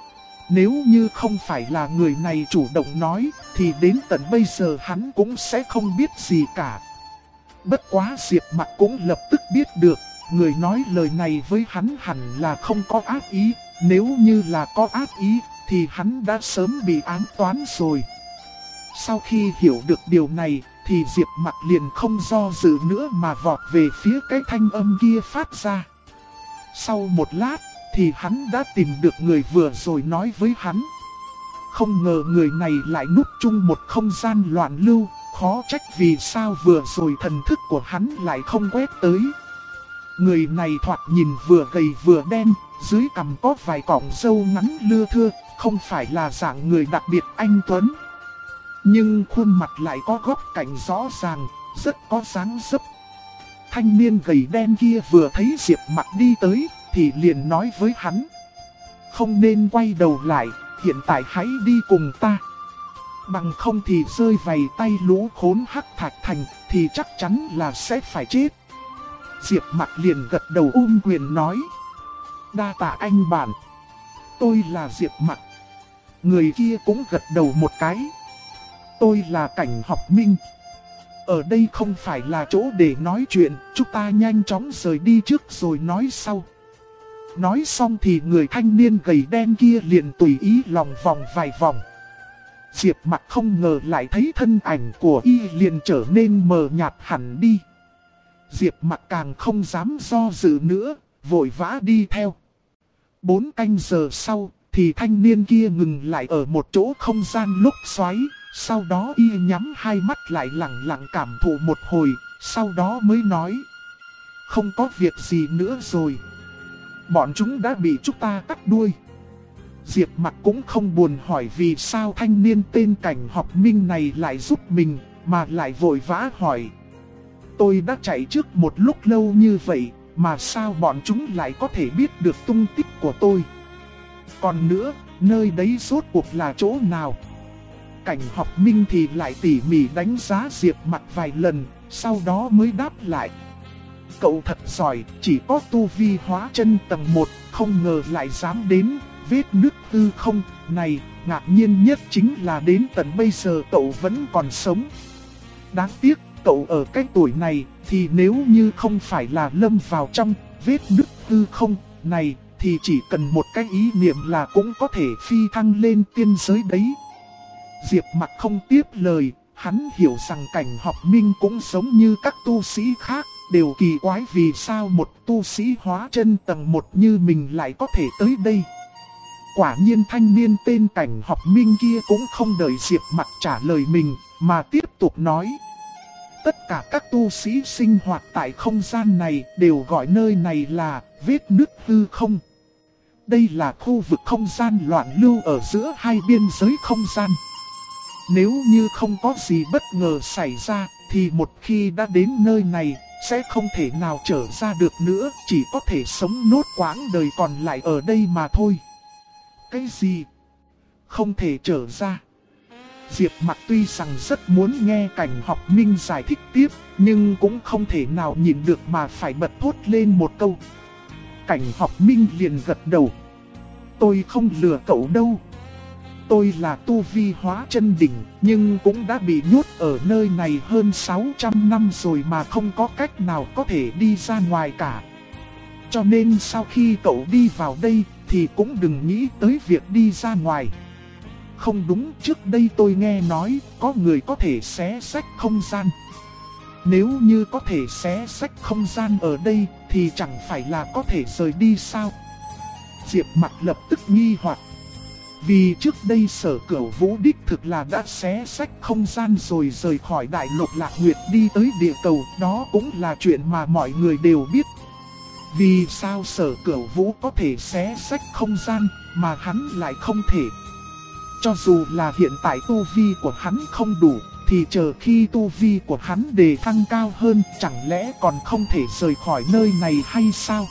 Nếu như không phải là người này chủ động nói thì đến tận bây giờ hắn cũng sẽ không biết gì cả. Bất quá Diệp Mặc cũng lập tức biết được, người nói lời này với hắn hẳn là không có ác ý. Nếu như là có ác ý thì hắn đã sớm bị ám toán rồi. Sau khi hiểu được điều này thì Diệp Mặc liền không do dự nữa mà vọt về phía cái thanh âm kia phát ra. Sau một lát thì hắn đã tìm được người vừa rồi nói với hắn. Không ngờ người này lại núp chung một không gian loạn lưu, khó trách vì sao vừa rồi thần thức của hắn lại không quét tới. Người này thoạt nhìn vừa gầy vừa đen, dưới cằm có vài cọng râu ngắn lưa thưa, không phải là dạng người đặc biệt anh tuấn. Nhưng khuôn mặt lại có góc cạnh rõ ràng, rất có dáng dấp. Thanh niên gầy đen kia vừa thấy Diệp Mặc đi tới, thì liền nói với hắn. Không nên quay đầu lại, hiện tại hãy đi cùng ta. Bằng không thì rơi vầy tay lũ khốn Hắc Thạch Thành, thì chắc chắn là sẽ phải chết. Diệp Mặc liền gật đầu quyền nói. Đa tạ anh bạn. Tôi là Diệp Mặc. Người kia cũng gật đầu một cái. Tôi là Cảnh Học Minh. Ở đây không phải là chỗ để nói chuyện, chúng ta nhanh chóng rời đi trước rồi nói sau. Nói xong thì người thanh niên gầy đen kia liền tùy ý lòng vòng vài vòng. Diệp Mặc không ngờ lại thấy thân ảnh của y liền trở nên mờ nhạt hẳn đi. Diệp Mặc càng không dám do dự nữa, vội vã đi theo. 4 canh giờ sau, thì thanh niên kia ngừng lại ở một chỗ không gian lốc xoáy. Sau đó y nhắm hai mắt lại lặng lặng cảm thụ một hồi, sau đó mới nói: không có việc gì nữa rồi. Bọn chúng đã bị chúng ta cắt đuôi. Diệp Mặc cũng không buồn hỏi vì sao thanh niên tên Cảnh Học Minh này lại giúp mình, mà lại vội vã hỏi: tôi đã chạy trước một lúc lâu như vậy, mà sao bọn chúng lại có thể biết được tung tích của tôi? Còn nữa, nơi đấy rốt cuộc là chỗ nào? Cảnh Học Minh thì lại tỉ mỉ đánh giá Diệp Mặc vài lần, sau đó mới đáp lại: cậu thật giỏi, chỉ có tu vi hóa chân tầng 1, không ngờ lại dám đến vết nứt hư không này. Ngạc nhiên nhất chính là đến tận bây giờ cậu vẫn còn sống. Đáng tiếc, cậu ở cái tuổi này thì nếu như không phải là lâm vào trong vết nứt hư không này thì chỉ cần một cái ý niệm là cũng có thể phi thăng lên tiên giới đấy. Diệp Mặc không tiếp lời, hắn hiểu rằng Cảnh Học Minh cũng giống như các tu sĩ khác, đều kỳ quái vì sao một tu sĩ hóa chân tầng 1 như mình lại có thể tới đây. Quả nhiên thanh niên tên Cảnh Học Minh kia cũng không đợi Diệp Mặc trả lời mình, mà tiếp tục nói: tất cả các tu sĩ sinh hoạt tại không gian này đều gọi nơi này là vết nứt hư không. Đây là khu vực không gian loạn lưu ở giữa hai biên giới không gian. Nếu như không có gì bất ngờ xảy ra, thì một khi đã đến nơi này, sẽ không thể nào trở ra được nữa, chỉ có thể sống nốt quãng đời còn lại ở đây mà thôi. Cái gì? Không thể trở ra? Diệp Mặc tuy rằng rất muốn nghe Cảnh Học Minh giải thích tiếp, nhưng cũng không thể nào nhìn được mà phải bật thốt lên một câu. Cảnh Học Minh liền gật đầu: tôi không lừa cậu đâu. Tôi là tu vi hóa chân đỉnh, nhưng cũng đã bị nhốt ở nơi này hơn 600 năm rồi mà không có cách nào có thể đi ra ngoài cả. Cho nên sau khi cậu đi vào đây thì cũng đừng nghĩ tới việc đi ra ngoài. Không đúng, trước đây tôi nghe nói có người có thể xé xách không gian. Nếu như có thể xé xách không gian ở đây thì chẳng phải là có thể rời đi sao? Diệp Mặc lập tức nghi hoặc. Vì trước đây Sở Cửu Vũ đích thực là đã xé xách không gian rồi rời khỏi Đại Lục Lạc Nguyệt đi tới địa cầu, đó cũng là chuyện mà mọi người đều biết. Vì sao Sở Cửu Vũ có thể xé xách không gian mà hắn lại không thể? Cho dù là hiện tại tu vi của hắn không đủ, thì chờ khi tu vi của hắn đề thăng cao hơn, chẳng lẽ còn không thể rời khỏi nơi này hay sao?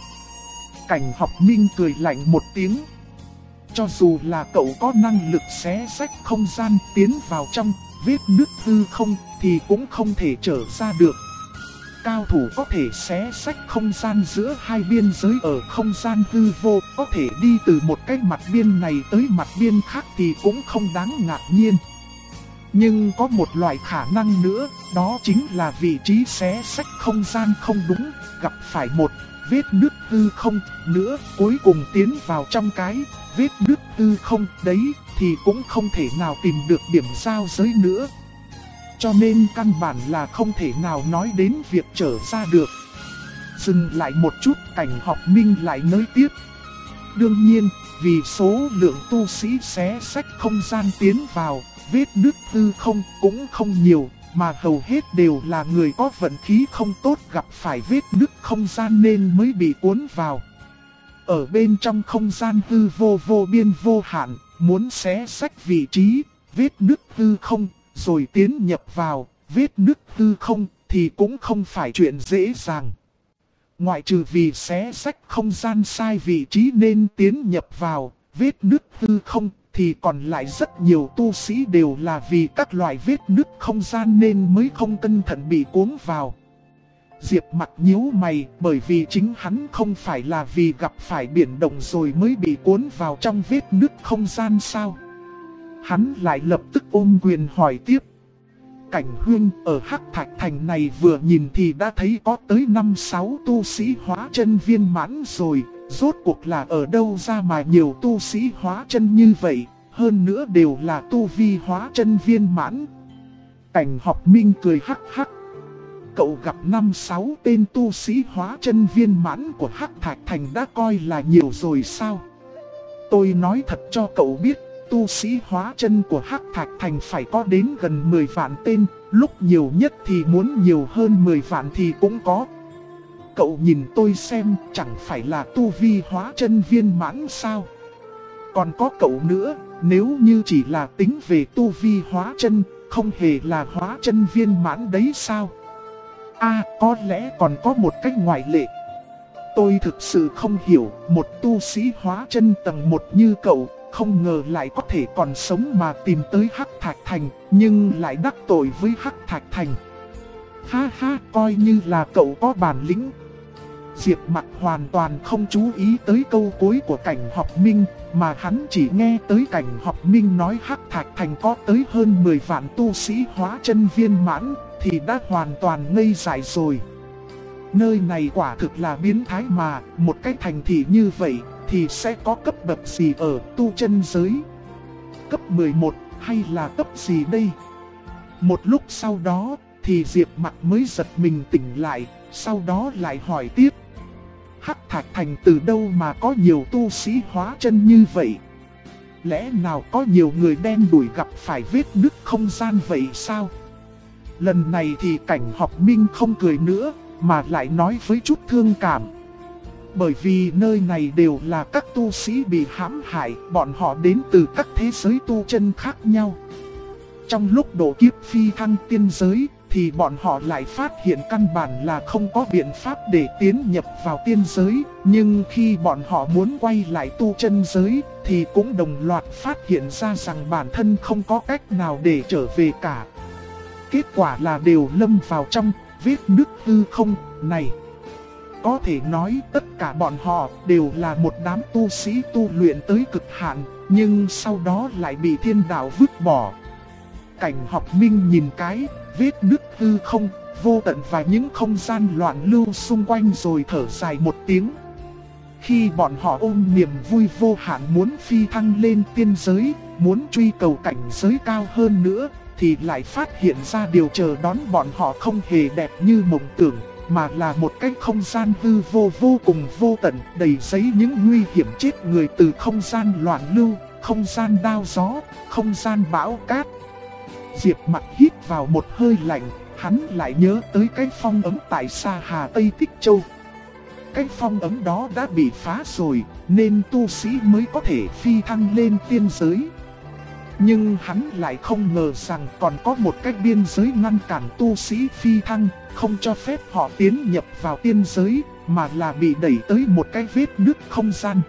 Cảnh Học Minh cười lạnh một tiếng. Cho dù là cậu có năng lực xé xách không gian tiến vào trong vết nứt hư không thì cũng không thể trở ra được. Cao thủ có thể xé xách không gian giữa hai biên giới ở không gian hư vô, có thể đi từ một cái mặt biên này tới mặt biên khác thì cũng không đáng ngạc nhiên. Nhưng có một loại khả năng nữa, đó chính là vị trí xé xách không gian không đúng, gặp phải một vết nứt hư không nữa, cuối cùng tiến vào trong cái vết nứt hư không đấy thì cũng không thể nào tìm được điểm giao giới nữa. Cho nên căn bản là không thể nào nói đến việc trở ra được. Dừng lại một chút, Cảnh Học Minh lại nói tiếp. Đương nhiên, vì số lượng tu sĩ xé xách không gian tiến vào vết nứt hư không cũng không nhiều, mà hầu hết đều là người có vận khí không tốt gặp phải vết nứt không gian nên mới bị cuốn vào. Ở bên trong không gian hư vô vô biên vô hạn, muốn xé xách vị trí vết nứt hư không rồi tiến nhập vào vết nứt hư không thì cũng không phải chuyện dễ dàng. Ngoại trừ vì xé xách không gian sai vị trí nên tiến nhập vào vết nứt hư không thì còn lại rất nhiều tu sĩ đều là vì các loại vết nứt không gian nên mới không cẩn thận bị cuốn vào. Diệp Mặc nhíu mày, bởi vì chính hắn không phải là vì gặp phải biển động rồi mới bị cuốn vào trong vết nứt không gian sao? Hắn lại lập tức ôm quyền hỏi tiếp. Cảnh Huynh, ở Hắc Thạch Thành này vừa nhìn thì đã thấy có tới 5-6 tu sĩ hóa chân viên mãn rồi. Rốt cuộc là ở đâu ra mà nhiều tu sĩ hóa chân như vậy? hơn nữa đều là tu vi hóa chân viên mãn. Cảnh Học Minh cười hắc hắc. Cậu gặp 5-6 tên tu sĩ hóa chân viên mãn của Hắc Thạch Thành đã coi là nhiều rồi sao? Tôi nói thật cho cậu biết, tu sĩ hóa chân của Hắc Thạch Thành phải có đến gần 10 vạn tên, lúc nhiều nhất thì muốn nhiều hơn 10 vạn thì cũng có. Cậu nhìn tôi xem, chẳng phải là tu vi hóa chân viên mãn sao? Còn có cậu nữa, nếu như chỉ là tính về tu vi hóa chân, không hề là hóa chân viên mãn đấy sao? Có lẽ còn có một cách ngoại lệ. Tôi thực sự không hiểu, một tu sĩ hóa chân tầng 1 như cậu, không ngờ lại có thể còn sống mà tìm tới Hắc Thạch Thành, nhưng lại đắc tội với Hắc Thạch Thành. Ha ha, coi như là cậu có bản lĩnh. Diệp Mặc hoàn toàn không chú ý tới câu cuối của Cảnh Học Minh, mà hắn chỉ nghe tới Cảnh Học Minh nói Hắc Thạch Thành có tới hơn 10 vạn tu sĩ hóa chân viên mãn, thì đã hoàn toàn ngây dại rồi. Nơi này quả thực là biến thái mà, một cái thành thị như vậy thì sẽ có cấp bậc gì ở tu chân giới? Cấp 11 hay là cấp gì đây? Một lúc sau đó thì Diệp Mặc mới giật mình tỉnh lại, sau đó lại hỏi tiếp. Hắc Thạch Thành từ đâu mà có nhiều tu sĩ hóa chân như vậy? Lẽ nào có nhiều người đen đủi gặp phải vết nứt không gian vậy sao? Lần này thì Cảnh Học Minh không cười nữa, mà lại nói với chút thương cảm. Bởi vì nơi này đều là các tu sĩ bị hãm hại, bọn họ đến từ các thế giới tu chân khác nhau. Trong lúc độ kiếp phi thăng tiên giới, thì bọn họ lại phát hiện căn bản là không có biện pháp để tiến nhập vào tiên giới. Nhưng khi bọn họ muốn quay lại tu chân giới, thì cũng đồng loạt phát hiện ra rằng bản thân không có cách nào để trở về cả. Kết quả là đều lâm vào trong vết nứt hư không này. Có thể nói tất cả bọn họ đều là một đám tu sĩ tu luyện tới cực hạn, nhưng sau đó lại bị thiên đạo vứt bỏ. Cảnh Học Minh nhìn cái vết nứt hư không vô tận và những không gian loạn lưu xung quanh rồi thở dài một tiếng. Khi bọn họ ôm niềm vui vô hạn muốn phi thăng lên tiên giới, muốn truy cầu cảnh giới cao hơn nữa, thì lại phát hiện ra điều chờ đón bọn họ không hề đẹp như mộng tưởng, mà là một cái không gian hư vô vô cùng vô tận, đầy giấy những nguy hiểm chết người từ không gian loạn lưu, không gian đao gió, không gian bão cát. Diệp Mặc hít vào một hơi lạnh, hắn lại nhớ tới cái phong ấm tại Sa Hà Tây Tích Châu. Cái phong ấm đó đã bị phá rồi, nên tu sĩ mới có thể phi thăng lên tiên giới. Nhưng hắn lại không ngờ rằng còn có một cái biên giới ngăn cản tu sĩ phi thăng, không cho phép họ tiến nhập vào tiên giới, mà là bị đẩy tới một cái vết nứt không gian.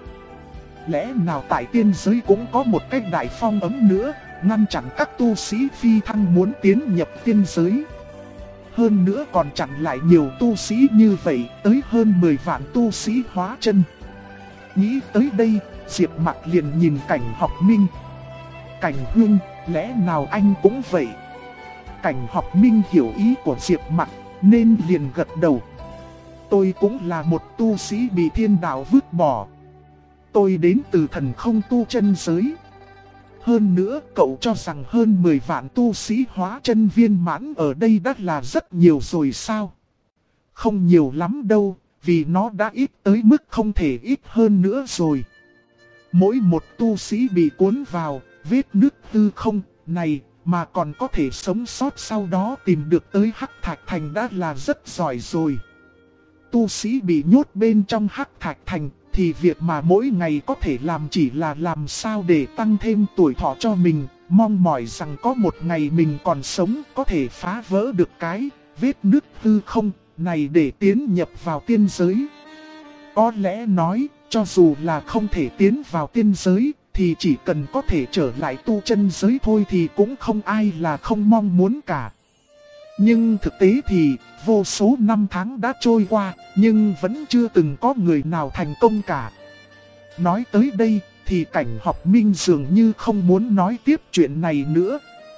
Lẽ nào tại tiên giới cũng có một cái đại phong ấm nữa, ngăn chặn các tu sĩ phi thăng muốn tiến nhập tiên giới? Hơn nữa còn chặn lại nhiều tu sĩ như vậy, tới hơn 10 vạn tu sĩ hóa chân. Nghĩ tới đây, Diệp Mặc liền nhìn Cảnh Học Minh. Cảnh Hương, lẽ nào anh cũng vậy? Cảnh Học Minh hiểu ý của Diệp Mặc, nên liền gật đầu. Tôi cũng là một tu sĩ bị thiên đạo vứt bỏ. Tôi đến từ thần không tu chân giới. Hơn nữa, cậu cho rằng hơn 10 vạn tu sĩ hóa chân viên mãn ở đây đã là rất nhiều rồi sao? Không nhiều lắm đâu, vì nó đã ít tới mức không thể ít hơn nữa rồi. Mỗi một tu sĩ bị cuốn vào vết nứt hư không này mà còn có thể sống sót sau đó tìm được tới Hắc Thạch Thành đã là rất giỏi rồi. Tu sĩ bị nhốt bên trong Hắc Thạch Thành thì việc mà mỗi ngày có thể làm chỉ là làm sao để tăng thêm tuổi thọ cho mình, mong mỏi rằng có một ngày mình còn sống có thể phá vỡ được cái vết nứt hư không này để tiến nhập vào tiên giới. Có lẽ nói, cho dù là không thể tiến vào tiên giới, thì chỉ cần có thể trở lại tu chân giới thôi thì cũng không ai là không mong muốn cả. Nhưng thực tế thì, vô số năm tháng đã trôi qua, nhưng vẫn chưa từng có người nào thành công cả. Nói tới đây, thì Cảnh Học Minh dường như không muốn nói tiếp chuyện này nữa.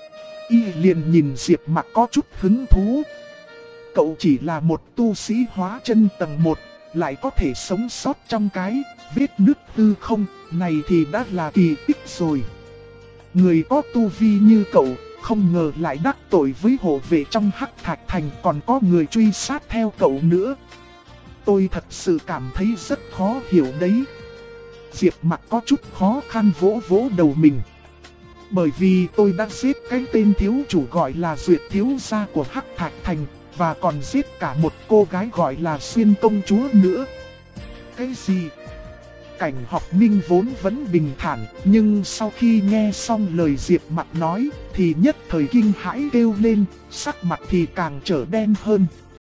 Y liền nhìn Diệp Mặc có chút hứng thú. Cậu chỉ là một tu sĩ hóa chân tầng 1, lại có thể sống sót trong cái vết nứt hư không này thì đã là kỳ tích rồi. Người có tu vi như cậu, không ngờ lại đắc tội với hộ vệ trong Hắc Thạch Thành, còn có người truy sát theo cậu nữa. Tôi thật sự cảm thấy rất khó hiểu đấy. Diệp Mặc có chút khó khăn vỗ vỗ đầu mình. Bởi vì tôi đã giết cái tên thiếu chủ gọi là Duyệt thiếu gia của Hắc Thạch Thành, và còn giết cả một cô gái gọi là Xuyên công chúa nữa. Cái gì? Cảnh Học Minh vốn vẫn bình thản, nhưng sau khi nghe xong lời Diệp Mặc nói, thì nhất thời kinh hãi kêu lên, sắc mặt thì càng trở đen hơn.